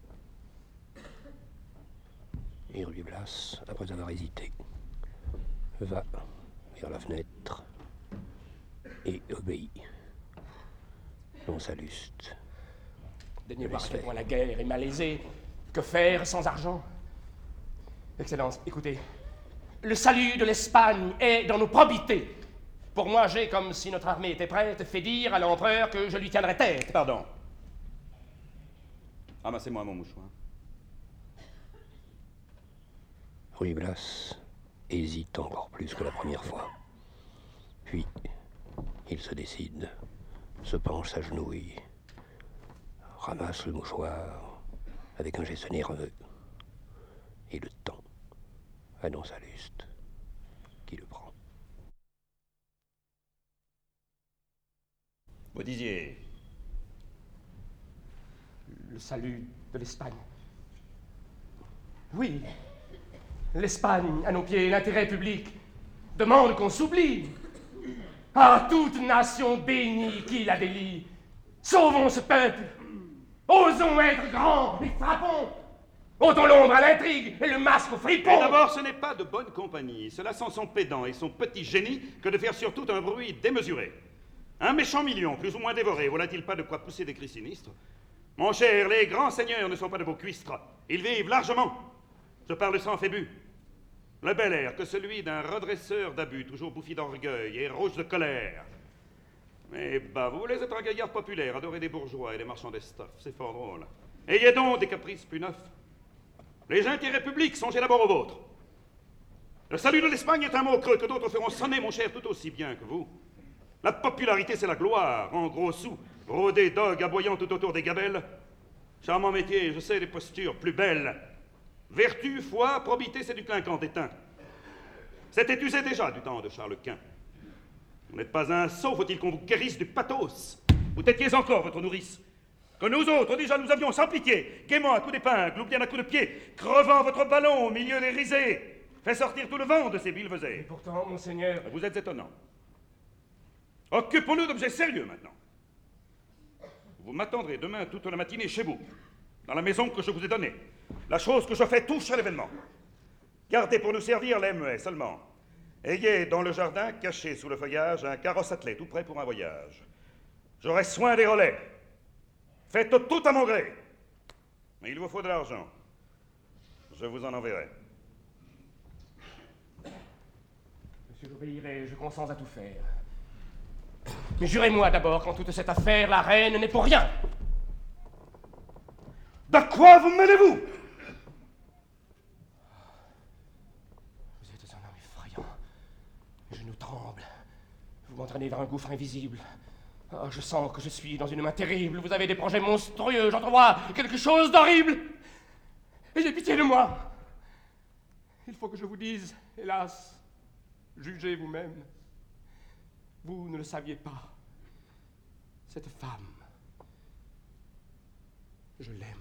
Speaker 2: Et Ruy Blas, après avoir hésité, va vers la fenêtre et obéit. Don Salluste.
Speaker 5: Daignez voir à quel point la guerre est malaisée. Que faire sans argent? Excellence, écoutez. Le salut de l'Espagne est dans nos probités. Pour moi, j'ai, comme si notre armée était prête, fait dire à l'empereur que je lui tiendrais tête.
Speaker 3: Pardon. Ramassez-moi mon mouchoir.
Speaker 2: Ruy Blas hésite encore plus que la première fois. Puis, il se décide, se penche, s'agenouille, ramasse le mouchoir avec un geste nerveux et le tend à Don Salluste, qui le prend.
Speaker 3: Vous disiez...
Speaker 5: Le salut de l'Espagne. Oui, l'Espagne, à nos pieds, l'intérêt public, demande qu'on s'oublie. Ah, toute nation bénie qui la délie, sauvons ce peuple, osons être grands et frappons, ôtons l'ombre à l'intrigue et le masque au fripon.
Speaker 3: Et d'abord, ce n'est pas de bonne compagnie. Cela sent son pédant et son petit génie que de faire surtout un bruit démesuré. Un méchant million, plus ou moins dévoré, voilà-t-il pas de quoi pousser des cris sinistres? Mon cher, les grands seigneurs ne sont pas de vos cuistres. Ils vivent largement. Je parle sans phébus. Le bel air que celui d'un redresseur d'abus, toujours bouffi d'orgueil et rouge de colère. Mais bah, vous voulez être un gaillard populaire, adoré des bourgeois et des marchands d'estoffes. C'est fort drôle. Ayez donc des caprices plus neufs. Les intérêts publics, songez d'abord aux vôtres. Le salut de l'Espagne est un mot creux que d'autres feront sonner, mon cher, tout aussi bien que vous. La popularité, c'est la gloire, en gros sous, rôder dogues aboyant tout autour des gabelles. Charmant métier, je sais, des postures plus belles. Vertu, foi, probité, c'est du clinquant éteint. C'était usé déjà du temps de Charles Quint. Vous n'êtes pas un sot, faut-il qu'on vous guérisse du pathos. Vous têtiez encore votre nourrice. Que nous autres, déjà, nous avions sans pitié, gaiement à coups d'épingle ou bien à coups de pied, crevant votre ballon au milieu des risées, fait sortir tout le vent de ces billevesées.
Speaker 5: Pourtant, monseigneur...
Speaker 3: Vous êtes étonnant. Occupons-nous d'objets sérieux maintenant. Vous m'attendrez demain toute la matinée chez vous, dans la maison que je vous ai donnée. La chose que je fais touche à l'événement. Gardez pour nous servir les muets seulement. Ayez dans le jardin, caché sous le feuillage, un carrosse attelé, tout prêt pour un voyage. J'aurai soin des relais. Faites tout à mon gré. Mais il vous faut de l'argent. Je vous en enverrai.
Speaker 5: Monsieur, j'obéirai, je consens à tout faire. Mais jurez-moi d'abord qu'en toute cette affaire, la reine n'est pour rien.
Speaker 3: De quoi vous mêlez-vous?
Speaker 5: Vous êtes un homme effrayant. Mes genoux tremblent. Vous m'entraînez vers un gouffre invisible. Oh, je sens que je suis dans une main terrible. Vous avez des projets monstrueux. J'entrevois quelque chose d'horrible. Et j'ai pitié de moi. Il faut que je vous dise, hélas, jugez vous-même. Vous ne le saviez pas. Cette femme, je l'aime.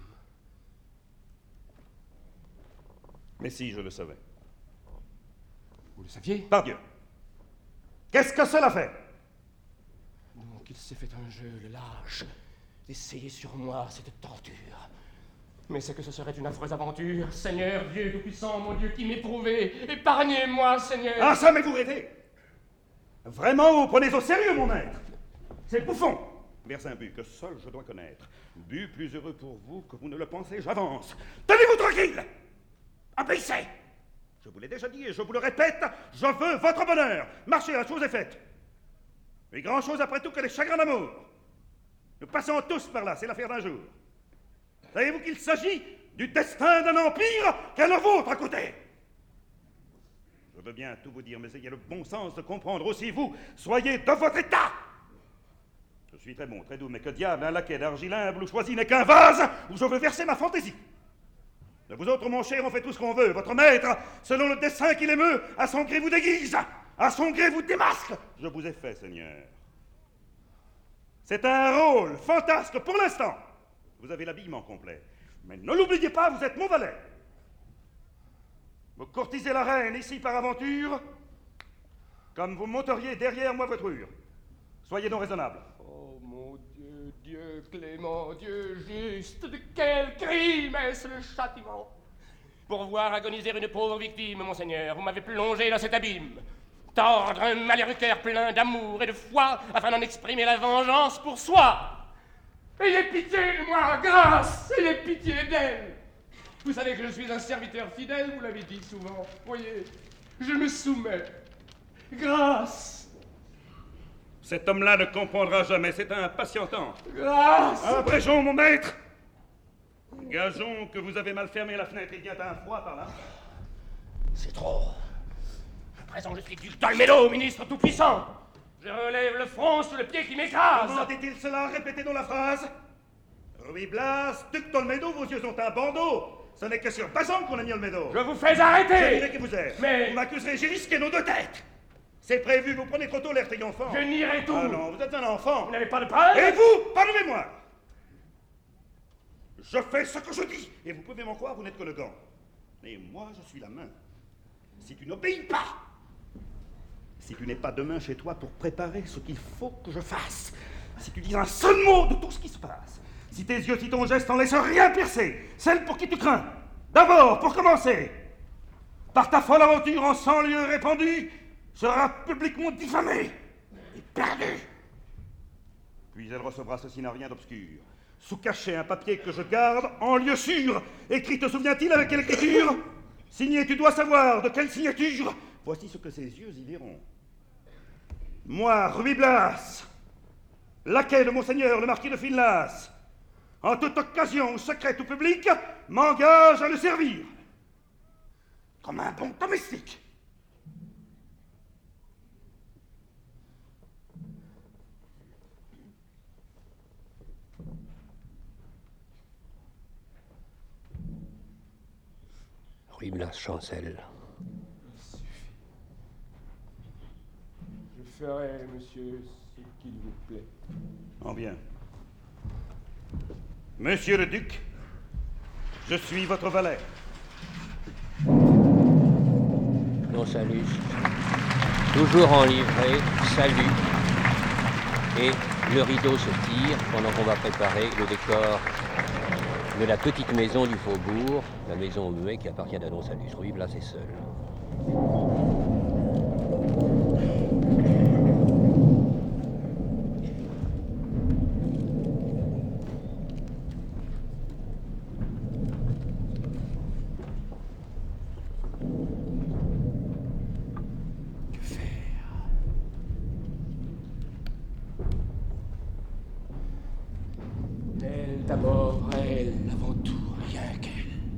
Speaker 3: Mais si, je le savais.
Speaker 5: Vous le saviez?
Speaker 3: Pardieu. Qu'est-ce que cela fait?
Speaker 5: Donc il s'est fait un jeu, le lâche, d'essayer sur moi cette torture. Mais c'est que ce serait une affreuse aventure. Seigneur, Dieu Tout-Puissant, mon Dieu qui m'éprouvait, épargnez-moi, Seigneur.
Speaker 3: Ah ça, mais vous rêvez. Vraiment, vous prenez au sérieux, mon maître. C'est bouffon. Verse un but que seul je dois connaître. But plus heureux pour vous que vous ne le pensez, j'avance. Tenez-vous tranquille. Obéissez. Je vous l'ai déjà dit et je vous le répète, je veux votre bonheur. Marchez, la chose est faite. Mais grand-chose après tout que les chagrins d'amour. Nous passons tous par là, c'est l'affaire d'un jour. Savez-vous qu'il s'agit du destin d'un empire qu'est le vôtre à côté? Je veux bien tout vous dire, mais ayez le bon sens de comprendre aussi, vous, soyez de votre état. Je suis très bon, très doux, mais que diable, un laquais d'argile humble ou choisi n'est qu'un vase où je veux verser ma fantaisie. De vous autres, mon cher, on fait tout ce qu'on veut. Votre maître, selon le dessein qu'il émeut, à son gré vous déguise, à son gré vous démasque. Je vous ai fait, Seigneur. C'est un rôle fantasque pour l'instant. Vous avez l'habillement complet. Mais ne l'oubliez pas, vous êtes mon valet. Vous courtisez la reine ici par aventure, comme vous monteriez derrière moi voiture. Soyez donc raisonnable.
Speaker 5: Oh mon Dieu, Dieu clément, Dieu juste, de quel crime est-ce le châtiment? Pour voir agoniser une pauvre victime, monseigneur, vous m'avez plongé dans cet abîme. Tordre un malheureux cœur plein d'amour et de foi, afin d'en exprimer la vengeance pour soi. Ayez pitié de moi, grâce, ayez pitié d'elle. Vous savez que je suis un serviteur fidèle, vous l'avez dit souvent. Voyez, je me soumets. Grâce.
Speaker 3: Cet homme-là ne comprendra jamais, c'est un patientant.
Speaker 5: Grâce.
Speaker 3: Abrégeons, mon maître. Gageons que vous avez mal fermé la fenêtre, il y a un froid par là.
Speaker 5: C'est trop. À présent, je suis duc d'Olmedo, ministre tout-puissant. Je relève le front sous le pied qui m'écrase.
Speaker 3: Comment dit-il cela? Répétez donc la phrase. Ruy Blas, duc d'Olmedo, vos yeux ont un bandeau. Ce n'est que sur Bazan qu'on a mis Olmedo.
Speaker 5: Je vous fais arrêter.
Speaker 3: Je dirai qui vous êtes. Mais... Vous m'accuserez, j'ai risqué nos deux têtes. C'est prévu, vous prenez trop tôt l'air triomphant.
Speaker 5: Je nierai tout.
Speaker 3: Ah non, vous êtes un enfant.
Speaker 5: Vous n'avez pas de preuve.
Speaker 3: Et vous, pardonnez-moi. Je fais ce que je dis. Et vous pouvez m'en croire, vous n'êtes que le gant. Mais moi, je suis la main. Si tu n'obéis pas, si tu n'es pas demain chez toi pour préparer ce qu'il faut que je fasse, si tu dis un seul mot de tout ce qui se passe, si tes yeux, si ton geste n'en laisse rien percer, celle pour qui tu crains, d'abord, pour commencer, par ta folle aventure en 100 lieux répandue, sera publiquement diffamée et perdue. Puis elle recevra ceci n'a rien d'obscur. Sous cachet, un papier que je garde en lieu sûr, écrit, te souviens-t-il, avec quelle écriture? Signé, tu dois savoir de quelle signature. Voici ce que ses yeux y verront. Moi, Ruy Blas, laquais de monseigneur le marquis de Finlas, en toute occasion, secrète ou publique, m'engage à le servir. Comme un bon domestique.
Speaker 2: Rue Blas-Chancel.
Speaker 5: Je ferai, monsieur, ce qu'il vous plaît.
Speaker 3: En bien. Monsieur le duc, je suis votre valet.
Speaker 2: Non, salut. Toujours en livrée, salut. Et le rideau se tire pendant qu'on va préparer le décor de la petite maison du faubourg, la maison muet qui appartient à Don Salus. Rue Blas est seul.
Speaker 5: D'abord, elle, avant tout, rien qu'elle.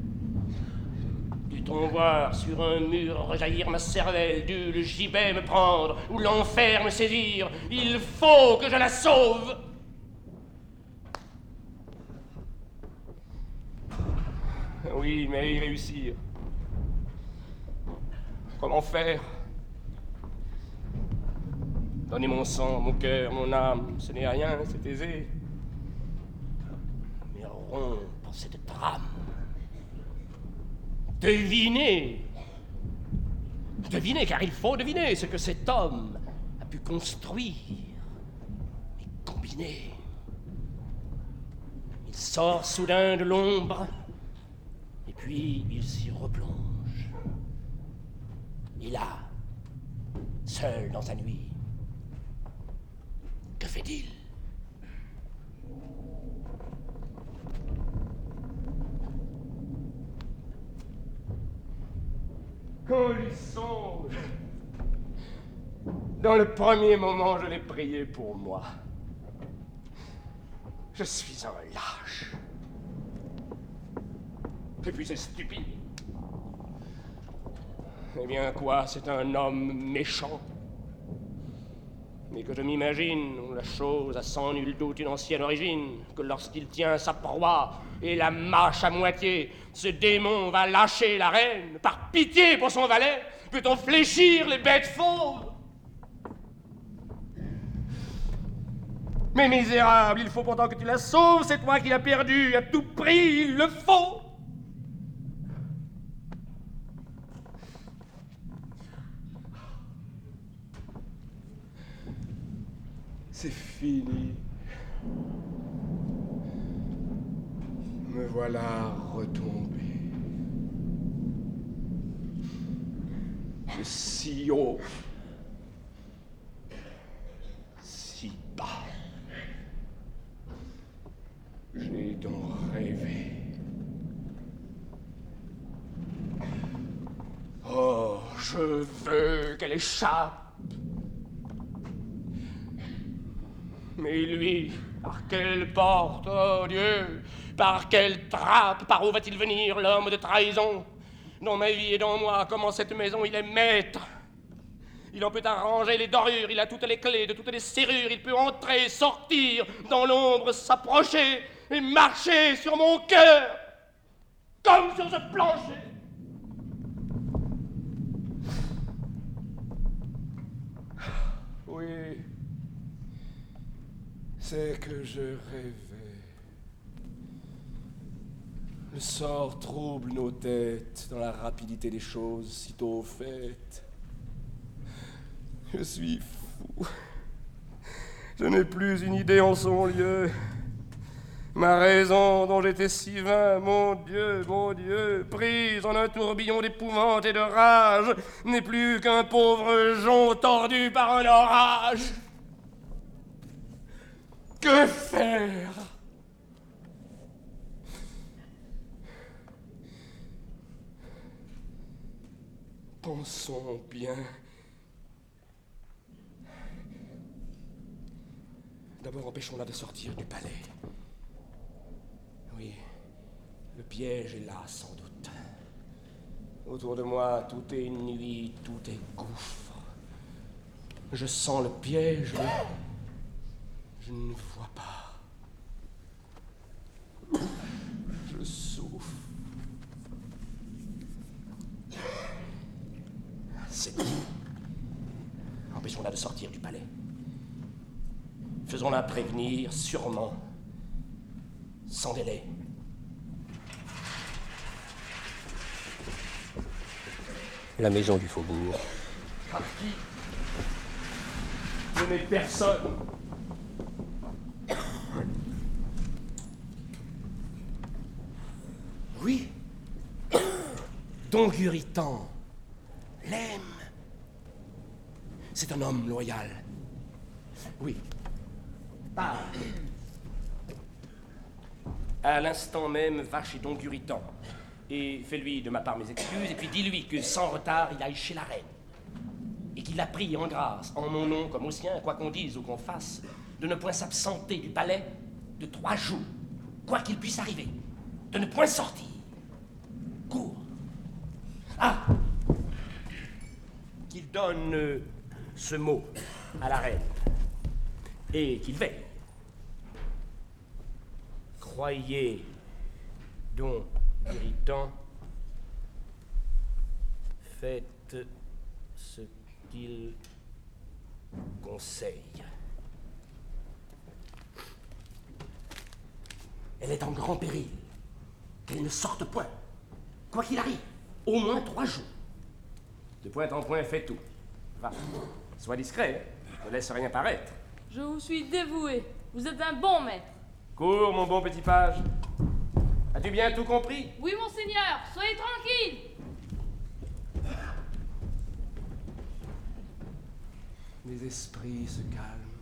Speaker 5: Dut-on voir sur un mur rejaillir ma cervelle, dut le gibet me prendre, ou l'enfer me saisir, il faut que je la sauve. Oui, mais y réussir. Comment faire? Donner mon sang, mon cœur, mon âme, ce n'est rien, c'est aisé. Rompre cette trame. Devinez, car il faut deviner ce que cet homme a pu construire et combiner. Il sort soudain de l'ombre, et puis il s'y replonge. Et là, seul dans sa nuit, que fait-il? Qu'on lui songe. Dans le premier moment, je l'ai prié pour moi. Je suis un lâche. Et puis c'est stupide. Eh bien quoi, c'est un homme méchant. Mais que je m'imagine, la chose a sans nul doute une ancienne origine, que lorsqu'il tient sa proie et la mâche à moitié, ce démon va lâcher la reine, par pitié pour son valet, peut-on fléchir les bêtes fauves? Mais misérable, il faut pourtant que tu la sauves, c'est toi qui l'as perdue, à tout prix, il le faut! C'est fini. Me voilà retombé. De si haut, si bas. J'ai donc rêvé. Oh, je veux qu'elle échappe. Mais lui, par quelle porte, oh Dieu, par quelle trappe, par où va-t-il venir, l'homme de trahison? Dans ma vie et dans moi, comme en cette maison, il est maître. Il en peut arranger les dorures, il a toutes les clés de toutes les serrures, il peut entrer, sortir, dans l'ombre, s'approcher et marcher sur mon cœur, comme sur ce plancher. Oui. C'est que je rêvais. Le sort trouble nos têtes dans la rapidité des choses sitôt faites. Je suis fou. Je n'ai plus une idée en son lieu. Ma raison dont j'étais si vain, mon Dieu, prise en un tourbillon d'épouvante et de rage, n'est plus qu'un pauvre jonc tordu par un orage. Que faire? Pensons bien. D'abord, empêchons-la de sortir du palais. piège est là, sans doute. Autour de moi, tout est nuit, tout est gouffre. Je sens le piège, mais je ne vois pas. Je souffre. C'est dit. Empêchons-la de sortir du palais. Faisons-la prévenir, sûrement, sans délai.
Speaker 2: La maison du faubourg.
Speaker 5: Par qui? Je n'ai personne. Oui. Don Guritan l'aime. C'est un homme loyal. Oui. Parle. À l'instant même, va chez Don Guritan et fais-lui de ma part mes excuses, et puis dis-lui que sans retard, il aille chez la reine. Et qu'il a pris en grâce, en mon nom comme au sien, quoi qu'on dise ou qu'on fasse, de ne point s'absenter du palais de 3 jours, quoi qu'il puisse arriver, de ne point sortir. Cours. Ah! Qu'il donne ce mot à la reine, et qu'il veille. Croyez, Don Guritan, faites ce qu'il conseille. Elle est en grand péril. Qu'elle ne sorte point, quoi qu'il arrive, au moins 3 jours. De point en point, fais tout. Va, sois discret, ne laisse rien paraître.
Speaker 11: Je vous suis dévoué. Vous êtes un bon maître.
Speaker 5: Cours, mon bon petit page. As-tu bien tout compris?
Speaker 11: Oui, monseigneur, soyez tranquille.
Speaker 5: Les esprits se calment.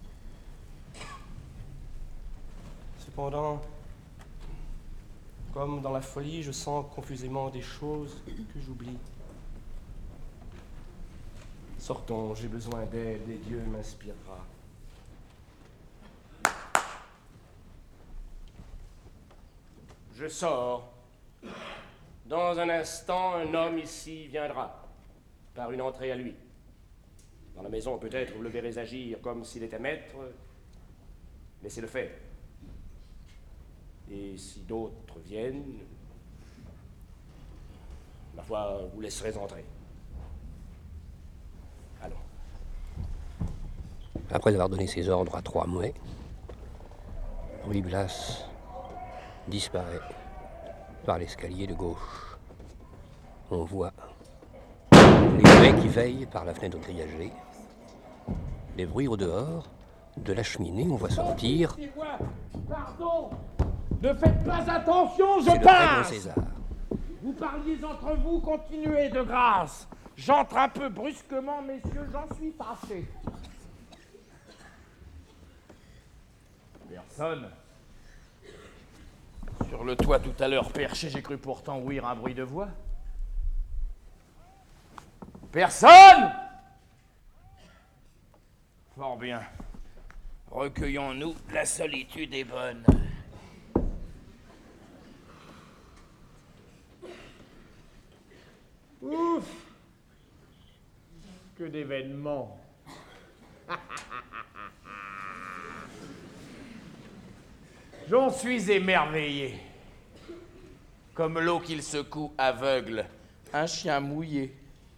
Speaker 5: Cependant, comme dans la folie, je sens confusément des choses que j'oublie. Sortons, j'ai besoin d'aide et Dieu m'inspirera. Je sors. Dans un instant, un homme ici viendra, par une entrée à lui. Dans la maison, peut-être, vous le verrez agir comme s'il était maître. Laissez-le faire. Et si d'autres viennent, ma foi, vous laisserez entrer. Allons.
Speaker 2: Après avoir donné ses ordres à 3 mouets, Ruy Blas disparaît par l'escalier de gauche. On voit les mouets qui veillent par la fenêtre grillagée, les bruits au dehors, de la cheminée, on voit sortir.
Speaker 16: Pardon, ne faites pas attention,
Speaker 2: C'est
Speaker 16: je
Speaker 2: le très grand
Speaker 16: passe.
Speaker 2: César.
Speaker 16: Vous parliez entre vous, continuez de grâce. J'entre un peu brusquement, messieurs, j'en suis fâché. Personne. Sur le toit tout à l'heure perché, j'ai cru pourtant ouïr un bruit de voix. Personne! Fort bien. Recueillons-nous, la solitude est bonne. Ouf! Que d'événements! J'en suis émerveillé. Comme l'eau qu'il secoue aveugle, un chien mouillé.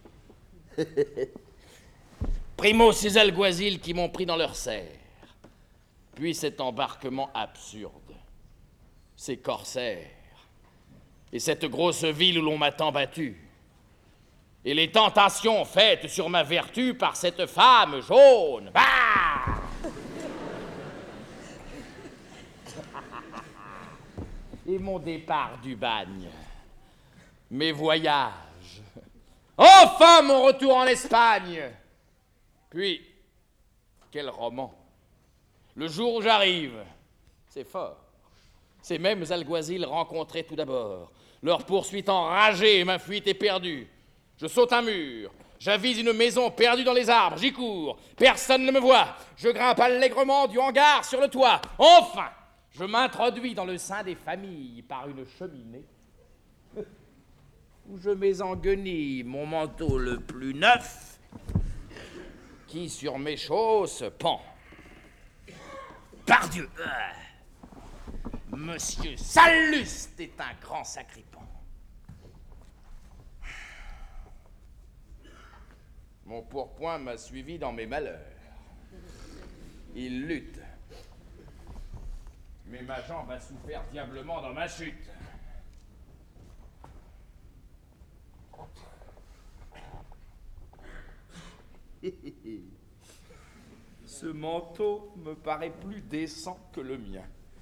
Speaker 16: Primo, ces alguazils qui m'ont pris dans leur serre. Puis cet embarquement absurde. Ces corsaires. Et cette grosse ville où l'on m'a tant battu. Et les tentations faites sur ma vertu par cette femme jaune. Bah! Et mon départ du bagne. Mes voyages. Enfin mon retour en Espagne. Puis, quel roman. Le jour où j'arrive, c'est fort. Ces mêmes alguazils rencontrés tout d'abord. Leur poursuite enragée et ma fuite est perdue. Je saute un mur. J'avise une maison perdue dans les arbres. J'y cours. Personne ne me voit. Je grimpe allègrement du hangar sur le toit. Enfin, je m'introduis dans le sein des familles par une cheminée, où je mets en guenille mon manteau le plus neuf, qui sur mes chausses pend. Pardieu, Monsieur Salluste est un grand sacripant. Mon pourpoint m'a suivi dans mes malheurs. Il lutte. Mais ma jambe a souffert diablement dans ma chute. Ce manteau me paraît plus décent que le mien.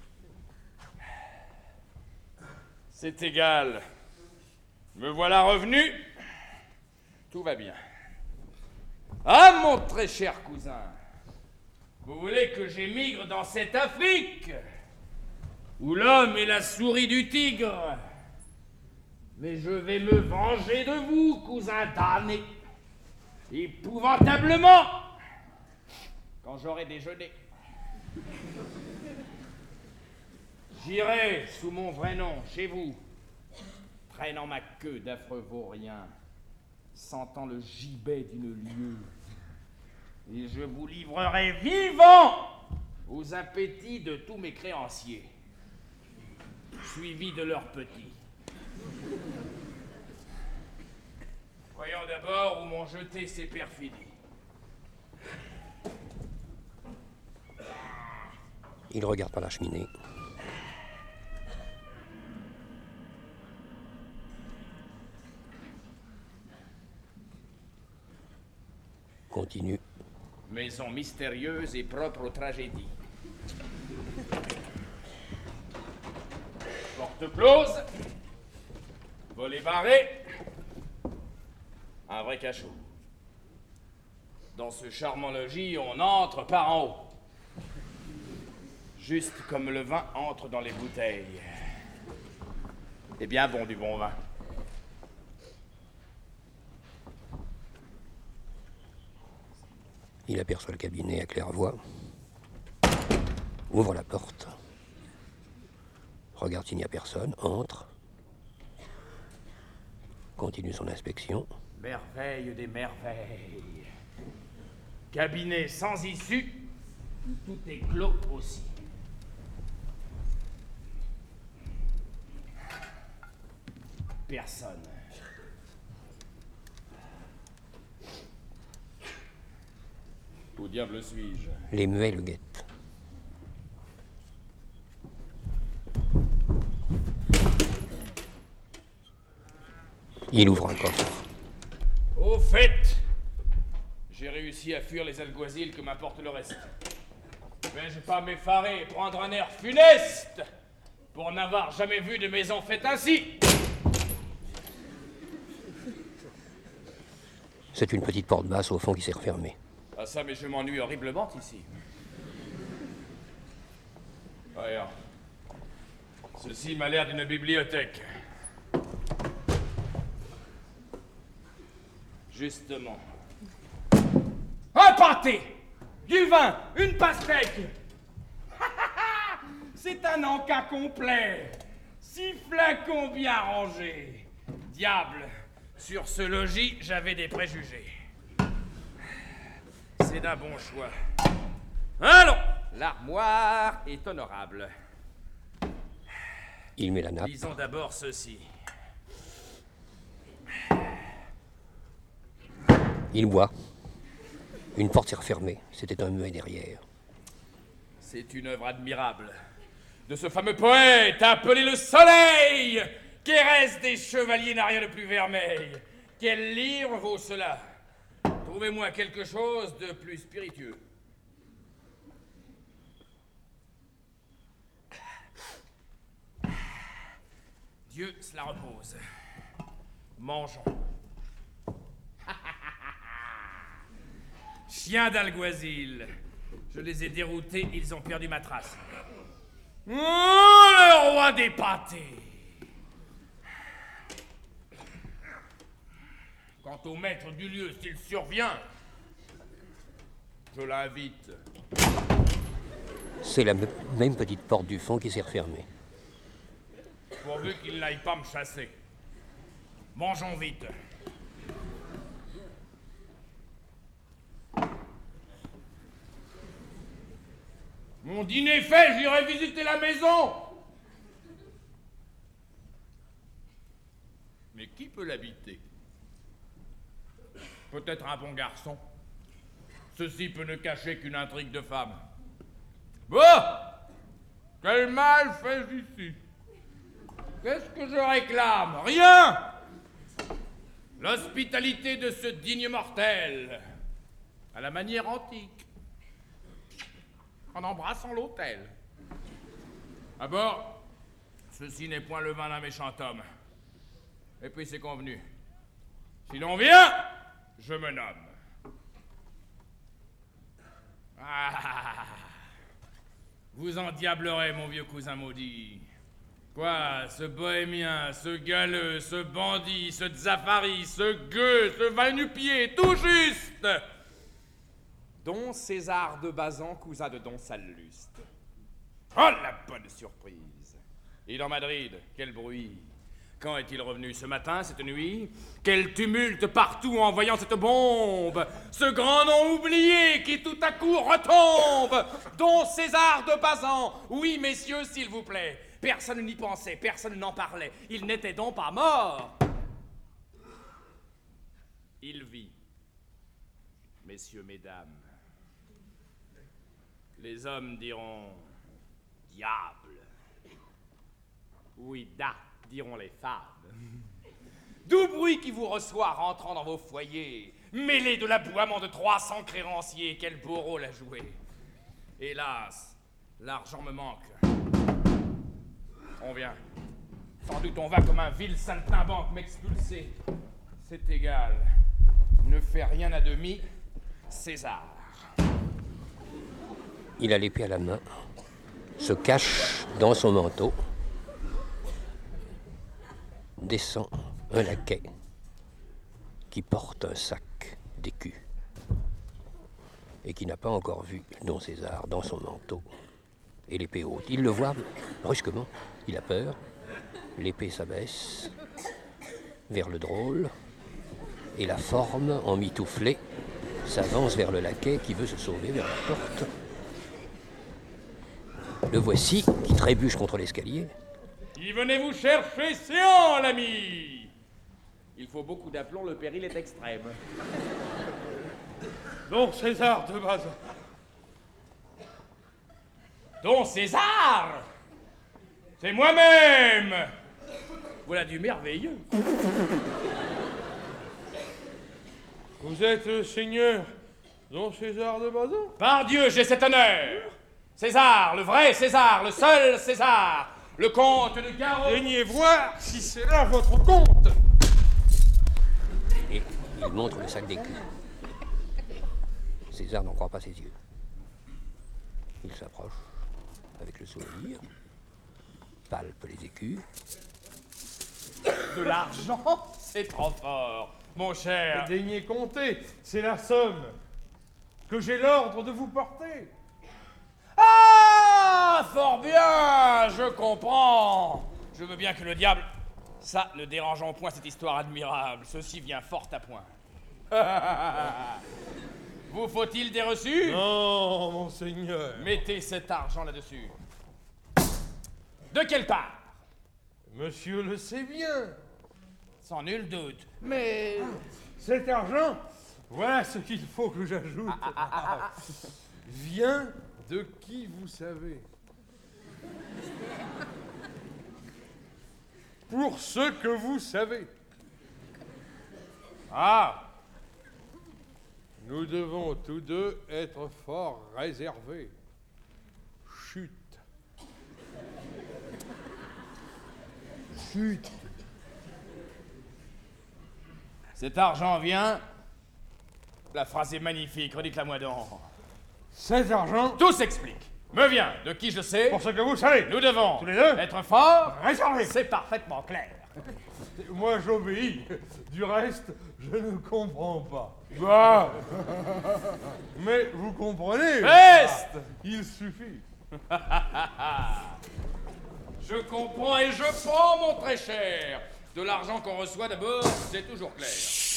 Speaker 16: C'est égal. Me voilà revenu. Tout va bien. Ah, mon très cher cousin, vous voulez que j'émigre dans cette Afrique où l'homme est la souris du tigre? Mais je vais me venger de vous, cousin damné, épouvantablement, quand j'aurai déjeuné. J'irai sous mon vrai nom chez vous, traînant ma queue d'affreux vaurien, sentant le gibet d'une lieue, et je vous livrerai vivant aux appétits de tous mes créanciers, suivis de leurs petits. Voyons d'abord où m'ont jeté ces perfidies.
Speaker 2: Il regarde par la cheminée. Continue.
Speaker 16: Maison mystérieuse et propre aux tragédies. Porte close. Volet barré. Un vrai cachot. Dans ce charmant logis, on entre par en haut. Juste comme le vin entre dans les bouteilles. Et bien bon du bon vin.
Speaker 2: Il aperçoit le cabinet à claire-voie, ouvre la porte, regarde s'il n'y a personne, entre, continue son inspection.
Speaker 16: Merveille des merveilles. Cabinet sans issue, où tout est clos aussi. Personne. Où diable suis-je?
Speaker 2: Les muets le guettent. Il ouvre un coffre.
Speaker 16: Au fait, j'ai réussi à fuir les alguazils que m'apporte le reste. Vais-je pas m'effarer et prendre un air funeste pour n'avoir jamais vu de maison faite ainsi?
Speaker 2: C'est une petite porte basse au fond qui s'est refermée.
Speaker 16: Ah ça, mais je m'ennuie horriblement ici. Voyons. Ceci m'a l'air d'une bibliothèque. Justement. Un pâté, du vin, une pastèque. C'est un encas complet. 6 flacons bien rangés. Diable, sur ce logis, j'avais des préjugés. C'est d'un bon choix. Allons, l'armoire est honorable.
Speaker 2: Il met la nappe.
Speaker 16: Lisons d'abord ceci.
Speaker 2: Il boit. Une porte s'est refermée. C'était un muet derrière.
Speaker 16: C'est une œuvre admirable de ce fameux poète appelé le Soleil. Qu'éresse des chevaliers n'a rien de plus vermeil. Quel livre vaut cela? Trouvez-moi quelque chose de plus spiritueux. Dieu se la repose. Mangeons. Chiens d'alguazil. Je les ai déroutés, ils ont perdu ma trace. Oh, le roi des pâtés! Quant au maître du lieu, s'il survient, je l'invite.
Speaker 2: C'est la même petite porte du fond qui s'est refermée.
Speaker 6: Pourvu qu'il n'aille pas me chasser. Mangeons vite. Mon dîner fait, j'irai visiter la maison. Mais qui peut l'habiter? Peut-être un bon garçon. Ceci peut ne cacher qu'une intrigue de femme. Bon! Quel mal fais-je ici? Qu'est-ce que je réclame? Rien! L'hospitalité de ce digne mortel, à la manière antique, en embrassant l'autel. À bord, ceci n'est point le vin d'un méchant homme. Et puis c'est convenu. Si l'on vient, je me nomme. Ah, vous endiablerez, mon vieux cousin maudit. Quoi, ce bohémien, ce galeux, ce bandit, ce Zafari, ce gueux, ce va-nu-pied, tout juste.
Speaker 17: Don César de Bazan, cousin de Don Salluste.
Speaker 6: Oh, la bonne surprise. Et dans Madrid, quel bruit. Quand est-il revenu? Ce matin, cette nuit? Quel tumulte partout en voyant cette bombe! Ce grand nom oublié qui tout à coup retombe!
Speaker 17: Don César de Bazan! Oui, messieurs, s'il vous plaît. Personne n'y pensait, personne n'en parlait. Il n'était donc pas mort.
Speaker 6: Il vit. Messieurs, mesdames. Les hommes diront diable.
Speaker 17: Oui, da, diront les femmes. Doux bruit qui vous reçoit rentrant dans vos foyers, mêlé de l'aboiement de 300 créanciers. Quel beau rôle à jouer.
Speaker 6: Hélas, l'argent me manque. On vient. Sans doute on va comme un vil saltimbanque m'expulser. C'est égal. Ne fais rien à demi, César.
Speaker 2: Il a l'épée à la main, se cache dans son manteau, descend un laquais qui porte un sac d'écus et qui n'a pas encore vu Don César dans son manteau et l'épée haute. Il le voit brusquement, il a peur, l'épée s'abaisse vers le drôle et la forme, emmitouflée, s'avance vers le laquais qui veut se sauver vers la porte. Le voici qui trébuche contre l'escalier.
Speaker 6: Qui venez vous chercher, séant, l'ami?
Speaker 17: Il faut beaucoup d'aplomb, le péril est extrême.
Speaker 6: Don César de Bazan.
Speaker 17: Don César!
Speaker 6: C'est moi-même!
Speaker 17: Voilà du merveilleux.
Speaker 6: Vous êtes le seigneur Don César de Bazan?
Speaker 17: Par Dieu, j'ai cet honneur! César, le vrai César, le seul César, le comte de Garo.
Speaker 6: Daignez voir si c'est là votre comte.
Speaker 2: Et il montre le sac d'écus. César n'en croit pas ses yeux. Il s'approche avec le sourire, palpe les écus.
Speaker 17: De l'argent? C'est trop fort, mon cher.
Speaker 6: Daignez compter, c'est la somme que j'ai l'ordre de vous porter.
Speaker 17: Ah, fort bien, je comprends. Je veux bien que le diable... Ça, ne dérangeons point cette histoire admirable. Ceci vient fort à point. Vous faut-il des reçus?
Speaker 6: Non, monseigneur.
Speaker 17: Mettez cet argent là-dessus. De quelle part?
Speaker 6: Monsieur le sait bien.
Speaker 17: Sans nul doute. Mais...
Speaker 6: Cet argent, voilà ce qu'il faut que j'ajoute. Vient de qui vous savez. Pour ce que vous savez. Ah! Nous devons tous deux être fort réservés. Chut. Chut.
Speaker 17: Cet argent vient... La phrase est magnifique, redites-la-moi donc.
Speaker 6: Cet argent...
Speaker 17: Tout s'explique. Me vient de qui je sais.
Speaker 6: Pour ce que vous savez.
Speaker 17: Nous devons
Speaker 6: tous les deux
Speaker 17: être forts.
Speaker 6: Réservés.
Speaker 17: C'est parfaitement clair.
Speaker 6: Moi, j'obéis. Du reste, je ne comprends pas. Bah. Mais vous comprenez.
Speaker 17: Reste.
Speaker 6: Il suffit. Je comprends et je prends, mon très cher. De l'argent qu'on reçoit d'abord, c'est toujours clair.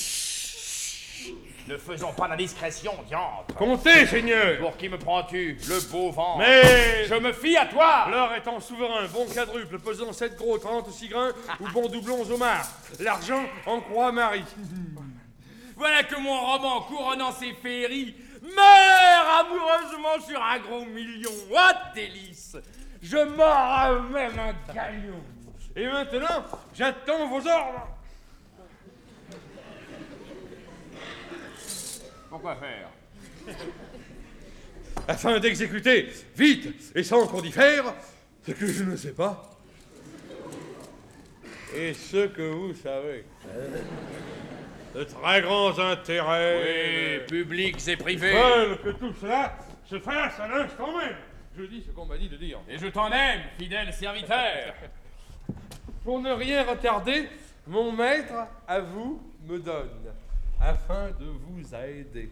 Speaker 6: Ne faisons pas d'indiscrétion, diantre.
Speaker 18: Comptez, seigneur.
Speaker 6: Pour qui me prends-tu, le beau vent?
Speaker 18: Mais...
Speaker 6: Je me fie à toi.
Speaker 18: L'or étant souverain, bon quadruple, pesant 7 gros, 36 grains, ou bon doublons au marc. L'argent en croix Marie.
Speaker 6: Voilà que mon roman, couronnant ses féeries, meurt amoureusement sur un gros million. Oh, délice! Je mords même un galion.
Speaker 18: Et maintenant, j'attends vos ordres.
Speaker 6: Pourquoi faire?
Speaker 18: Afin d'exécuter vite et sans qu'on diffère ce que je ne sais pas et ce que vous savez. De très grands intérêts.
Speaker 6: Oui, publics et privés.
Speaker 18: Veulent que tout cela se fasse à l'instant même. Je dis ce qu'on m'a dit de dire.
Speaker 6: Et je t'en aime, fidèle serviteur.
Speaker 18: Pour ne rien retarder, mon maître, à vous, me donne, afin de vous aider.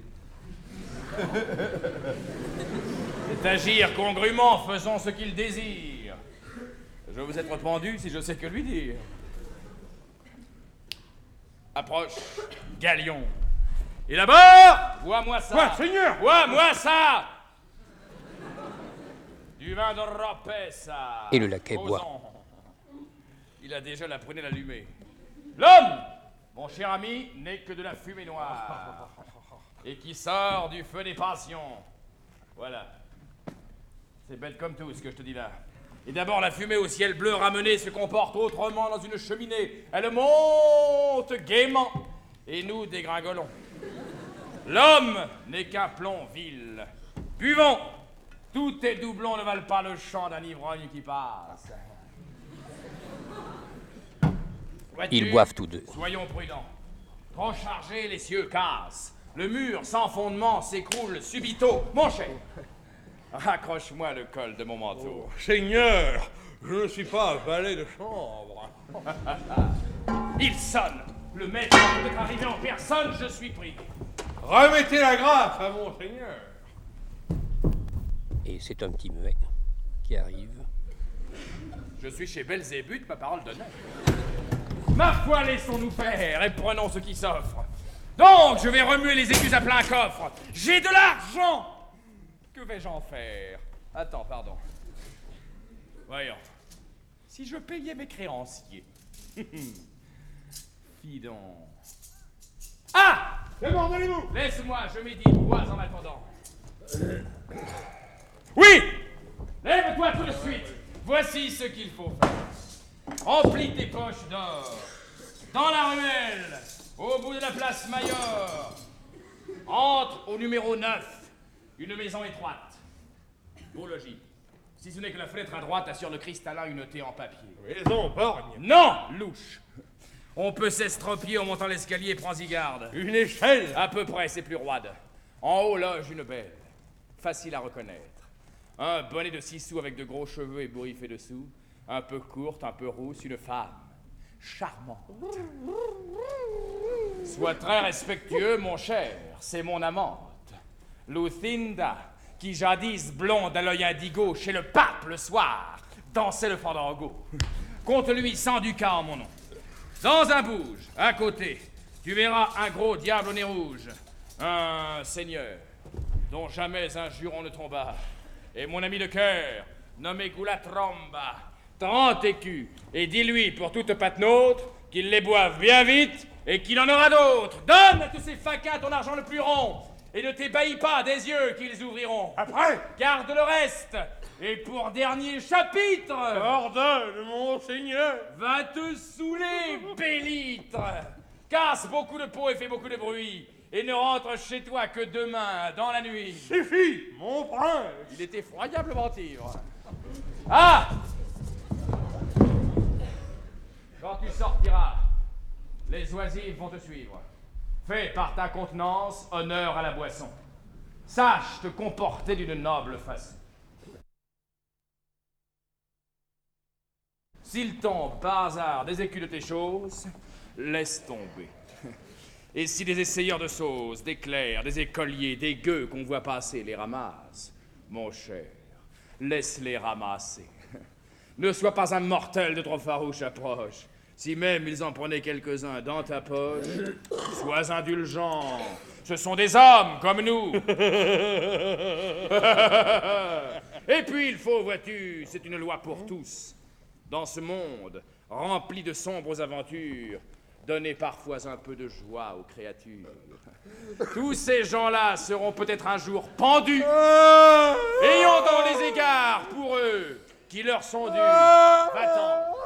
Speaker 6: C'est agir congrument, faisons ce qu'il désire. Je vais vous être pendu si je sais que lui dire. Approche, galion. Et d'abord, bois-moi ça.
Speaker 18: Quoi, seigneur?
Speaker 6: Bois-moi ça. Du vin de Rapessa.
Speaker 2: Et le laquais boit.
Speaker 6: Osons. Il a déjà la prunelle allumée. L'homme, mon cher ami, n'est que de la fumée noire. Et qui sort du feu des passions. Voilà. C'est bête comme tout ce que je te dis là. Et d'abord, la fumée au ciel bleu ramenée se comporte autrement dans une cheminée. Elle monte gaiement. Et nous dégringolons. L'homme n'est qu'un plomb vil. Buvons. Tous tes doublons ne valent pas le chant d'un ivrogne qui passe.
Speaker 2: Ils boivent tous deux.
Speaker 6: Soyons prudents. Trop chargés, les cieux cassent. Le mur sans fondement s'écroule subito. Mon cher, accroche-moi le col de mon manteau.
Speaker 18: Oh, Seigneur, je ne suis pas valet de chambre.
Speaker 6: Il sonne. Le maître peut être arrivé en personne, je suis pris.
Speaker 18: Remettez la grâce à mon seigneur.
Speaker 2: Et c'est un petit muet qui arrive.
Speaker 6: Je suis chez Belzébuth, ma parole d'honneur. Ma foi, laissons-nous faire et prenons ce qui s'offre. Donc, je vais remuer les écus à plein coffre. J'ai de l'argent. Que vais-je en faire? Attends, pardon. Voyons. Si je payais mes créanciers. Fis donc. Ah!
Speaker 18: Demandez-vous!
Speaker 6: Laisse-moi, je médite, bois en attendant. Oui! Lève-toi tout de suite. Voici ce qu'il faut faire. Remplis tes poches d'or. Dans la ruelle, au bout de la place Mayor. Entre au numéro 9. Une maison étroite. Beau logis. Si ce n'est que la fenêtre à droite a sur le cristallin une thé en papier.
Speaker 18: Maison borgne.
Speaker 6: Non, louche. On peut s'estropier en montant l'escalier, prends-y garde.
Speaker 18: Une échelle.
Speaker 6: À peu près, c'est plus roide. En haut loge une belle. Facile à reconnaître. Un bonnet de 6 sous avec de gros cheveux ébouriffés dessous. Un peu courte, un peu rousse, une femme. Charmante. Sois très respectueux, mon cher. C'est mon amante. Lucinda, qui jadis blonde à l'œil indigo chez le pape le soir, dansait le fandango. Compte-lui 100 ducats en mon nom. Dans un bouge, à côté, tu verras un gros diable au nez rouge. Un seigneur, dont jamais un juron ne tomba. Et mon ami de cœur, nommé Goulatromba, 30 écus, et dis-lui pour toute patenote qu'il les boive bien vite et qu'il en aura d'autres. Donne à tous ces faquins ton argent le plus rond, et ne t'ébahis pas des yeux qu'ils ouvriront.
Speaker 18: Après,
Speaker 6: garde le reste. Et pour dernier chapitre...
Speaker 18: Ordonne, mon seigneur.
Speaker 6: Va te saouler, bellitre. Casse beaucoup de peau et fais beaucoup de bruit. Et ne rentre chez toi que demain, dans la nuit.
Speaker 18: Suffit, mon prince.
Speaker 6: Il est effroyablement ivre. Ah! Quand tu sortiras, les oisives vont te suivre. Fais par ta contenance honneur à la boisson. Sache te comporter d'une noble façon. S'il tombe par hasard des écus de tes choses, laisse tomber. Et si des essayeurs de sauce, des clercs, des écoliers, des gueux qu'on voit passer les ramassent, mon cher, Laisse-les ramasser. Ne sois pas un mortel de trop farouche approche. Si même ils en prenaient quelques-uns dans ta poche, sois indulgent. Ce sont des hommes comme nous. Et puis il faut, vois-tu, c'est une loi pour tous. Dans ce monde rempli de sombres aventures, donner parfois un peu de joie aux créatures. Tous ces gens-là seront peut-être un jour pendus, ayant dans les égards pour eux qui leur sont dus. Va-t'en.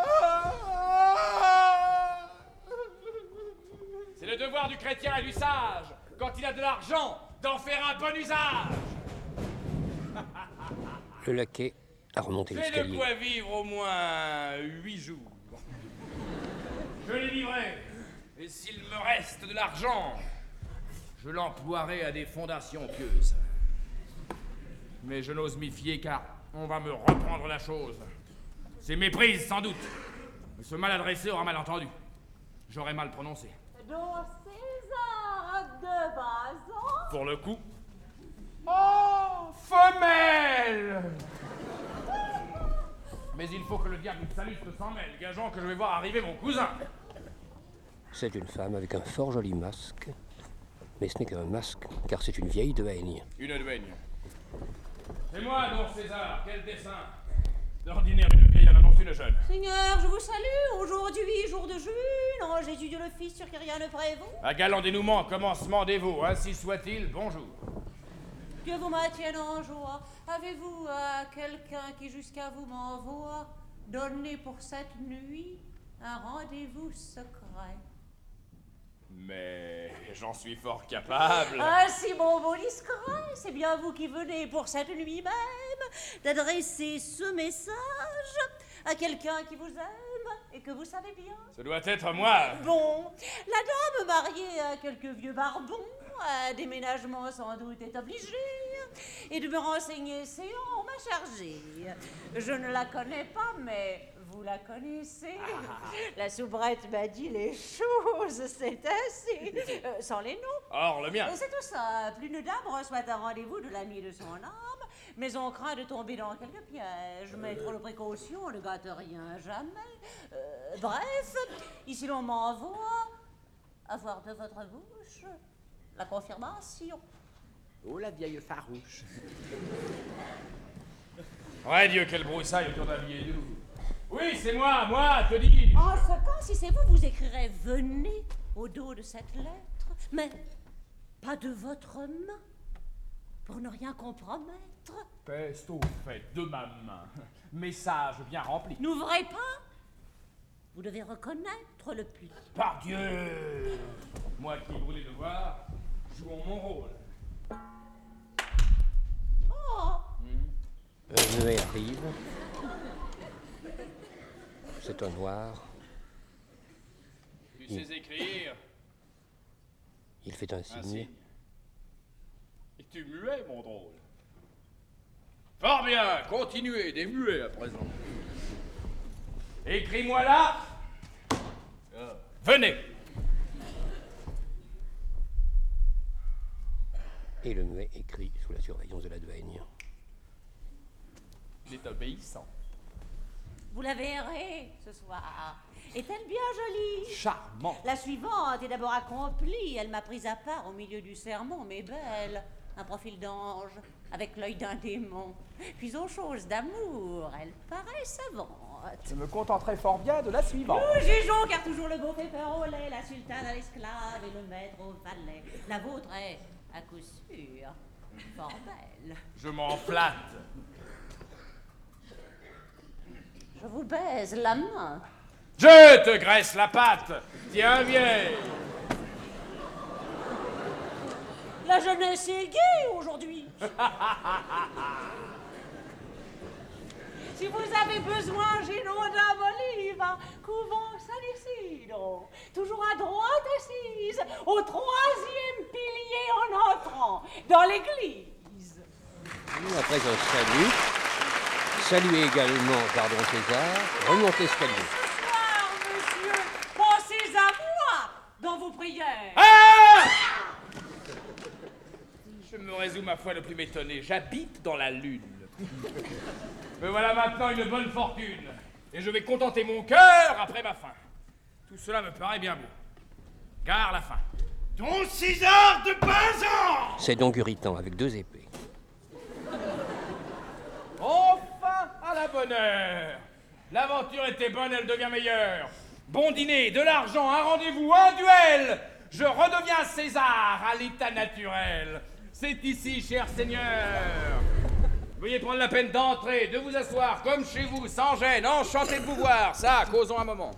Speaker 6: C'est le devoir du chrétien et du sage, quand il a de l'argent, d'en faire un bon usage.
Speaker 2: Le laquais a remonté
Speaker 6: J'ai de
Speaker 2: l'escalier.
Speaker 6: quoi vivre au moins 8 jours. Je les vivrai, et s'il me reste de l'argent, je l'emploierai à des fondations pieuses. Mais je n'ose m'y fier car on va me reprendre la chose. C'est méprise, sans doute. Mais ce mal adressé aura mal entendu. J'aurai mal prononcé.
Speaker 8: Don César de Bazan.
Speaker 6: Pour le coup. Oh, femelle! Mais il faut que le diable saluste s'en mêle. Gageons que je vais voir arriver mon cousin.
Speaker 2: C'est une femme avec un fort joli masque. Mais ce n'est qu'un masque, car c'est une vieille duègne.
Speaker 6: Une duègne. C'est moi, Don César. Quel dessein? D'ordinaire, une vieille en annonce une jeune.
Speaker 19: Seigneur, je vous salue. Aujourd'hui, jour de Jules, Jésus Dieu le Fils, sur qui rien ne prévaut.
Speaker 6: À galant dénouement, commencement dévot. Ainsi soit-il, bonjour.
Speaker 19: Que vous maintienne en joie. Avez-vous quelqu'un qui jusqu'à vous m'envoie donner pour cette nuit un rendez-vous secret?
Speaker 6: Mais j'en suis fort capable.
Speaker 19: Ah, si mon beau discret, c'est bien vous qui venez pour cette nuit même d'adresser ce message à quelqu'un qui vous aime et que vous savez bien.
Speaker 6: Ce doit être moi.
Speaker 19: Bon, la dame mariée à quelques vieux barbons, un déménagement sans doute est obligé, et de me renseigner, c'est on m'a chargé. Je ne la connais pas, mais vous la connaissez. La soubrette m'a dit les choses, c'est ainsi, sans les noms.
Speaker 6: Or, le mien.
Speaker 19: C'est tout simple. Une dame reçoit un rendez-vous de l'ami de son âme, mais on craint de tomber dans quelques pièges. Mais trop de précautions ne gâte rien, jamais. Bref, ici l'on m'envoie avoir de votre bouche la confirmation.
Speaker 16: Oh, la vieille farouche.
Speaker 6: Ouais, Dieu, quelle broussaille autour d'un billet doux. Oui, c'est moi, te dis.
Speaker 19: En ce cas, si c'est vous, vous écrirez « Venez » au dos de cette lettre, mais pas de votre main, pour ne rien compromettre.
Speaker 6: Peste au fait de ma main. Message bien rempli.
Speaker 19: N'ouvrez pas. Vous devez reconnaître le pli.
Speaker 6: Par Dieu! Moi qui brûlais de voir, jouons mon rôle.
Speaker 19: Oh!
Speaker 2: Un muet arrive. C'est un noir.
Speaker 6: Tu sais écrire?
Speaker 2: Il fait un signe.
Speaker 6: Et tu muet, mon drôle. Fort bien, continuez, des muets à présent. Écris-moi là. Venez.
Speaker 2: Et le muet écrit sous la surveillance de la duègne.
Speaker 16: Il est obéissant.
Speaker 19: Vous la verrez ce soir. Est-elle bien jolie?
Speaker 16: Charmant.
Speaker 19: La suivante est d'abord accomplie. Elle m'a prise à part au milieu du sermon, mais belle. Un profil d'ange, avec l'œil d'un démon. Puis aux choses d'amour, elle paraît savante.
Speaker 16: Je me contenterai fort bien de la suivante.
Speaker 19: Nous jugeons, car toujours le beau fait peur au lait, la sultane à l'esclave et le maître au valet. La vôtre est, à coup sûr, fort belle.
Speaker 6: Je m'en flatte.
Speaker 19: Je vous baise la main.
Speaker 6: Je te graisse la patte. Tiens, vieille.
Speaker 19: La jeunesse est gaie aujourd'hui. Si vous avez besoin, j'ai nom d'un Bolivar, couvent San-Isidro, toujours à droite assise, au 3e pilier en entrant dans l'église.
Speaker 2: Après un salut également par Don César, remonte l'escalier.
Speaker 19: Ce soir, monsieur, pensez à moi dans vos prières.
Speaker 6: Ah! Je me résous ma foi ne plus m'étonner. J'habite dans la lune. Me voilà maintenant une bonne fortune, et je vais contenter mon cœur après ma faim. Tout cela me paraît bien beau. Gare la fin.
Speaker 10: Don César de Bazan!
Speaker 2: C'est Don Guritan avec 2 épées.
Speaker 6: Enfin, à la bonne heure. L'aventure était bonne, elle devient meilleure. Bon dîner, de l'argent, un rendez-vous, un duel. Je redeviens César à l'état naturel. C'est ici, cher seigneur. Veuillez prendre la peine d'entrer, de vous asseoir comme chez vous, sans gêne, enchanté de vous voir. Ça, causons un moment.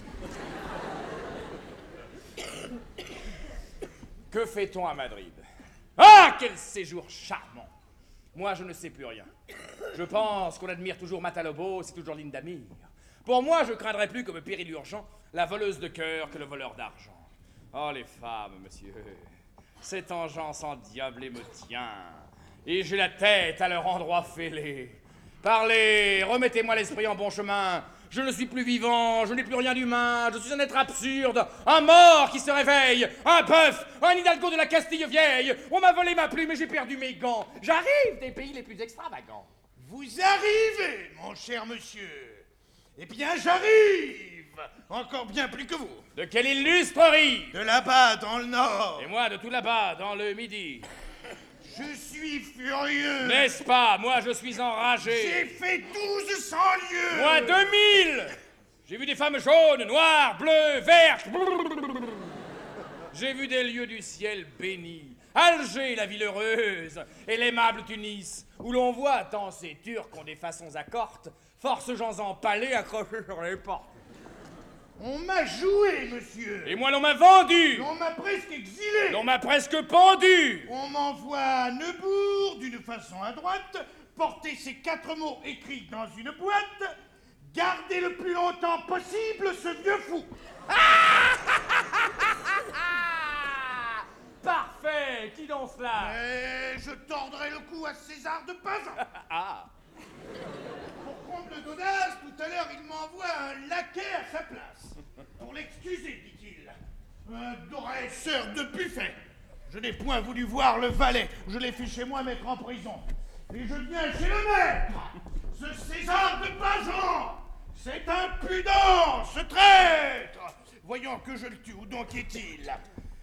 Speaker 6: Que fait-on à Madrid? Ah, quel séjour charmant! Moi, je ne sais plus rien. Je pense qu'on admire toujours Matalobo, c'est toujours Lindamir. Pour moi, je craindrais plus comme péril urgent la voleuse de cœur que le voleur d'argent. Oh, les femmes, monsieur, cette engeance endiablée me tient, et j'ai la tête à leur endroit fêlé. Parlez, remettez-moi l'esprit en bon chemin. Je ne suis plus vivant, je n'ai plus rien d'humain, je suis un être absurde, un mort qui se réveille, un bœuf, un hidalgo de la Castille vieille. On m'a volé ma plume et j'ai perdu mes gants. J'arrive des pays les plus extravagants.
Speaker 10: Vous arrivez, mon cher monsieur. Eh bien, j'arrive, encore bien plus que vous.
Speaker 6: De quelle illustre rive?
Speaker 10: De là-bas, dans le nord.
Speaker 6: Et moi de tout là-bas, dans le midi.
Speaker 10: Je suis furieux.
Speaker 6: N'est-ce pas? Moi, je suis enragé.
Speaker 10: J'ai fait 1200 lieues.
Speaker 6: Moi, 2000. J'ai vu des femmes jaunes, noires, bleues, vertes. J'ai vu des lieux du ciel bénis. Alger, la ville heureuse, et l'aimable Tunis, où l'on voit tant ces Turcs ont des façons accortes, force gens empalés accrochés sur les portes.
Speaker 10: On m'a joué, monsieur.
Speaker 6: Et moi, l'on m'a vendu.
Speaker 10: On m'a presque exilé.
Speaker 6: L'on m'a presque pendu.
Speaker 10: On m'envoie à Neubourg d'une façon à droite, porter ces 4 mots écrits dans une boîte, garder le plus longtemps possible ce vieux fou.
Speaker 6: Parfait. Qui donc cela?
Speaker 10: Et je tordrai le cou à César de Bazan.
Speaker 6: Ah.
Speaker 10: Pour comble d'audace, tout à l'heure, il m'envoie un laquais à sa place. Pour l'excuser, dit-il. Un dresseur de buffet. Je n'ai point voulu voir le valet. Je l'ai fait chez moi mettre en prison. Et je viens chez le maître. Ce César de Bazan. C'est impudent, ce traître. Voyons que je le tue. Où donc est-il?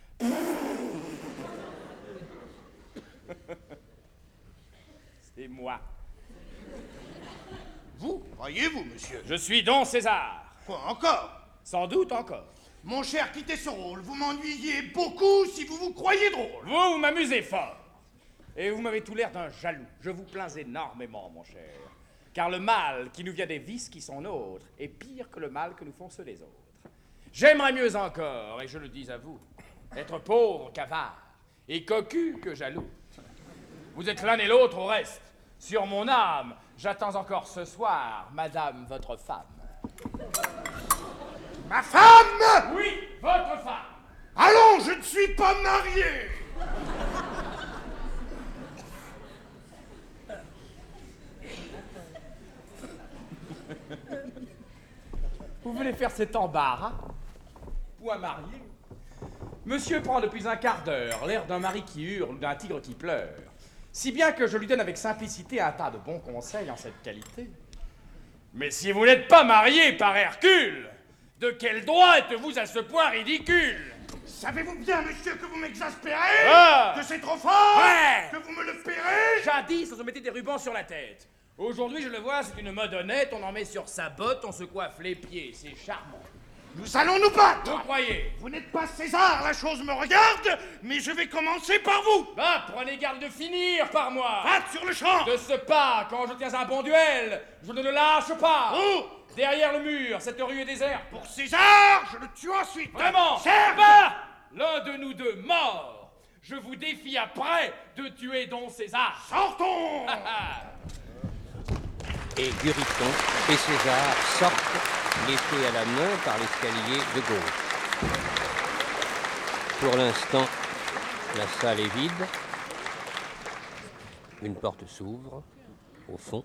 Speaker 6: C'est moi.
Speaker 10: Vous, croyez-vous, monsieur?
Speaker 6: Je suis Don César.
Speaker 10: Quoi encore?
Speaker 6: Sans doute encore.
Speaker 10: Mon cher, quittez ce rôle. Vous m'ennuyez beaucoup si vous vous croyez drôle.
Speaker 6: Vous m'amusez fort. Et vous m'avez tout l'air d'un jaloux. Je vous plains énormément, mon cher. Car le mal qui nous vient des vices qui sont nôtres est pire que le mal que nous font ceux des autres. J'aimerais mieux encore, et je le dis à vous, être pauvre qu'avare, et cocu que jaloux. Vous êtes l'un et l'autre au reste. Sur mon âme, j'attends encore ce soir, madame, votre femme.
Speaker 10: Ma femme?
Speaker 6: Oui, votre femme.
Speaker 10: Allons, je ne suis pas marié.
Speaker 6: Vous voulez faire cet embarras? Ou un marié? Monsieur prend depuis un quart d'heure l'air d'un mari qui hurle ou d'un tigre qui pleure, si bien que je lui donne avec simplicité un tas de bons conseils en cette qualité. Mais si vous n'êtes pas marié par Hercule, de quel droit êtes-vous à ce point ridicule?
Speaker 10: Savez-vous bien, monsieur, que vous m'exaspérez?
Speaker 6: Ah!
Speaker 10: Que c'est trop fort?
Speaker 6: Ouais!
Speaker 10: Que vous me le paierez?
Speaker 6: Jadis, on se mettait des rubans sur la tête. Aujourd'hui, je le vois, c'est une mode honnête, on en met sur sa botte, on se coiffe les pieds, c'est charmant.
Speaker 10: Nous allons nous battre!
Speaker 6: Vous croyez?
Speaker 10: Vous n'êtes pas César, la chose me regarde, mais je vais commencer par vous!
Speaker 6: Bah, prenez garde de finir par moi!
Speaker 10: Hâte sur le champ!
Speaker 6: De ce pas, quand je tiens un bon duel, je ne le lâche pas!
Speaker 10: Où?
Speaker 6: Derrière le mur, cette rue est déserte.
Speaker 10: Pour César, je le tue ensuite!
Speaker 6: Vraiment?
Speaker 10: Certes!
Speaker 6: Bah, l'un de nous deux mort! Je vous défie après de tuer Don César!
Speaker 10: Sortons!
Speaker 2: Et Guriton et César sortent, l'épée à la main, par l'escalier de gauche. Pour l'instant, la salle est vide. Une porte s'ouvre, au fond.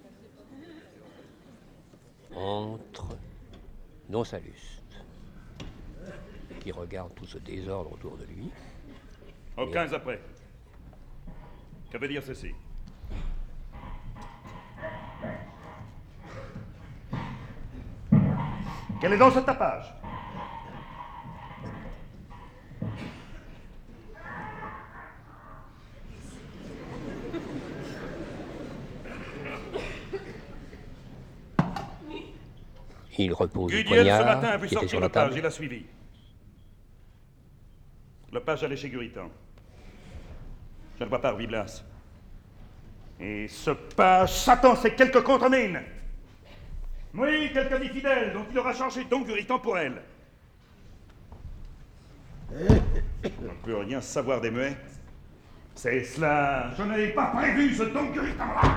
Speaker 2: Entre Don Salluste, qui regarde tout ce désordre autour de lui.
Speaker 3: Aucun après. Que veut dire ceci? Quel est donc ce tapage?
Speaker 2: Il repose le
Speaker 3: Gudiel, ce matin, a
Speaker 2: poignard
Speaker 3: vu
Speaker 2: qui était
Speaker 3: sortir
Speaker 2: sur la
Speaker 3: Lepage.
Speaker 2: table.
Speaker 3: Il a suivi. Lepage allait chez Guritan. Je ne vois pas Ruy-Blas. Et ce page Satan, c'est quelque contre-mine. Oui, quelque ami fidèle, dont il aura changé donc Guritan pour elle. On ne peut rien savoir des muets. C'est cela. Je n'avais pas prévu ce don Guritan-là.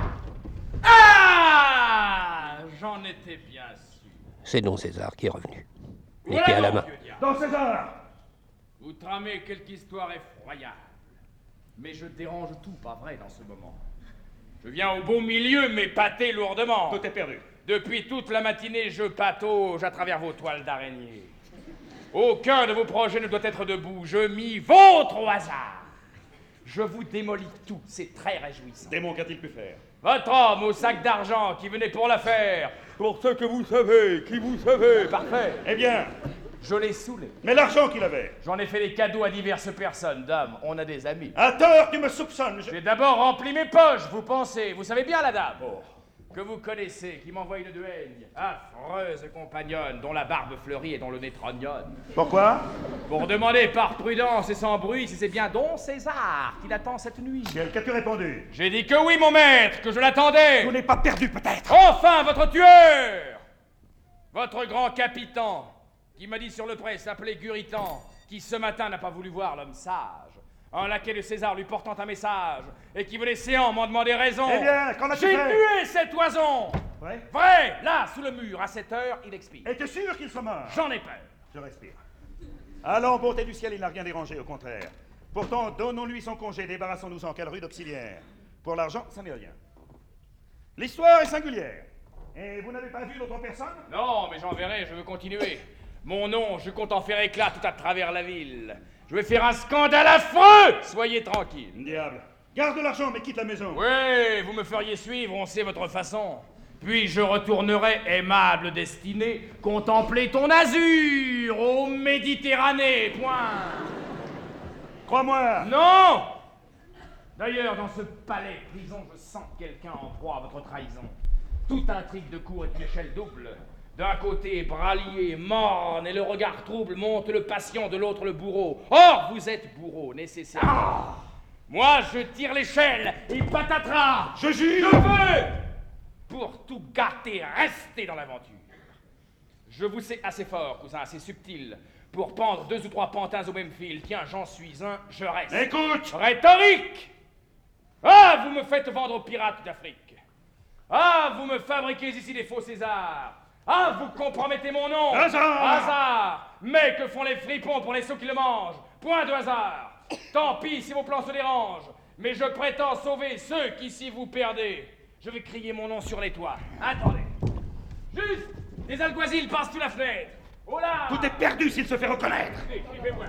Speaker 6: Ah! J'en étais bien sûr.
Speaker 2: C'est Don César qui est revenu.
Speaker 6: Voilà
Speaker 2: L'épée à la
Speaker 6: donc,
Speaker 2: main.
Speaker 6: vieux diable.
Speaker 3: Don César!
Speaker 6: Vous tramez quelque histoire effroyable. Mais je dérange tout, pas vrai, dans ce moment. Je viens au beau milieu m'épater lourdement.
Speaker 3: Tout est perdu.
Speaker 6: Depuis toute la matinée, je patauge à travers vos toiles d'araignée. Aucun de vos projets ne doit être debout. Je m'y vautre au hasard. Je vous démolis tout. C'est très réjouissant.
Speaker 3: Démon, qu'a-t-il pu faire?
Speaker 6: Votre homme au sac d'argent qui venait pour l'affaire. Pour ce que vous savez, qui vous savez. Parfait.
Speaker 3: Eh bien,
Speaker 6: je l'ai saoulé.
Speaker 3: Mais l'argent qu'il avait?
Speaker 6: J'en ai fait des cadeaux à diverses personnes. Dame, on a des amis.
Speaker 3: À tort, tu me soupçonnes.
Speaker 6: J'ai d'abord rempli mes poches, vous pensez. Vous savez bien la dame. Que vous connaissez, qui m'envoie une duègne. Affreuse compagnonne, dont la barbe fleurit et dont le nez trognonne.
Speaker 3: Pourquoi?
Speaker 6: Pour demander par prudence et sans bruit si c'est bien Don César qui l'attend cette nuit.
Speaker 3: Qu'as-tu répondu?
Speaker 6: J'ai dit que oui, mon maître, que je l'attendais.
Speaker 3: Vous n'êtes pas perdu, peut-être?
Speaker 6: Enfin, votre tueur! Votre grand capitaine, qui m'a dit sur le pré s'appelait Guritan, qui ce matin n'a pas voulu voir l'homme sage. Un laquais de César lui portant un message, et qui venait séant m'en demander raison.
Speaker 3: Eh bien, qu'en as-tu
Speaker 6: J'ai
Speaker 3: fait?
Speaker 6: tué cet oison!
Speaker 3: Vrai?
Speaker 6: Vrai! Là, sous le mur, à cette heure, il expire.
Speaker 3: Es-tu sûr qu'il soit mort?
Speaker 6: J'en ai peur.
Speaker 3: Je respire. Allons, bonté du ciel, il n'a rien dérangé, au contraire. Pourtant, donnons-lui son congé, débarrassons-nous en quelle rue d'auxiliaire. Pour l'argent, ça n'est rien. L'histoire est singulière. Et vous n'avez pas vu d'autres personnes?
Speaker 6: Non, mais j'en verrai, je veux continuer. Mon nom, je compte en faire éclat tout à travers la ville. Je vais faire un scandale affreux! Soyez tranquille.
Speaker 3: Diable. Garde l'argent, mais quitte la maison.
Speaker 6: Oui, vous me feriez suivre, on sait votre façon. Puis je retournerai, aimable destinée, contempler ton azur, ô Méditerranée, point.
Speaker 3: Crois-moi.
Speaker 6: Non! D'ailleurs, dans ce palais prison, je sens quelqu'un en proie à votre trahison. Toute intrigue de cour est une échelle double. D'un côté, bras liés, morne, et le regard trouble monte le patient, de l'autre le bourreau. Or, vous êtes bourreau, nécessairement. Moi, je tire l'échelle, et patatras.
Speaker 3: Je jure.
Speaker 6: Je veux, pour tout gâter, rester dans l'aventure. Je vous sais assez fort, cousin, assez subtil, pour pendre 2 ou 3 pantins au même fil. Tiens, j'en suis un, je reste.
Speaker 3: Écoute.
Speaker 6: Rhétorique. Ah, vous me faites vendre aux pirates d'Afrique. Ah, vous me fabriquez ici des faux Césars. Ah, vous compromettez mon nom. Hasard. Mais que font les fripons pour les sots qui le mangent? Point de hasard. Tant pis si vos plans se dérangent. Mais je prétends sauver ceux qui, si vous perdez, je vais crier mon nom sur les toits. Attendez. Juste, des alguazils passent sous la fenêtre. Oh là!
Speaker 3: Tout est perdu s'il se fait reconnaître.
Speaker 6: Écrivez-moi.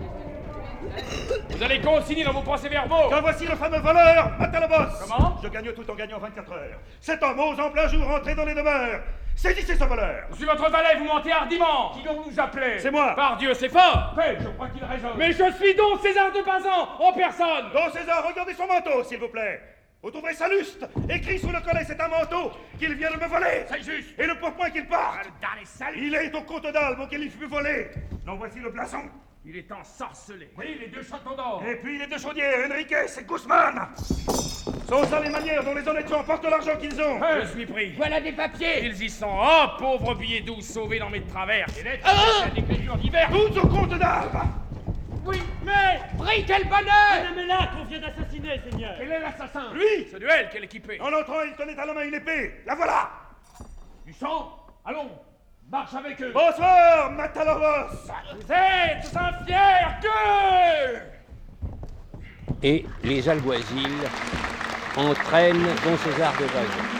Speaker 6: Vous allez consigner dans vos procès-verbaux.
Speaker 3: Que voici le fameux voleur, Matalobos.
Speaker 6: Comment?
Speaker 3: Je gagne tout en gagnant 24 heures. Cet homme ose en plein jour entrer dans les demeures. Saisissez ce voleur.
Speaker 6: Je suis votre valet, vous mentez hardiment. Qui donc vous appelez?
Speaker 3: C'est moi.
Speaker 6: Par Dieu, c'est fort. Mais je crois qu'il raisonne. Mais je suis Don César de Bazan, en personne.
Speaker 3: Don César, regardez son manteau, s'il vous plaît. Vous trouverez ça lustre. Écrit sous le collet, c'est un manteau qu'il vient de me voler.
Speaker 6: C'est juste.
Speaker 3: Et le pourpoint qu'il porte.
Speaker 6: Dans les salles.
Speaker 3: Il est au comte d'Albe auquel il fut volé. Donc voici le blason.
Speaker 6: Il est ensorcelé. Oui, les 2 châteaux d'or.
Speaker 3: Et puis les 2 chaudières, Enriquez et Guzman. Sont ça les manières dont les honnêtes gens portent l'argent qu'ils ont.
Speaker 6: Je suis pris.
Speaker 9: Voilà des papiers.
Speaker 6: Ils y sont. Oh, pauvre billet doux sauvé dans mes travers. Et lettres, d'écriture diverses.
Speaker 3: Toutes au comte d'Albe.
Speaker 9: Oui, mais pris, quel bonheur!
Speaker 12: Madame est là qu'on vient d'assassiner, Seigneur.
Speaker 9: Quel est l'assassin?
Speaker 3: Lui.
Speaker 6: Ce duel, quel équipé.
Speaker 3: En entrant, il tenait à la main une épée. La voilà.
Speaker 6: Du sang. Allons, marche avec eux.
Speaker 3: Bonsoir, Matalobos.
Speaker 6: Vous êtes un fier gueux.
Speaker 2: Et les alguazils entraînent Don César de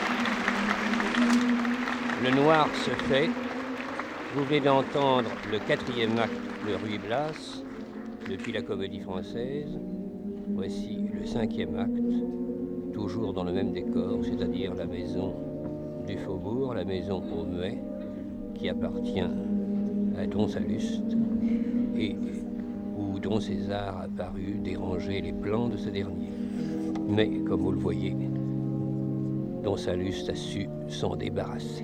Speaker 2: Bazan. Le noir se fait. Vous venez d'entendre le 4e acte de Ruy-Blas depuis la Comédie Française. Voici le 5e acte, toujours dans le même décor, c'est-à-dire la maison du Faubourg, la maison aux Muets, qui appartient à Don Salluste et où Don César a paru déranger les plans de ce dernier. Mais, comme vous le voyez, Don Salluste a su s'en débarrasser.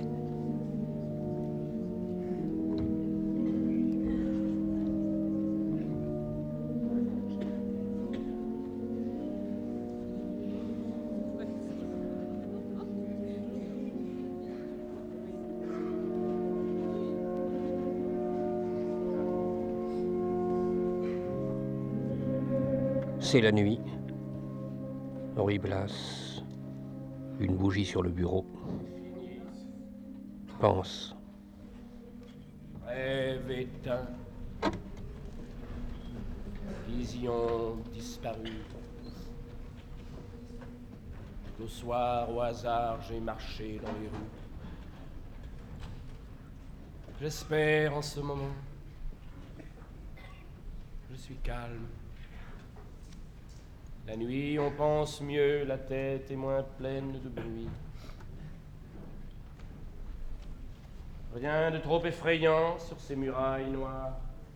Speaker 2: C'est la nuit. Henri Blas, une bougie sur le bureau. Pense.
Speaker 5: Rêve éteint. Vision disparue. Le soir, au hasard, j'ai marché dans les rues. J'espère en ce moment. Je suis calme. La nuit, on pense mieux, la tête est moins pleine de bruit. Rien de trop effrayant sur ces murailles noires.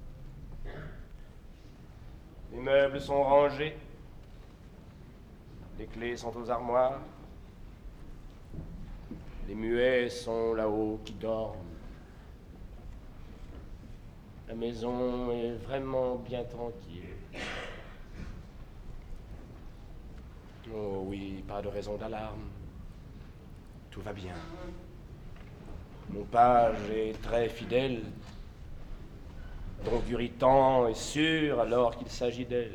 Speaker 5: Les meubles sont rangés. Les clés sont aux armoires. Les muets sont là-haut qui dorment. La maison est vraiment bien tranquille. Oh oui, pas de raison d'alarme. Tout va bien. Mon page est très fidèle. Don Guritan est sûr alors qu'il s'agit d'elle.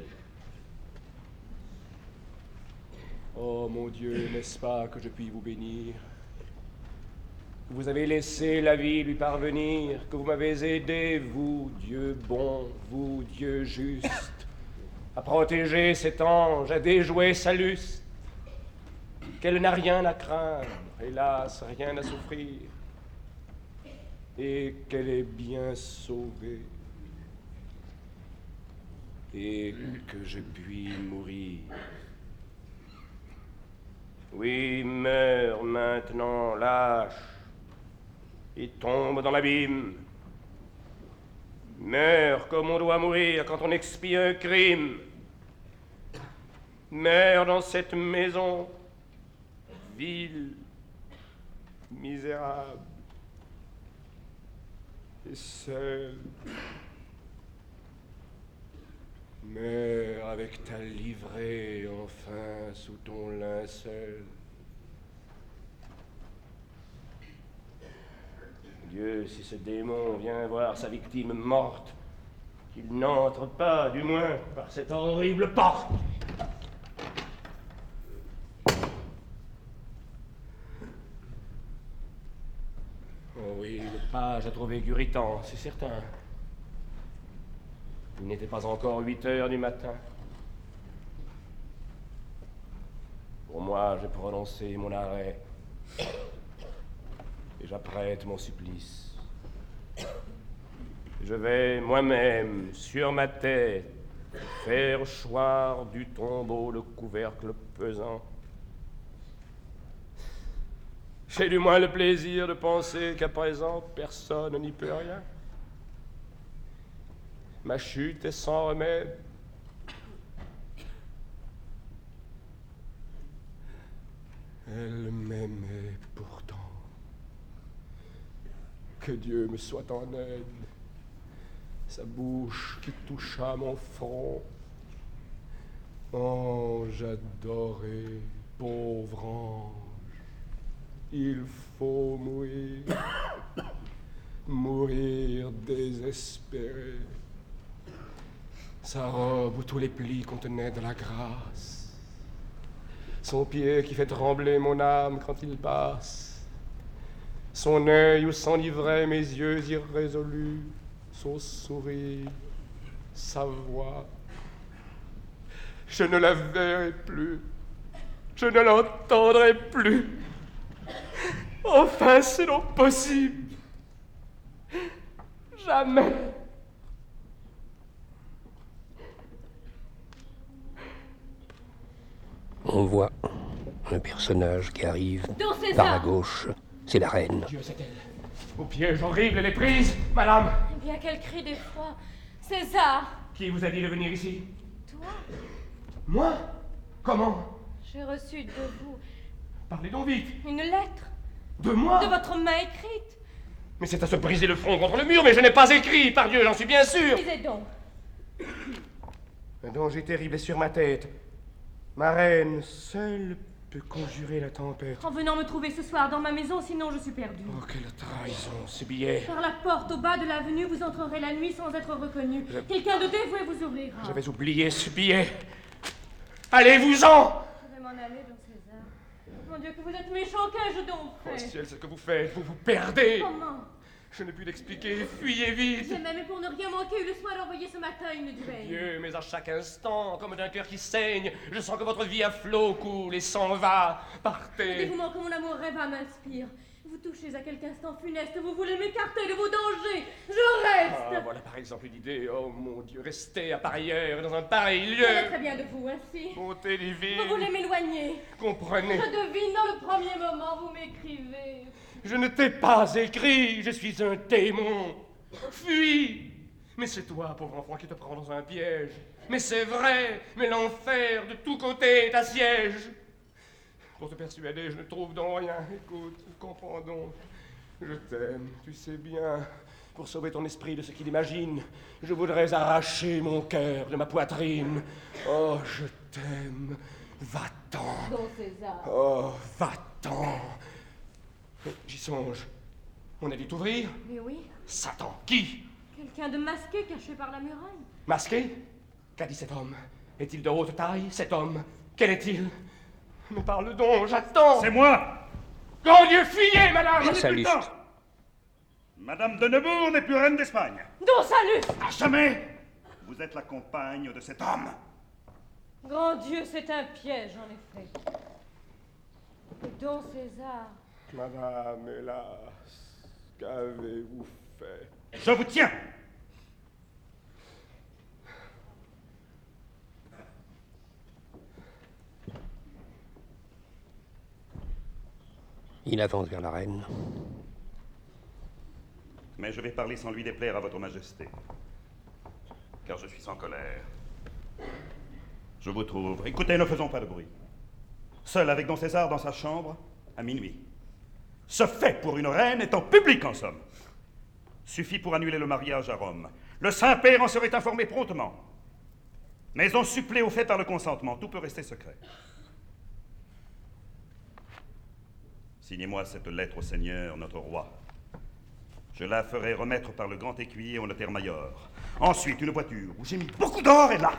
Speaker 5: Oh mon Dieu, n'est-ce pas que je puis vous bénir? Que vous avez laissé la vie lui parvenir, que vous m'avez aidé, vous, Dieu bon, vous, Dieu juste, à protéger cet ange, à déjouer sa lust, qu'elle n'a rien à craindre, hélas, rien à souffrir, et qu'elle est bien sauvée, et que je puis mourir. Oui, meurs maintenant, lâche, et tombe dans l'abîme. Meurs comme on doit mourir quand on expie un crime. Meurs dans cette maison, vile, misérable, et seul. Meurs avec ta livrée, enfin, sous ton linceul. Dieu, si ce démon vient voir sa victime morte, qu'il n'entre pas, du moins, par cette horrible porte. Oh oui, le page a trouvé Guritan, c'est certain. Il n'était pas encore 8 heures du matin. Pour moi, j'ai prononcé mon arrêt. Et j'apprête mon supplice. Je vais moi-même, sur ma tête, faire choir du tombeau le couvercle pesant. J'ai du moins le plaisir de penser qu'à présent, personne n'y peut rien. Ma chute est sans remède. Elle m'aimait pourtant. Que Dieu me soit en aide. Sa bouche qui toucha mon front. Ange adoré, pauvre ange, il faut mourir. Mourir désespéré. Sa robe où tous les plis contenaient de la grâce. Son pied qui fait trembler mon âme quand il passe. Son œil où s'enivraient mes yeux irrésolus. Son sourire, sa voix. Je ne la verrai plus. Je ne l'entendrai plus. Enfin, c'est non possible. Jamais.
Speaker 2: On voit un personnage qui arrive
Speaker 11: Don César.
Speaker 2: par la gauche. C'est la reine.
Speaker 5: Dieu, c'est elle. Au piège horrible, elle est prise, madame.
Speaker 11: Eh bien, quel cri d'effroi. César!
Speaker 5: Qui vous a dit de venir ici?
Speaker 11: Toi?
Speaker 5: Moi? Comment?
Speaker 11: J'ai reçu de vous
Speaker 5: Parlez donc vite.
Speaker 11: une lettre.
Speaker 5: De moi?
Speaker 11: De votre main écrite.
Speaker 5: Mais c'est à se briser le front contre le mur, mais je n'ai pas écrit, par Dieu, j'en suis bien sûr.
Speaker 11: Lisez donc.
Speaker 5: Un danger terrible est sur ma tête. Ma reine seule peut conjurer la tempête.
Speaker 11: En venant me trouver ce soir dans ma maison, sinon je suis perdue.
Speaker 5: Oh, quelle trahison, ce billet.
Speaker 11: Par la porte au bas de l'avenue, vous entrerez la nuit sans être reconnu. Quelqu'un de dévoué vous ouvrira.
Speaker 5: J'avais oublié ce billet. Allez-vous-en!
Speaker 11: Je vais m'en aller, don César. Mon Dieu, que vous êtes méchant, qu'ai-je donc fait?
Speaker 5: Oh ciel, ce que vous faites, vous vous perdez.
Speaker 11: Comment?
Speaker 5: Je ne puis l'expliquer, fuyez vite.
Speaker 11: J'ai même, pour ne rien manquer, eu le soin d'envoyer ce matin une duel.
Speaker 5: Dieu, mais à chaque instant, comme d'un cœur qui saigne, je sens que votre vie à flot coule et s'en va.
Speaker 11: Le
Speaker 5: Partez.
Speaker 11: dévouement que mon amour rêva m'inspire. Vous touchez à quelque instant funeste, vous voulez m'écarter de vos dangers. Je reste.
Speaker 5: Ah, voilà par exemple une idée. Oh mon Dieu, restez à pareille heure, dans un pareil lieu.
Speaker 11: Ça va très bien de vous, ainsi.
Speaker 5: Montez divine.
Speaker 11: Vous voulez m'éloigner.
Speaker 5: Comprenez.
Speaker 11: Je devine dans le premier moment, vous m'écrivez.
Speaker 5: Je ne t'ai pas écrit, je suis un démon. Fuis. Mais c'est toi, pauvre enfant, qui te prends dans un piège. Mais c'est vrai, mais l'enfer de tous côtés t'assiège. Pour te persuader, je ne trouve donc rien. Écoute, comprends donc. Je t'aime, tu sais bien. Pour sauver ton esprit de ce qu'il imagine, je voudrais arracher mon cœur de ma poitrine. Oh, je t'aime. Va-t'en.
Speaker 11: Don César.
Speaker 5: Oh, va-t'en. J'y songe. On a dit t'ouvrir?
Speaker 11: Mais oui.
Speaker 5: Satan, qui?
Speaker 11: Quelqu'un de masqué caché par la muraille.
Speaker 5: Masqué? Qu'a dit cet homme? Est-il de haute taille, cet homme? Quel est-il? Mais parle donc, j'attends.
Speaker 3: C'est moi.
Speaker 5: Grand Dieu, fuyez, madame.
Speaker 3: Je n'ai plus le temps. Madame de Neubourg n'est plus reine d'Espagne.
Speaker 11: Don Salut.
Speaker 3: À jamais. Vous êtes la compagne de cet homme.
Speaker 11: Grand Dieu, c'est un piège, en effet. Don César.
Speaker 5: Madame, hélas, qu'avez-vous fait?
Speaker 3: Je vous tiens.
Speaker 2: Il avance vers la reine.
Speaker 3: Mais je vais parler sans lui déplaire à votre majesté. Car je suis sans colère. Je vous trouve. Écoutez, ne faisons pas de bruit. Seul avec don César dans sa chambre, à minuit. Ce fait pour une reine est en public, en somme. Suffit pour annuler le mariage à Rome. Le Saint-Père en serait informé promptement. Mais on supplée au fait par le consentement. Tout peut rester secret. Signez-moi cette lettre au Seigneur, notre roi. Je la ferai remettre par le grand écuyer au notaire-mayor. Ensuite, une voiture où j'ai mis beaucoup d'or est là.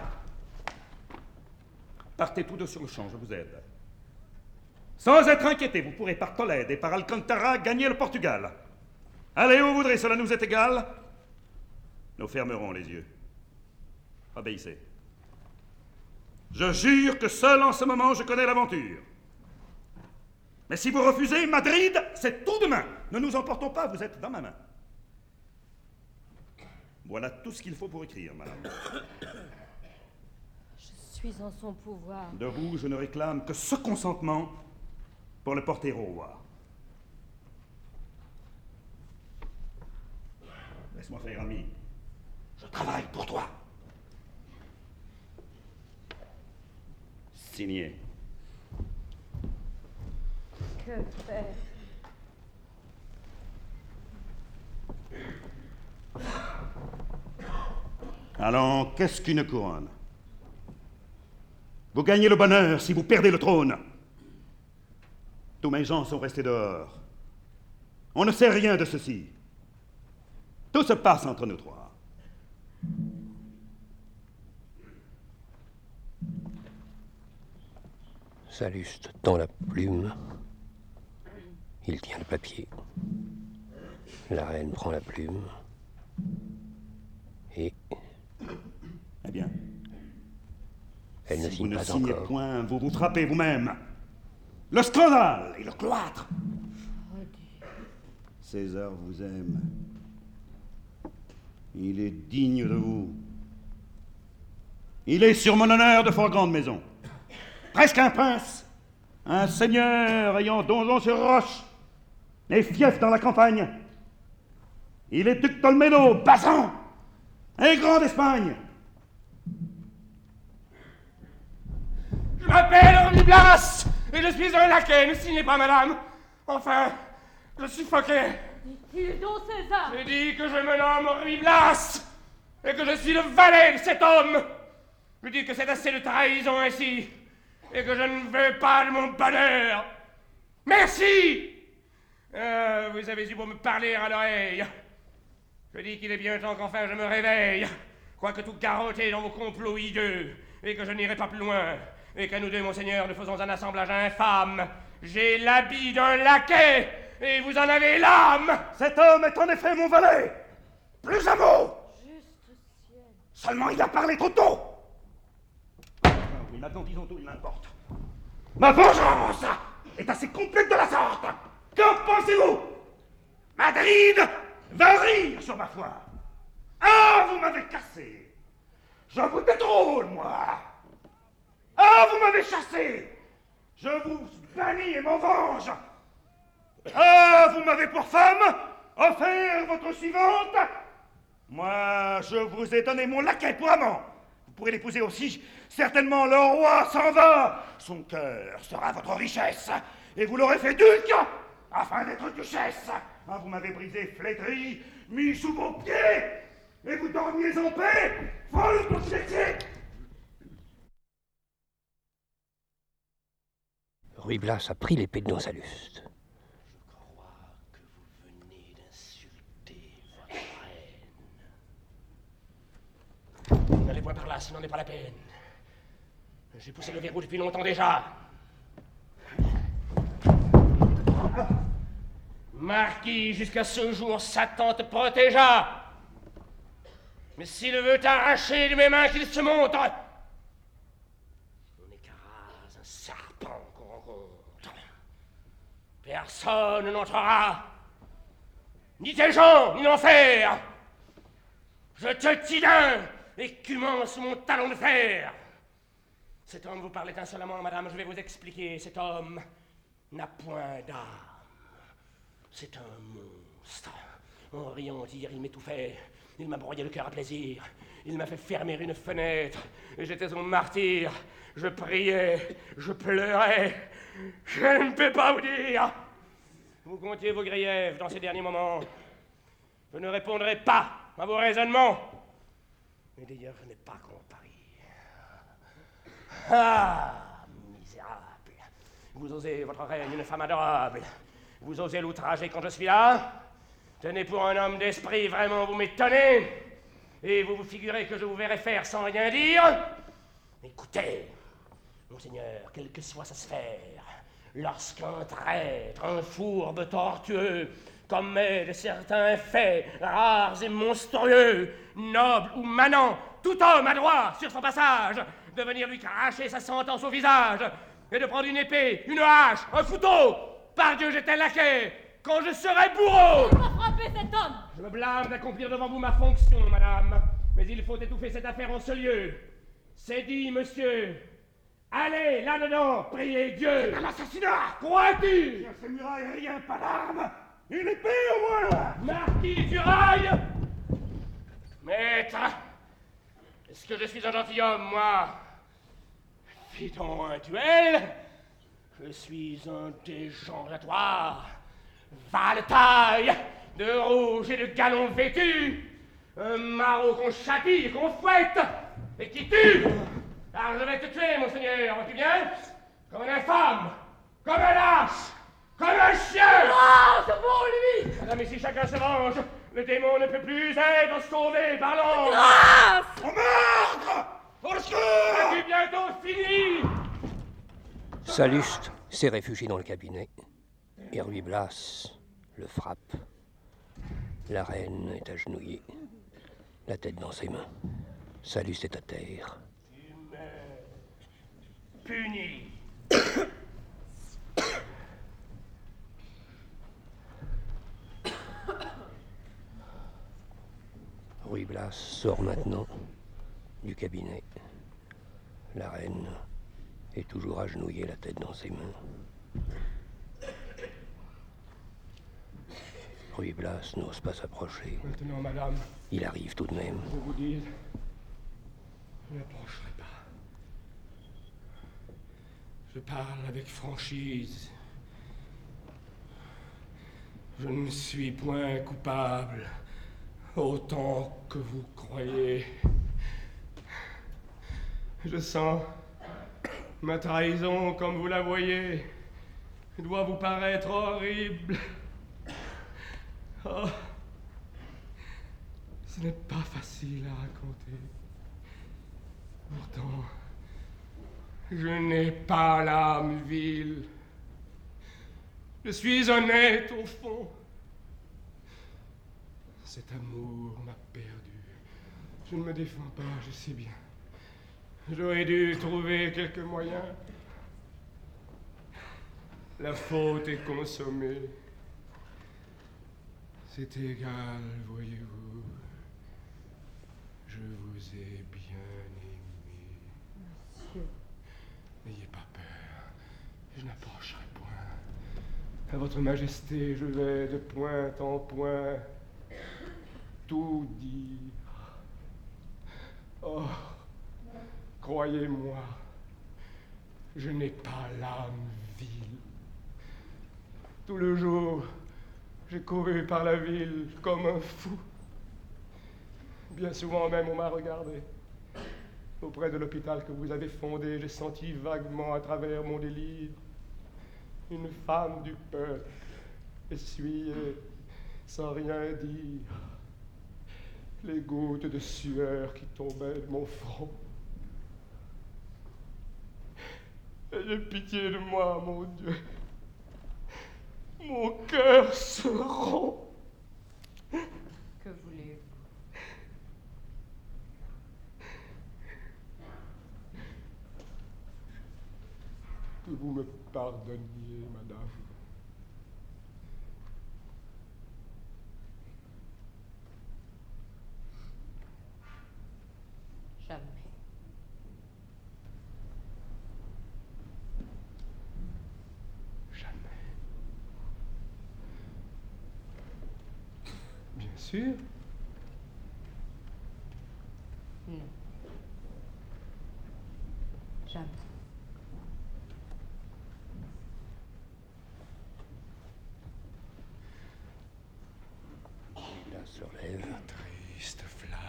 Speaker 3: Partez tous deux sur le champ, je vous aide. Sans être inquiétés, vous pourrez par Tolède et par Alcantara gagner le Portugal. Allez où vous voudrez, cela nous est égal. Nous fermerons les yeux. Obéissez. Je jure que seul en ce moment je connais l'aventure. Mais si vous refusez, Madrid, c'est tout demain. Ne nous emportons pas, vous êtes dans ma main. Voilà tout ce qu'il faut pour écrire, madame.
Speaker 11: Je suis en son pouvoir.
Speaker 3: De vous, je ne réclame que ce consentement pour le porter au roi. Laisse-moi faire, ami. Je travaille pour toi. Signé.
Speaker 11: Que faire?
Speaker 3: Allons, qu'est-ce qu'une couronne? Vous gagnez le bonheur si vous perdez le trône. Tous mes gens sont restés dehors. On ne sait rien de ceci. Tout se passe entre nous trois.
Speaker 2: Salluste tend la plume. Il tient le papier. La reine prend la plume. Et...
Speaker 3: Eh bien.
Speaker 2: Elle ne
Speaker 3: Si
Speaker 2: signe
Speaker 3: vous ne
Speaker 2: pas
Speaker 3: signez
Speaker 2: encore.
Speaker 3: point, vous vous frappez vous-même. Le scandale et le cloître. César vous aime. Il est digne de vous. Il est sur mon honneur de fort grande maison. Presque un prince. Un seigneur ayant donjon sur roche. Et fief dans la campagne. Il est duc Tolmedo, Bazan, un grand d'Espagne.
Speaker 5: Je m'appelle Henri Blas, et je suis un laquais, ne signez pas, madame. Enfin, je suffoquais.
Speaker 11: Dis-tu donc, César?
Speaker 5: J'ai dit que je me nomme Henri Blas, et que je suis le valet de cet homme. Je dis que c'est assez de trahison ainsi, et que je ne veux pas de mon bonheur. Merci! Vous avez eu beau me parler à l'oreille. Je dis qu'il est bien temps qu'enfin je me réveille, quoique tout garrotté dans vos complots hideux, et que je n'irai pas plus loin, et qu'à nous deux, monseigneur, nous faisons un assemblage infâme. J'ai l'habit d'un laquais, et vous en avez l'âme.
Speaker 3: Cet homme est en effet mon valet. Plus un mot.
Speaker 11: Juste ciel.
Speaker 3: Seulement il a parlé trop tôt. Oui, maintenant disons tout, il m'importe. Ma vengeance est assez complète de la sorte. Qu'en pensez-vous? Madrid va rire sur ma foi. Ah, vous m'avez cassé. Je vous détrône, moi. Ah, vous m'avez chassé. Je vous bannis et m'en venge. Ah, vous m'avez pour femme offert votre suivante. Moi, je vous ai donné mon laquais pour amant. Vous pourrez l'épouser aussi. Certainement, le roi s'en va. Son cœur sera votre richesse. Et vous l'aurez fait duc, afin d'être duchesse. Ah, vous m'avez brisé, flétri, mis sous vos pieds. Et vous dormiez en paix, folle concierge.
Speaker 2: Ruy Blas a pris l'épée de Don Salluste.
Speaker 5: Je crois que vous venez d'insulter votre reine. N'allez point par là, ce n'en est pas la peine. J'ai poussé le verrou depuis longtemps déjà. Marquis, jusqu'à ce jour, Satan te protégea. Mais s'il veut t'arracher de mes mains, qu'il se montre. On écrase un serpent qu'on rencontre. Personne n'entrera. Ni tes gens, ni l'enfer. Je te tidin, écumant sous mon talon de fer. Cet homme vous parlait insolemment, madame, je vais vous expliquer. Cet homme n'a point d'âme. C'est un monstre. En riant hier, il m'étouffait. Il m'a broyé le cœur à plaisir. Il m'a fait fermer une fenêtre. Et j'étais un martyr. Je priais, je pleurais. Je ne peux pas vous dire. Vous comptiez vos griefs dans ces derniers moments. Je ne répondrai pas à vos raisonnements. Mais d'ailleurs, je n'ai pas compris. Ah, misérable. Vous osez, votre reine, une femme adorable. Vous osez l'outrager quand je suis là? Tenez, pour un homme d'esprit, vraiment, vous m'étonnez. Et vous vous figurez que je vous verrai faire sans rien dire? Écoutez, monseigneur, quelle que soit sa sphère, lorsqu'un traître, un fourbe tortueux, commet de certains faits rares et monstrueux, nobles ou manants, tout homme a droit, sur son passage, de venir lui cracher sa sentence au visage, et de prendre une épée, une hache, un couteau. Par Dieu, j'étais laquais, quand je serai bourreau.
Speaker 11: Il va frapper cet homme.
Speaker 5: Je me blâme d'accomplir devant vous ma fonction, madame, mais il faut étouffer cette affaire en ce lieu. C'est dit, monsieur. Allez, là-dedans, priez Dieu.
Speaker 3: C'est un assassinat.
Speaker 5: Crois-tu?
Speaker 3: Sur ces murailles, rien, pas d'armes. Une épée, au moins.
Speaker 5: Marquis du rail. Maître, est-ce que je suis un gentilhomme, moi? Fit-on un duel? Je suis un déjuratoire, valetaille, de rouge et de galon vêtu, un maraud qu'on châtie et qu'on fouette, et qui tue. Car je vais te tuer, monseigneur, vois-tu bien? Comme un infâme, comme un lâche, comme un chien.
Speaker 11: Ah, c'est pour lui.
Speaker 5: Madame, ici chacun se venge. Le démon ne peut plus être sauvé par l'ange.
Speaker 11: Grâce.
Speaker 3: Au meurtre! Au secours!
Speaker 5: C'est bientôt fini.
Speaker 2: Salluste s'est réfugié dans le cabinet, et Ruy Blas le frappe. La reine est agenouillée, la tête dans ses mains. Salluste est à terre.
Speaker 5: Puni.
Speaker 2: Ruy Blas sort maintenant du cabinet. La reine est toujours agenouillée, la tête dans ses mains. Ruy Blas n'ose pas s'approcher.
Speaker 6: Maintenant, madame,
Speaker 2: Il arrive tout de même.
Speaker 6: je vous dis, je n'approcherai pas. Je parle avec franchise. Je ne suis point coupable autant que vous croyez. Je sens ma trahison comme vous la voyez. Doit vous paraître horrible. Oh, ce n'est pas facile à raconter. Pourtant, je n'ai pas l'âme vile. Je suis honnête au fond. Cet amour m'a perdu. Je ne me défends pas, je sais bien. J'aurais dû trouver quelques moyens. La faute est consommée. C'est égal, voyez-vous. Je vous ai bien aimé.
Speaker 11: Monsieur.
Speaker 6: N'ayez pas peur. Je n'approcherai point. À votre majesté, je vais de point en point tout dire. Oh, croyez-moi, je n'ai pas l'âme vile. Tout le jour, j'ai couru par la ville comme un fou. Bien souvent même, on m'a regardé. Auprès de l'hôpital que vous avez fondé, j'ai senti vaguement à travers mon délire une femme du peuple essuyer, sans rien dire, les gouttes de sueur qui tombaient de mon front. Ayez pitié de moi, mon Dieu. Mon cœur se rompt.
Speaker 11: Que voulez-vous?
Speaker 6: Que vous me pardonniez, madame.
Speaker 11: Jamais.
Speaker 6: Bien sûr.
Speaker 11: Non. Jamais.
Speaker 2: Là se relève.
Speaker 6: Triste flamme.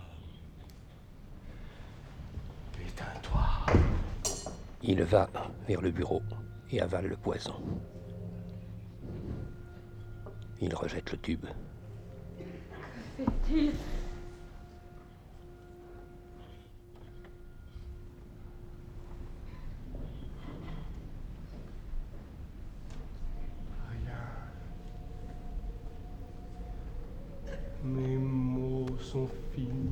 Speaker 6: Éteins-toi.
Speaker 2: Il va vers le bureau et avale le poison. Il rejette le tube.
Speaker 11: Que fait-il?
Speaker 6: Mes mots sont finis.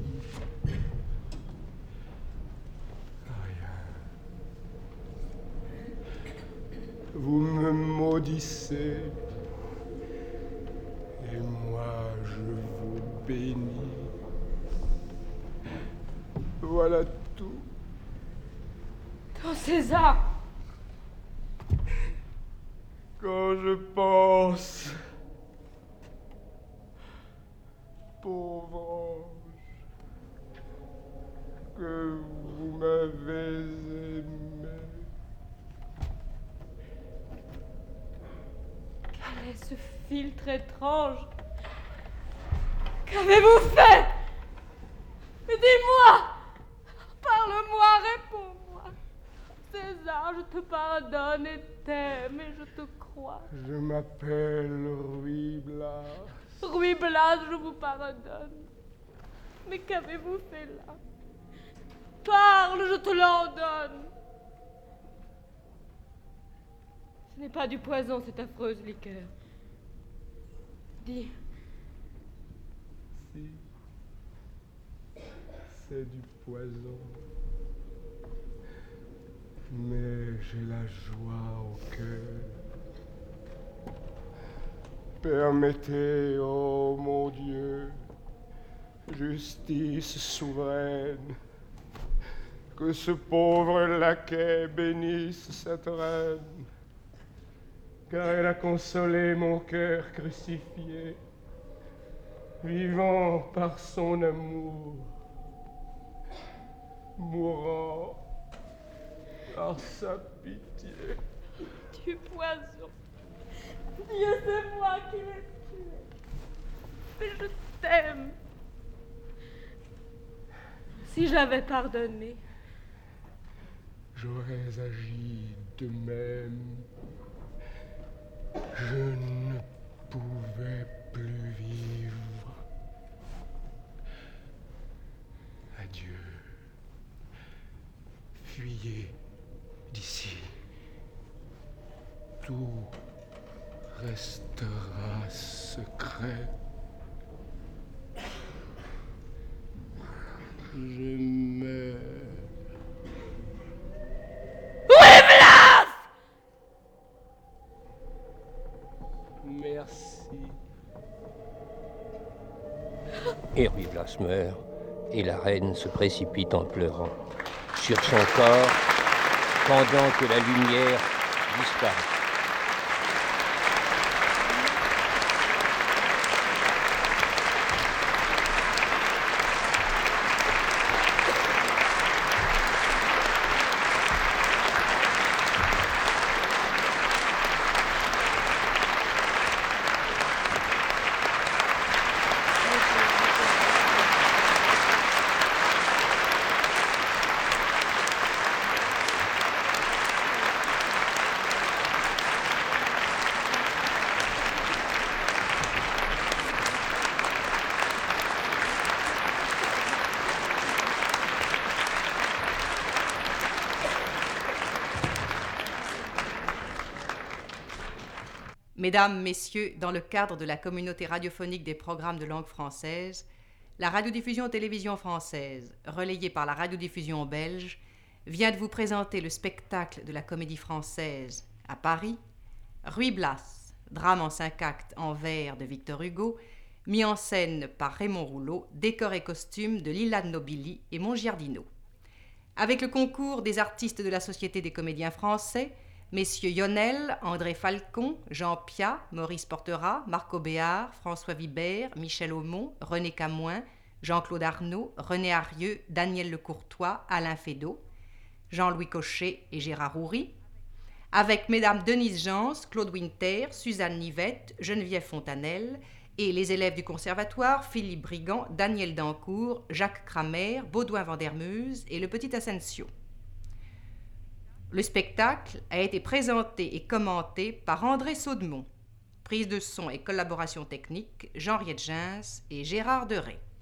Speaker 6: Rien. Vous me maudissez. Et moi, je vous bénis. Voilà tout.
Speaker 11: Quand César!
Speaker 6: Quand je pense, pauvre ange, que vous m'avez aimé.
Speaker 11: Quel est ce filtre étrange? Qu'avez-vous fait? Dis-moi! Parle-moi, réponds-moi. César, je te pardonne et t'aime et je te crois.
Speaker 6: Je m'appelle Ruy Blas.
Speaker 11: Ruy Blas, je vous pardonne. Mais qu'avez-vous fait là? Parle, je te l'ordonne. Ce n'est pas du poison, cette affreuse liqueur. Dis.
Speaker 6: Si. C'est du poison. Mais j'ai la joie au cœur. Permettez, ô mon Dieu, justice souveraine, que ce pauvre laquais bénisse cette reine, car elle a consolé mon cœur crucifié
Speaker 18: vivant par son amour, mourant par sa pitié.
Speaker 8: Du poison. Dieu, c'est moi qui l'ai tué. Mais je t'aime. Si j'avais pardonné,
Speaker 18: J'aurais agi de même. Je ne pouvais plus vivre. Adieu. Fuyez d'ici. Tout restera secret. Je meurs. Merci.
Speaker 2: Et Ruy Blas meurt, et la reine se précipite en pleurant sur son corps pendant que la lumière disparaît.
Speaker 1: Mesdames, Messieurs, dans le cadre de la communauté radiophonique des programmes de langue française, la radiodiffusion-télévision française, relayée par la radiodiffusion belge, vient de vous présenter le spectacle de la Comédie Française à Paris, Ruy Blas, drame en 5 actes en vers de Victor Hugo, mis en scène par Raymond Rouleau, décor et costumes de Lilla Nobili et Mongiardino. Avec le concours des artistes de la Société des comédiens français, Messieurs Yonel, André Falcon, Jean Piat, Maurice Portera, Marco Béard, François Vibert, Michel Aumont, René Camoin, Jean-Claude Arnaud, René Arieux, Daniel Lecourtois, Alain Fédot, Jean-Louis Cochet et Gérard Houry, avec Mesdames Denise Jans, Claude Winter, Suzanne Nivette, Geneviève Fontanelle et les élèves du conservatoire Philippe Brigand, Daniel Dancourt, Jacques Cramer, Baudouin Vandermeuse et le petit Asensio. Le spectacle a été présenté et commenté par André Saudemont. Prise de son et collaboration technique, Jean Rietgens et Gérard Deray.